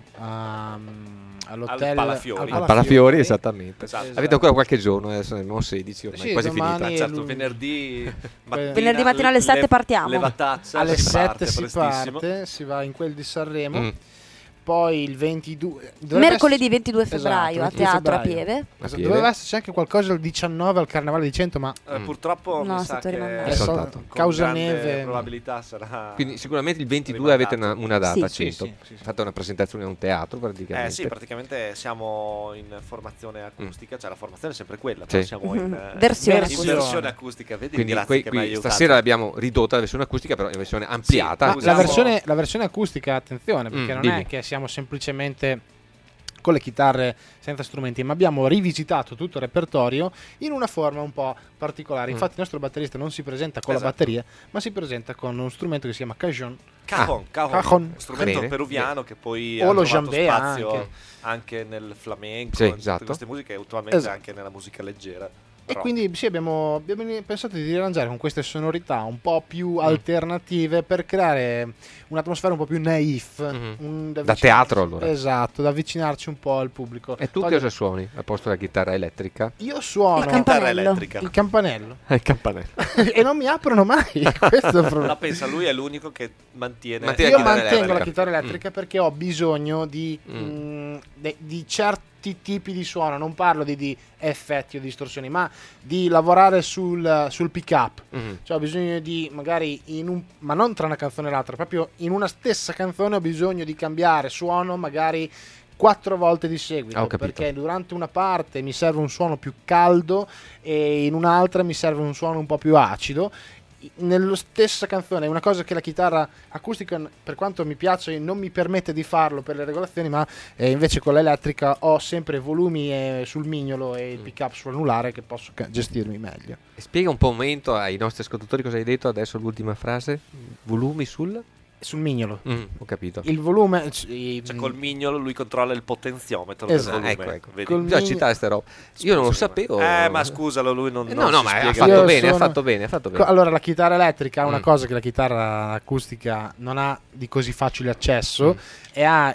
um, all'hotel Al Palafiori. Al Palafiori, Palafiori, esattamente. Esatto. Avete ancora qualche giorno, adesso ne abbiamo sedici, ormai Sì, quasi domani finita. è Certo, lunedì. venerdì mattina, Venerdì mattina alle sette le- partiamo. levataccia, alle si sette parte si prestissimo. parte, si va in quel di Sanremo. Mm. Poi il ventidue dovrebbe Mercoledì esserci- ventidue febbraio Esatto, a Teatro a ventidue Pieve. Esatto, Pieve. doveva esserci anche qualcosa il diciannove al Carnevale di Cento, ma Eh, Mm. purtroppo No, mi è sa stato che rimandato. È saltato. con Causa grande neve. probabilità sarà. Quindi sicuramente il ventidue avete rimandato. una, una data a Sì, cento. sì, sì, sì. Fate una presentazione a un teatro praticamente. Eh sì, praticamente siamo in formazione acustica, cioè la formazione è sempre quella, Sì. però siamo in, eh, Versione in acustica. versione acustica. Vedi, Quindi grazie que- che mi hai qui aiutato. stasera l'abbiamo ridotta la versione acustica, però in versione ampliata. Ma Usiamo- la, versione, la versione acustica, attenzione, perché Mm, non dimmi. è che siamo semplicemente con le chitarre senza strumenti, ma abbiamo rivisitato tutto il repertorio in una forma un po' particolare. Infatti il nostro batterista non si presenta con Esatto. la batteria, ma si presenta con uno strumento che si chiama cajon. Cajon, cajon, Cajon. strumento Bene. peruviano che poi O ha lo trovato jambé spazio anche. anche. nel flamenco, Sì, in tutte esatto. queste musiche e attualmente Esatto. anche nella musica leggera. E Però- quindi sì, abbiamo, abbiamo pensato di riarrangiare con queste sonorità un po' più Mm. alternative per creare un'atmosfera un po' più naif. Mhm. un- Da avvicinarci- teatro, allora. Esatto, da avvicinarci un po' al pubblico. E tu Togliere- cosa suoni al posto della chitarra elettrica? Io suono Il chitarra campanello. elettrica. il campanello Il campanello. e non mi aprono mai. Questo è il problema. La pensa, lui è l'unico che mantiene, Mantiene Io la chitarra mantengo elettrica. la chitarra elettrica perché ho bisogno di, Mm. mm, de- di certi tipi di suono. Non parlo di, di effetti o distorsioni, ma di lavorare sul, sul pick up. Mhm. Cioè ho bisogno di magari in un, ma non tra una canzone e l'altra, proprio in una stessa canzone ho bisogno di cambiare suono magari quattro volte di seguito, Ah, ho capito. perché durante una parte mi serve un suono più caldo e in un'altra mi serve un suono un po' più acido. Nello stessa canzone è una cosa che la chitarra acustica, per quanto mi piace, non mi permette di farlo per le regolazioni, ma eh, invece con l'elettrica ho sempre volumi eh, sul mignolo e il pick up sull'anulare che posso ca- gestirmi meglio. E spiega un po' un momento ai nostri ascoltatori cosa hai detto adesso, l'ultima frase. Volumi sul? Sul mignolo. Mm, ho capito. Il volume c- i- Cioè col mignolo lui controlla il potenziometro Esatto. del volume. Ecco, ecco. Vedi? Col Bisogna migno- citare ste robe. Io non lo Scusami, sapevo. Eh, ma scusalo, lui non, Eh, non no, no, si ma ha spiega. fatto Io bene, ha sono- fatto bene, ha fatto bene. Co- Allora, la chitarra elettrica ha una Mm. cosa che la chitarra acustica non ha di così facile accesso e ha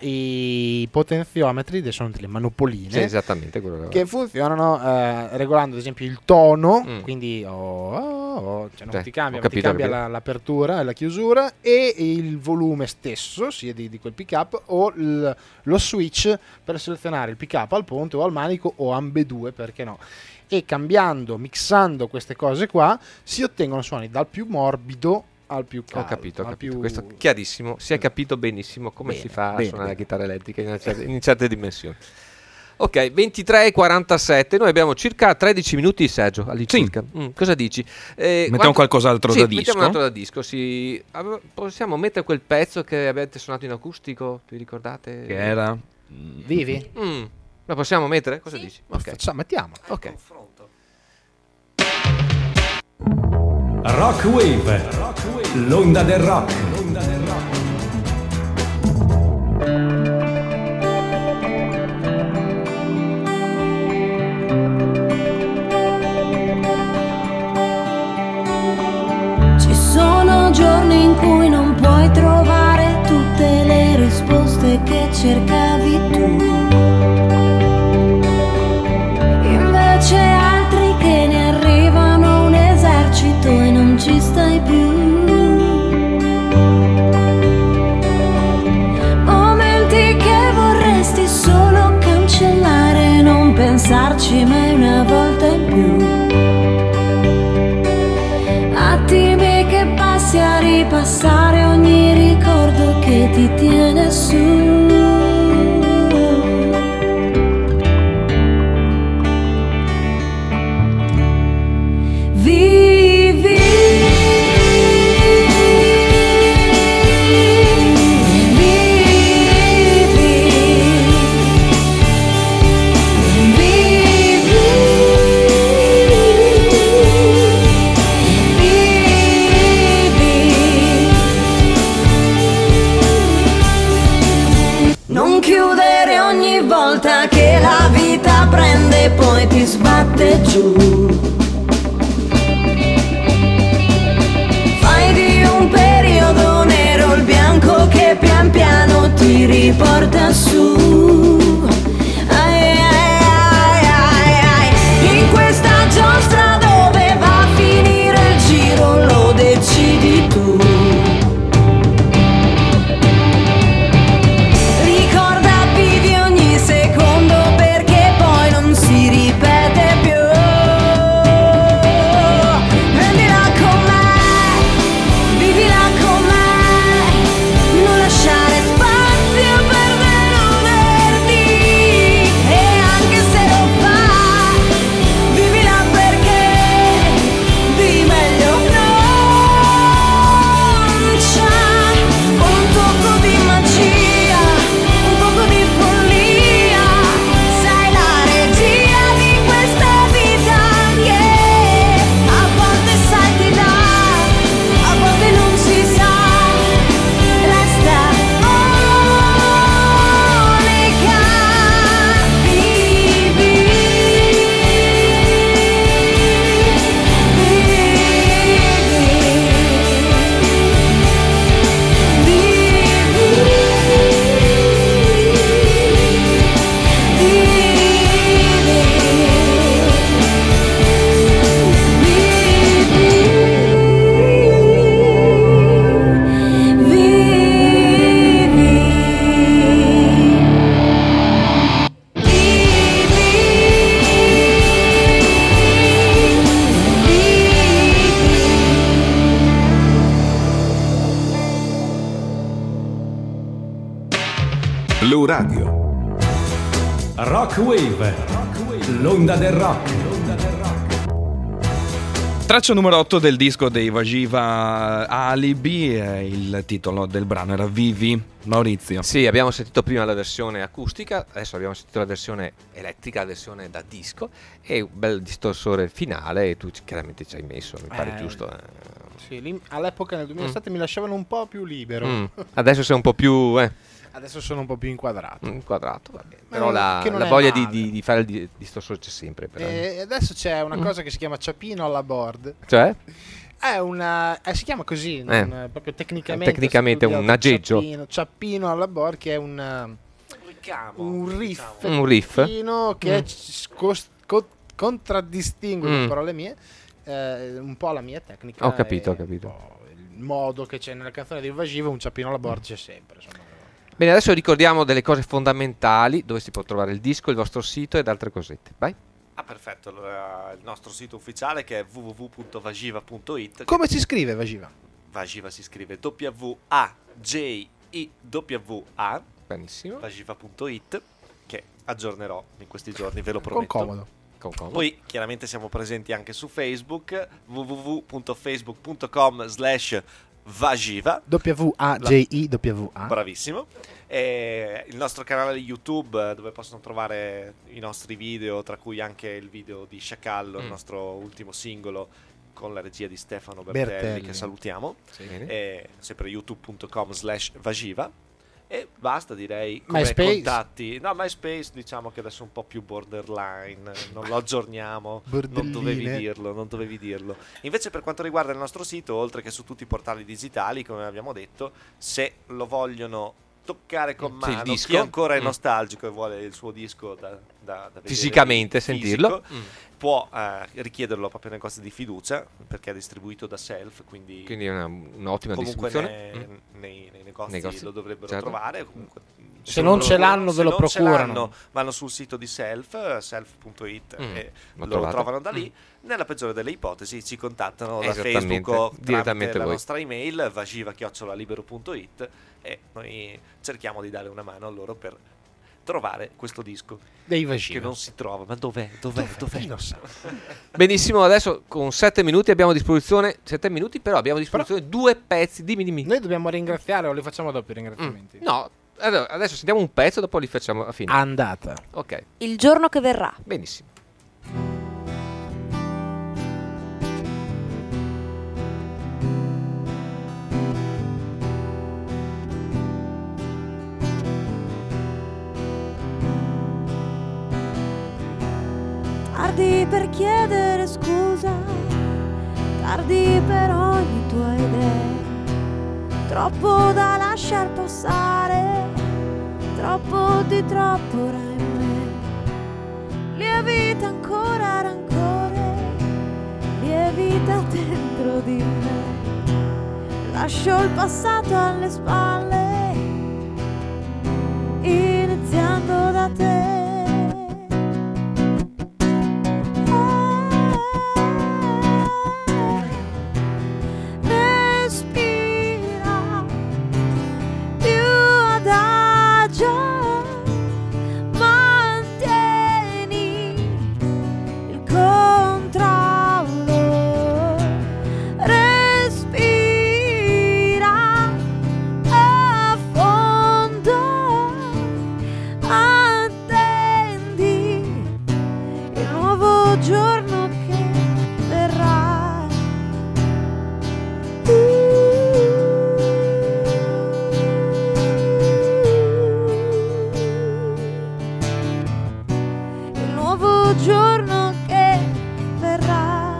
i potenziometri, sono delle manopoline Sì, esattamente quello che funzionano eh, regolando ad esempio il tono, Mm. quindi oh, oh, oh, cioè non Sì, ti cambia, ho ma ti capito, ho cambia capito. la- l'apertura e la chiusura e il volume stesso, sia di, di quel pick up o il- lo switch per selezionare il pick up al ponte o al manico o ambedue, perché no. E cambiando, mixando queste cose qua, si ottengono suoni dal più morbido al più caldo. Ho capito, ho al capito. più- Questo è chiarissimo. Si è capito benissimo come Bene, si fa a bene, suonare la bene. chitarra elettrica in certe, in certe dimensioni. Ok, ventitré e quarantasette. Noi abbiamo circa tredici minuti, Sergio. All'incirca. Mm, cosa dici? Eh, Mettiamo quanto- qualcos'altro sì, da mettiamo disco? un altro da disco. Sì. Ave- Possiamo mettere quel pezzo che avete suonato in acustico? Vi ricordate? Che era? Vivi? Mm, Lo possiamo mettere? Cosa dici? Ok. Facciamo, mettiamo. Ok. Rock Wave, l'onda del rock. Ci sono giorni in cui non puoi trovare tutte le risposte che cercavi tu. Invece altri che ne arrivano un esercito e non ci stai più. Momenti che vorresti solo cancellare, non pensarci mai una volta in più. Attimi che passi a ripassare ogni ricordo che ti tiene su. Vivi, vivi, vivi. Blu Radio. Rock Wave, l'onda del rock. Traccia numero otto del disco dei Vagiva, Alibi, e il titolo del brano era Vivi. Maurizio. Sì, abbiamo sentito prima la versione acustica, adesso abbiamo sentito la versione elettrica, la versione da disco, e un bel distorsore finale, e tu chiaramente ci hai messo, mi pare Eh, giusto. Eh. Sì, lì, all'epoca nel duemilasette mi lasciavano un po' più libero. Mm. Adesso sei un po' più eh, Adesso sono un po' più inquadrato. inquadrato, va bene. Ma Però non- la, che non la è voglia di, male. di- di fare il di- distorsore c'è sempre. Però. E adesso c'è una cosa che si chiama ciappino alla board. Cioè? È una. eh, si chiama così, non- Eh. proprio tecnicamente. Tecnicamente studiato, un aggeggio. Ciappino, ciappino alla board, che è un, Richiamo, un riff. diciamo. Un riff? ciappino che Mm. c- cos- co- contraddistingue, Mm. con parole mie, eh, un po' la mia tecnica. Ho capito, e ho capito. un po' il modo che c'è nella canzone di Vagiva, un ciappino alla board c'è sempre. Insomma. Bene, adesso ricordiamo delle cose fondamentali, dove si può trovare il disco, il vostro sito ed altre cosette. Vai. Ah, perfetto. Allora, il nostro sito ufficiale che è w w w punto vagiva punto i t. Come si scrive Vagiva? Vagiva si scrive W A J I W A, Benissimo. vagiva punto i t, che aggiornerò in questi giorni, ve lo Con prometto. comodo. Con comodo. Poi chiaramente siamo presenti anche su Facebook, w w w punto facebook punto com slash vagiva. W A J I W A. Bravissimo. E il nostro canale YouTube, dove possono trovare i nostri video, tra cui anche il video di Sciacallo, Mm. il nostro ultimo singolo con la regia di Stefano Bertelli, Bertelli. che salutiamo. Bene. E sempre youtube punto com slash vagiva. E basta, direi. Come MySpace? contatti. No, MySpace diciamo che adesso è un po' più borderline, non lo aggiorniamo. Non Bordelline. dovevi dirlo, non dovevi dirlo. Invece per quanto riguarda il nostro sito, oltre che su tutti i portali digitali, come abbiamo detto, se lo vogliono toccare con Sì, il mano, disco. chi ancora è Mm. nostalgico e vuole il suo disco da, da, da vedere Fisicamente fisico, sentirlo. Mm. può eh, richiederlo proprio nei negozi di fiducia, perché è distribuito da Self, quindi, Quindi è una- un'ottima comunque distribuzione. ne- Mm. nei, nei negozi, Negozi, lo dovrebbero certo. trovare. Comunque, Se non ce l'hanno, se ve lo non ce procurano. l'hanno, vanno sul sito di Self, self punto i t, Mm, e lo lo trovate. trovano da lì. Nella peggiore delle ipotesi ci contattano da Esattamente, Facebook o tramite direttamente la voi. nostra email vagiva chiocciola libero punto i t, e noi cerchiamo di dare una mano a loro per trovare questo disco Dei che Vagiva. non si trova. Ma dov'è? Dov'è? Dov'è? Chi lo sa? Benissimo, adesso con sette minuti abbiamo a disposizione. Sette minuti, però abbiamo a disposizione due pezzi. Dimmi, dimmi. Noi dobbiamo ringraziare o li facciamo dopo i ringraziamenti? Mm. No, allora, adesso sentiamo un pezzo, dopo li facciamo a fine. Andata. Ok, Il giorno che verrà. benissimo. Tardi per chiedere scusa, tardi per ogni tua idea, troppo da lasciar passare, troppo di troppo ora in me. Lievita ancora rancore, lievita dentro di me. Lascio il passato alle spalle, iniziando da te. Respira più adagio, mantieni il controllo. Respira a fondo, attendi il nuovo giorno che verrà. Il nuovo giorno che verrà.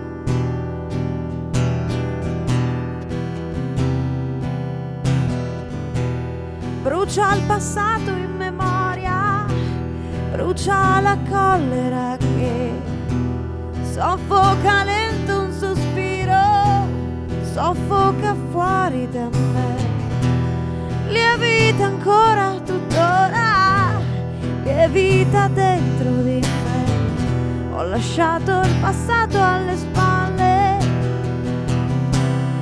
Brucia il passato in memoria, brucia la collera che soffoca lento un sospiro, soffoca fuori da me. Lievita ancora tuttora, lievita dentro di me. Ho lasciato il passato alle spalle,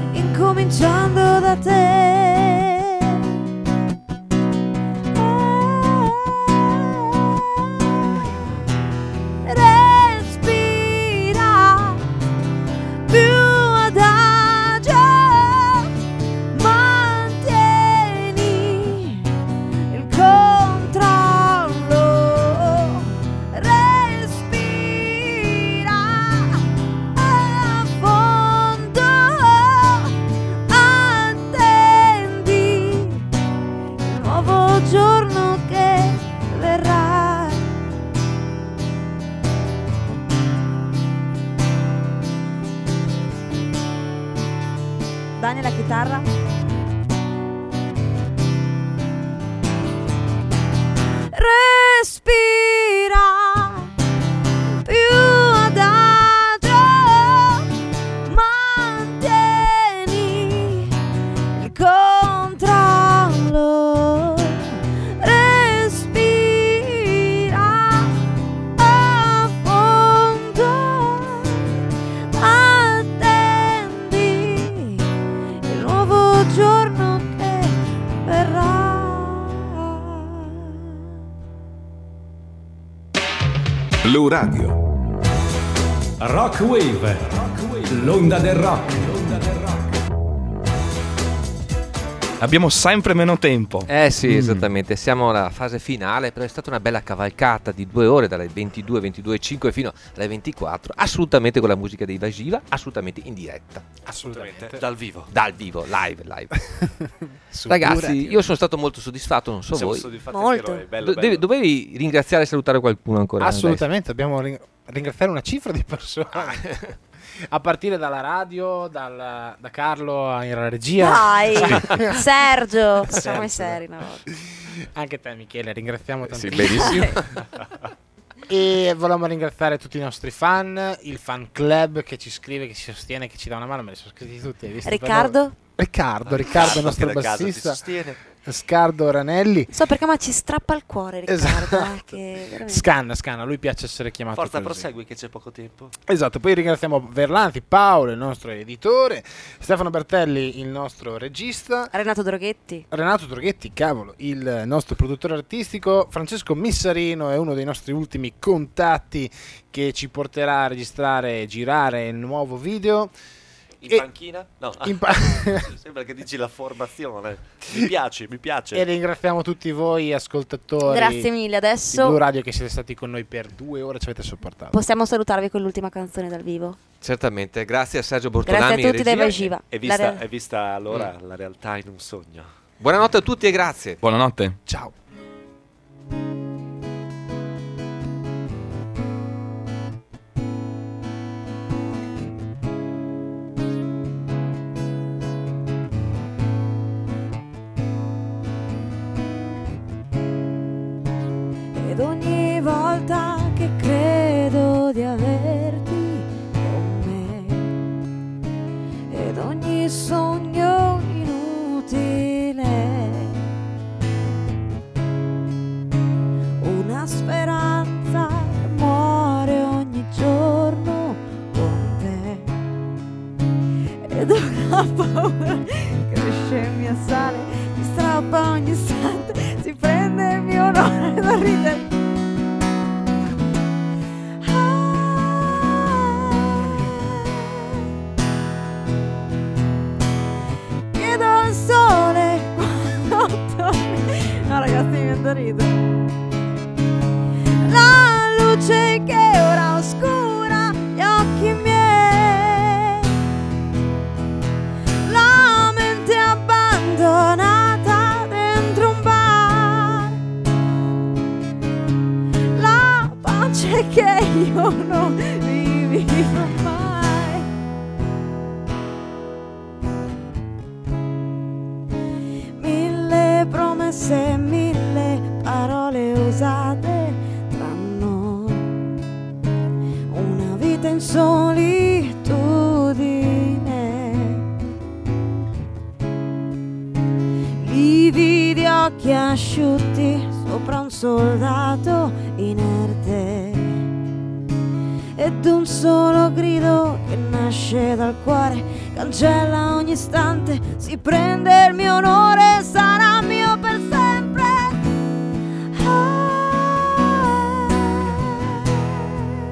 incominciando da te. respira più adagio, mantieni il controllo, respira a fondo, attendi il nuovo giorno che verrà. Dani la chitarra. Respira più adagio, mantieni il controllo, respira a fondo, attendi il nuovo giorno che verrà. Blu Radio. Rock Wave, l'onda del rock. Abbiamo sempre meno tempo. Eh sì, esattamente, siamo alla fase finale, però è stata una bella cavalcata di due ore, dalle ventidue, ventidue e cinque fino alle ventiquattro, assolutamente con la musica dei Vagiva, assolutamente in diretta, Assolutamente. Dal vivo. dal vivo, live, live. Su Ragazzi, Blu Radio. io sono stato molto soddisfatto, non so Siamo voi. soddisfatti Molto. anche noi, bello, Do- bello. devi- dovevi ringraziare e salutare qualcuno ancora? Assolutamente, dobbiamo ring- ringraziare una cifra di persone. A partire dalla radio, dal- da Carlo in regia. Dai, Sergio, facciamo Sergio. i seri una volta. Anche te Michele, ringraziamo Dai. Sì, tantissimo. benissimo. E volevamo ringraziare tutti i nostri fan, il fan club che ci scrive, che ci sostiene, che ci dà una mano. Me li sono scritti tutti. Hai visto? Riccardo? Riccardo, Riccardo, il nostro che da casa ti bassista. sostiene. Scardo Ranelli. So perché ma ci strappa il cuore Riccardo. Esatto. eh, che veramente- Scanna, scanna, a lui piace essere chiamato Forza, così. prosegui che c'è poco tempo. Esatto, poi ringraziamo Verlanti, Paolo, il nostro editore, Stefano Bertelli, il nostro regista, Renato Droghetti. Renato Droghetti, cavolo, il nostro produttore artistico, Francesco Missarino è uno dei nostri ultimi contatti che ci porterà a registrare e girare il nuovo video. In E- panchina? No, In pa- sembra che dici la formazione. Mi piace, mi piace. e ringraziamo tutti voi ascoltatori Grazie mille. di Blu Adesso Radio che siete stati con noi per due ore, ci avete sopportato. possiamo salutarvi con l'ultima canzone dal vivo. Certamente, grazie a Sergio Bortolami. Grazie a tutti dai regia. Vagiva. È La vista, real- è vista allora la realtà in un sogno. Buonanotte a tutti e grazie. Buonanotte. Ciao. Ed ogni volta che credo di averti con me, ed ogni sogno inutile, una speranza che muore ogni giorno con te, ed una paura che cresce mi assale, mi strappa ogni istante, si prende il mio onore da ridere. Chiedo al sole quando torni. No ragazzi, mi viene da ridere. La luce che ora oscura gli occhi miei, la mente abbandonata dentro un bar, la pace che io non vivivo mai. Mille promesse, mille parole usate tra noi, una vita in solitudine, lividi occhi asciutti sopra un soldato inerte, ed un solo grido che nasce dal cuore cancella ogni istante, si prende il mio onore, sarà mio per sempre. Ah.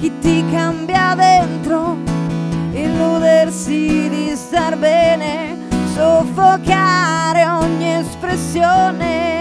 chi ti cambia dentro, illudersi di star bene, soffocare ogni espressione.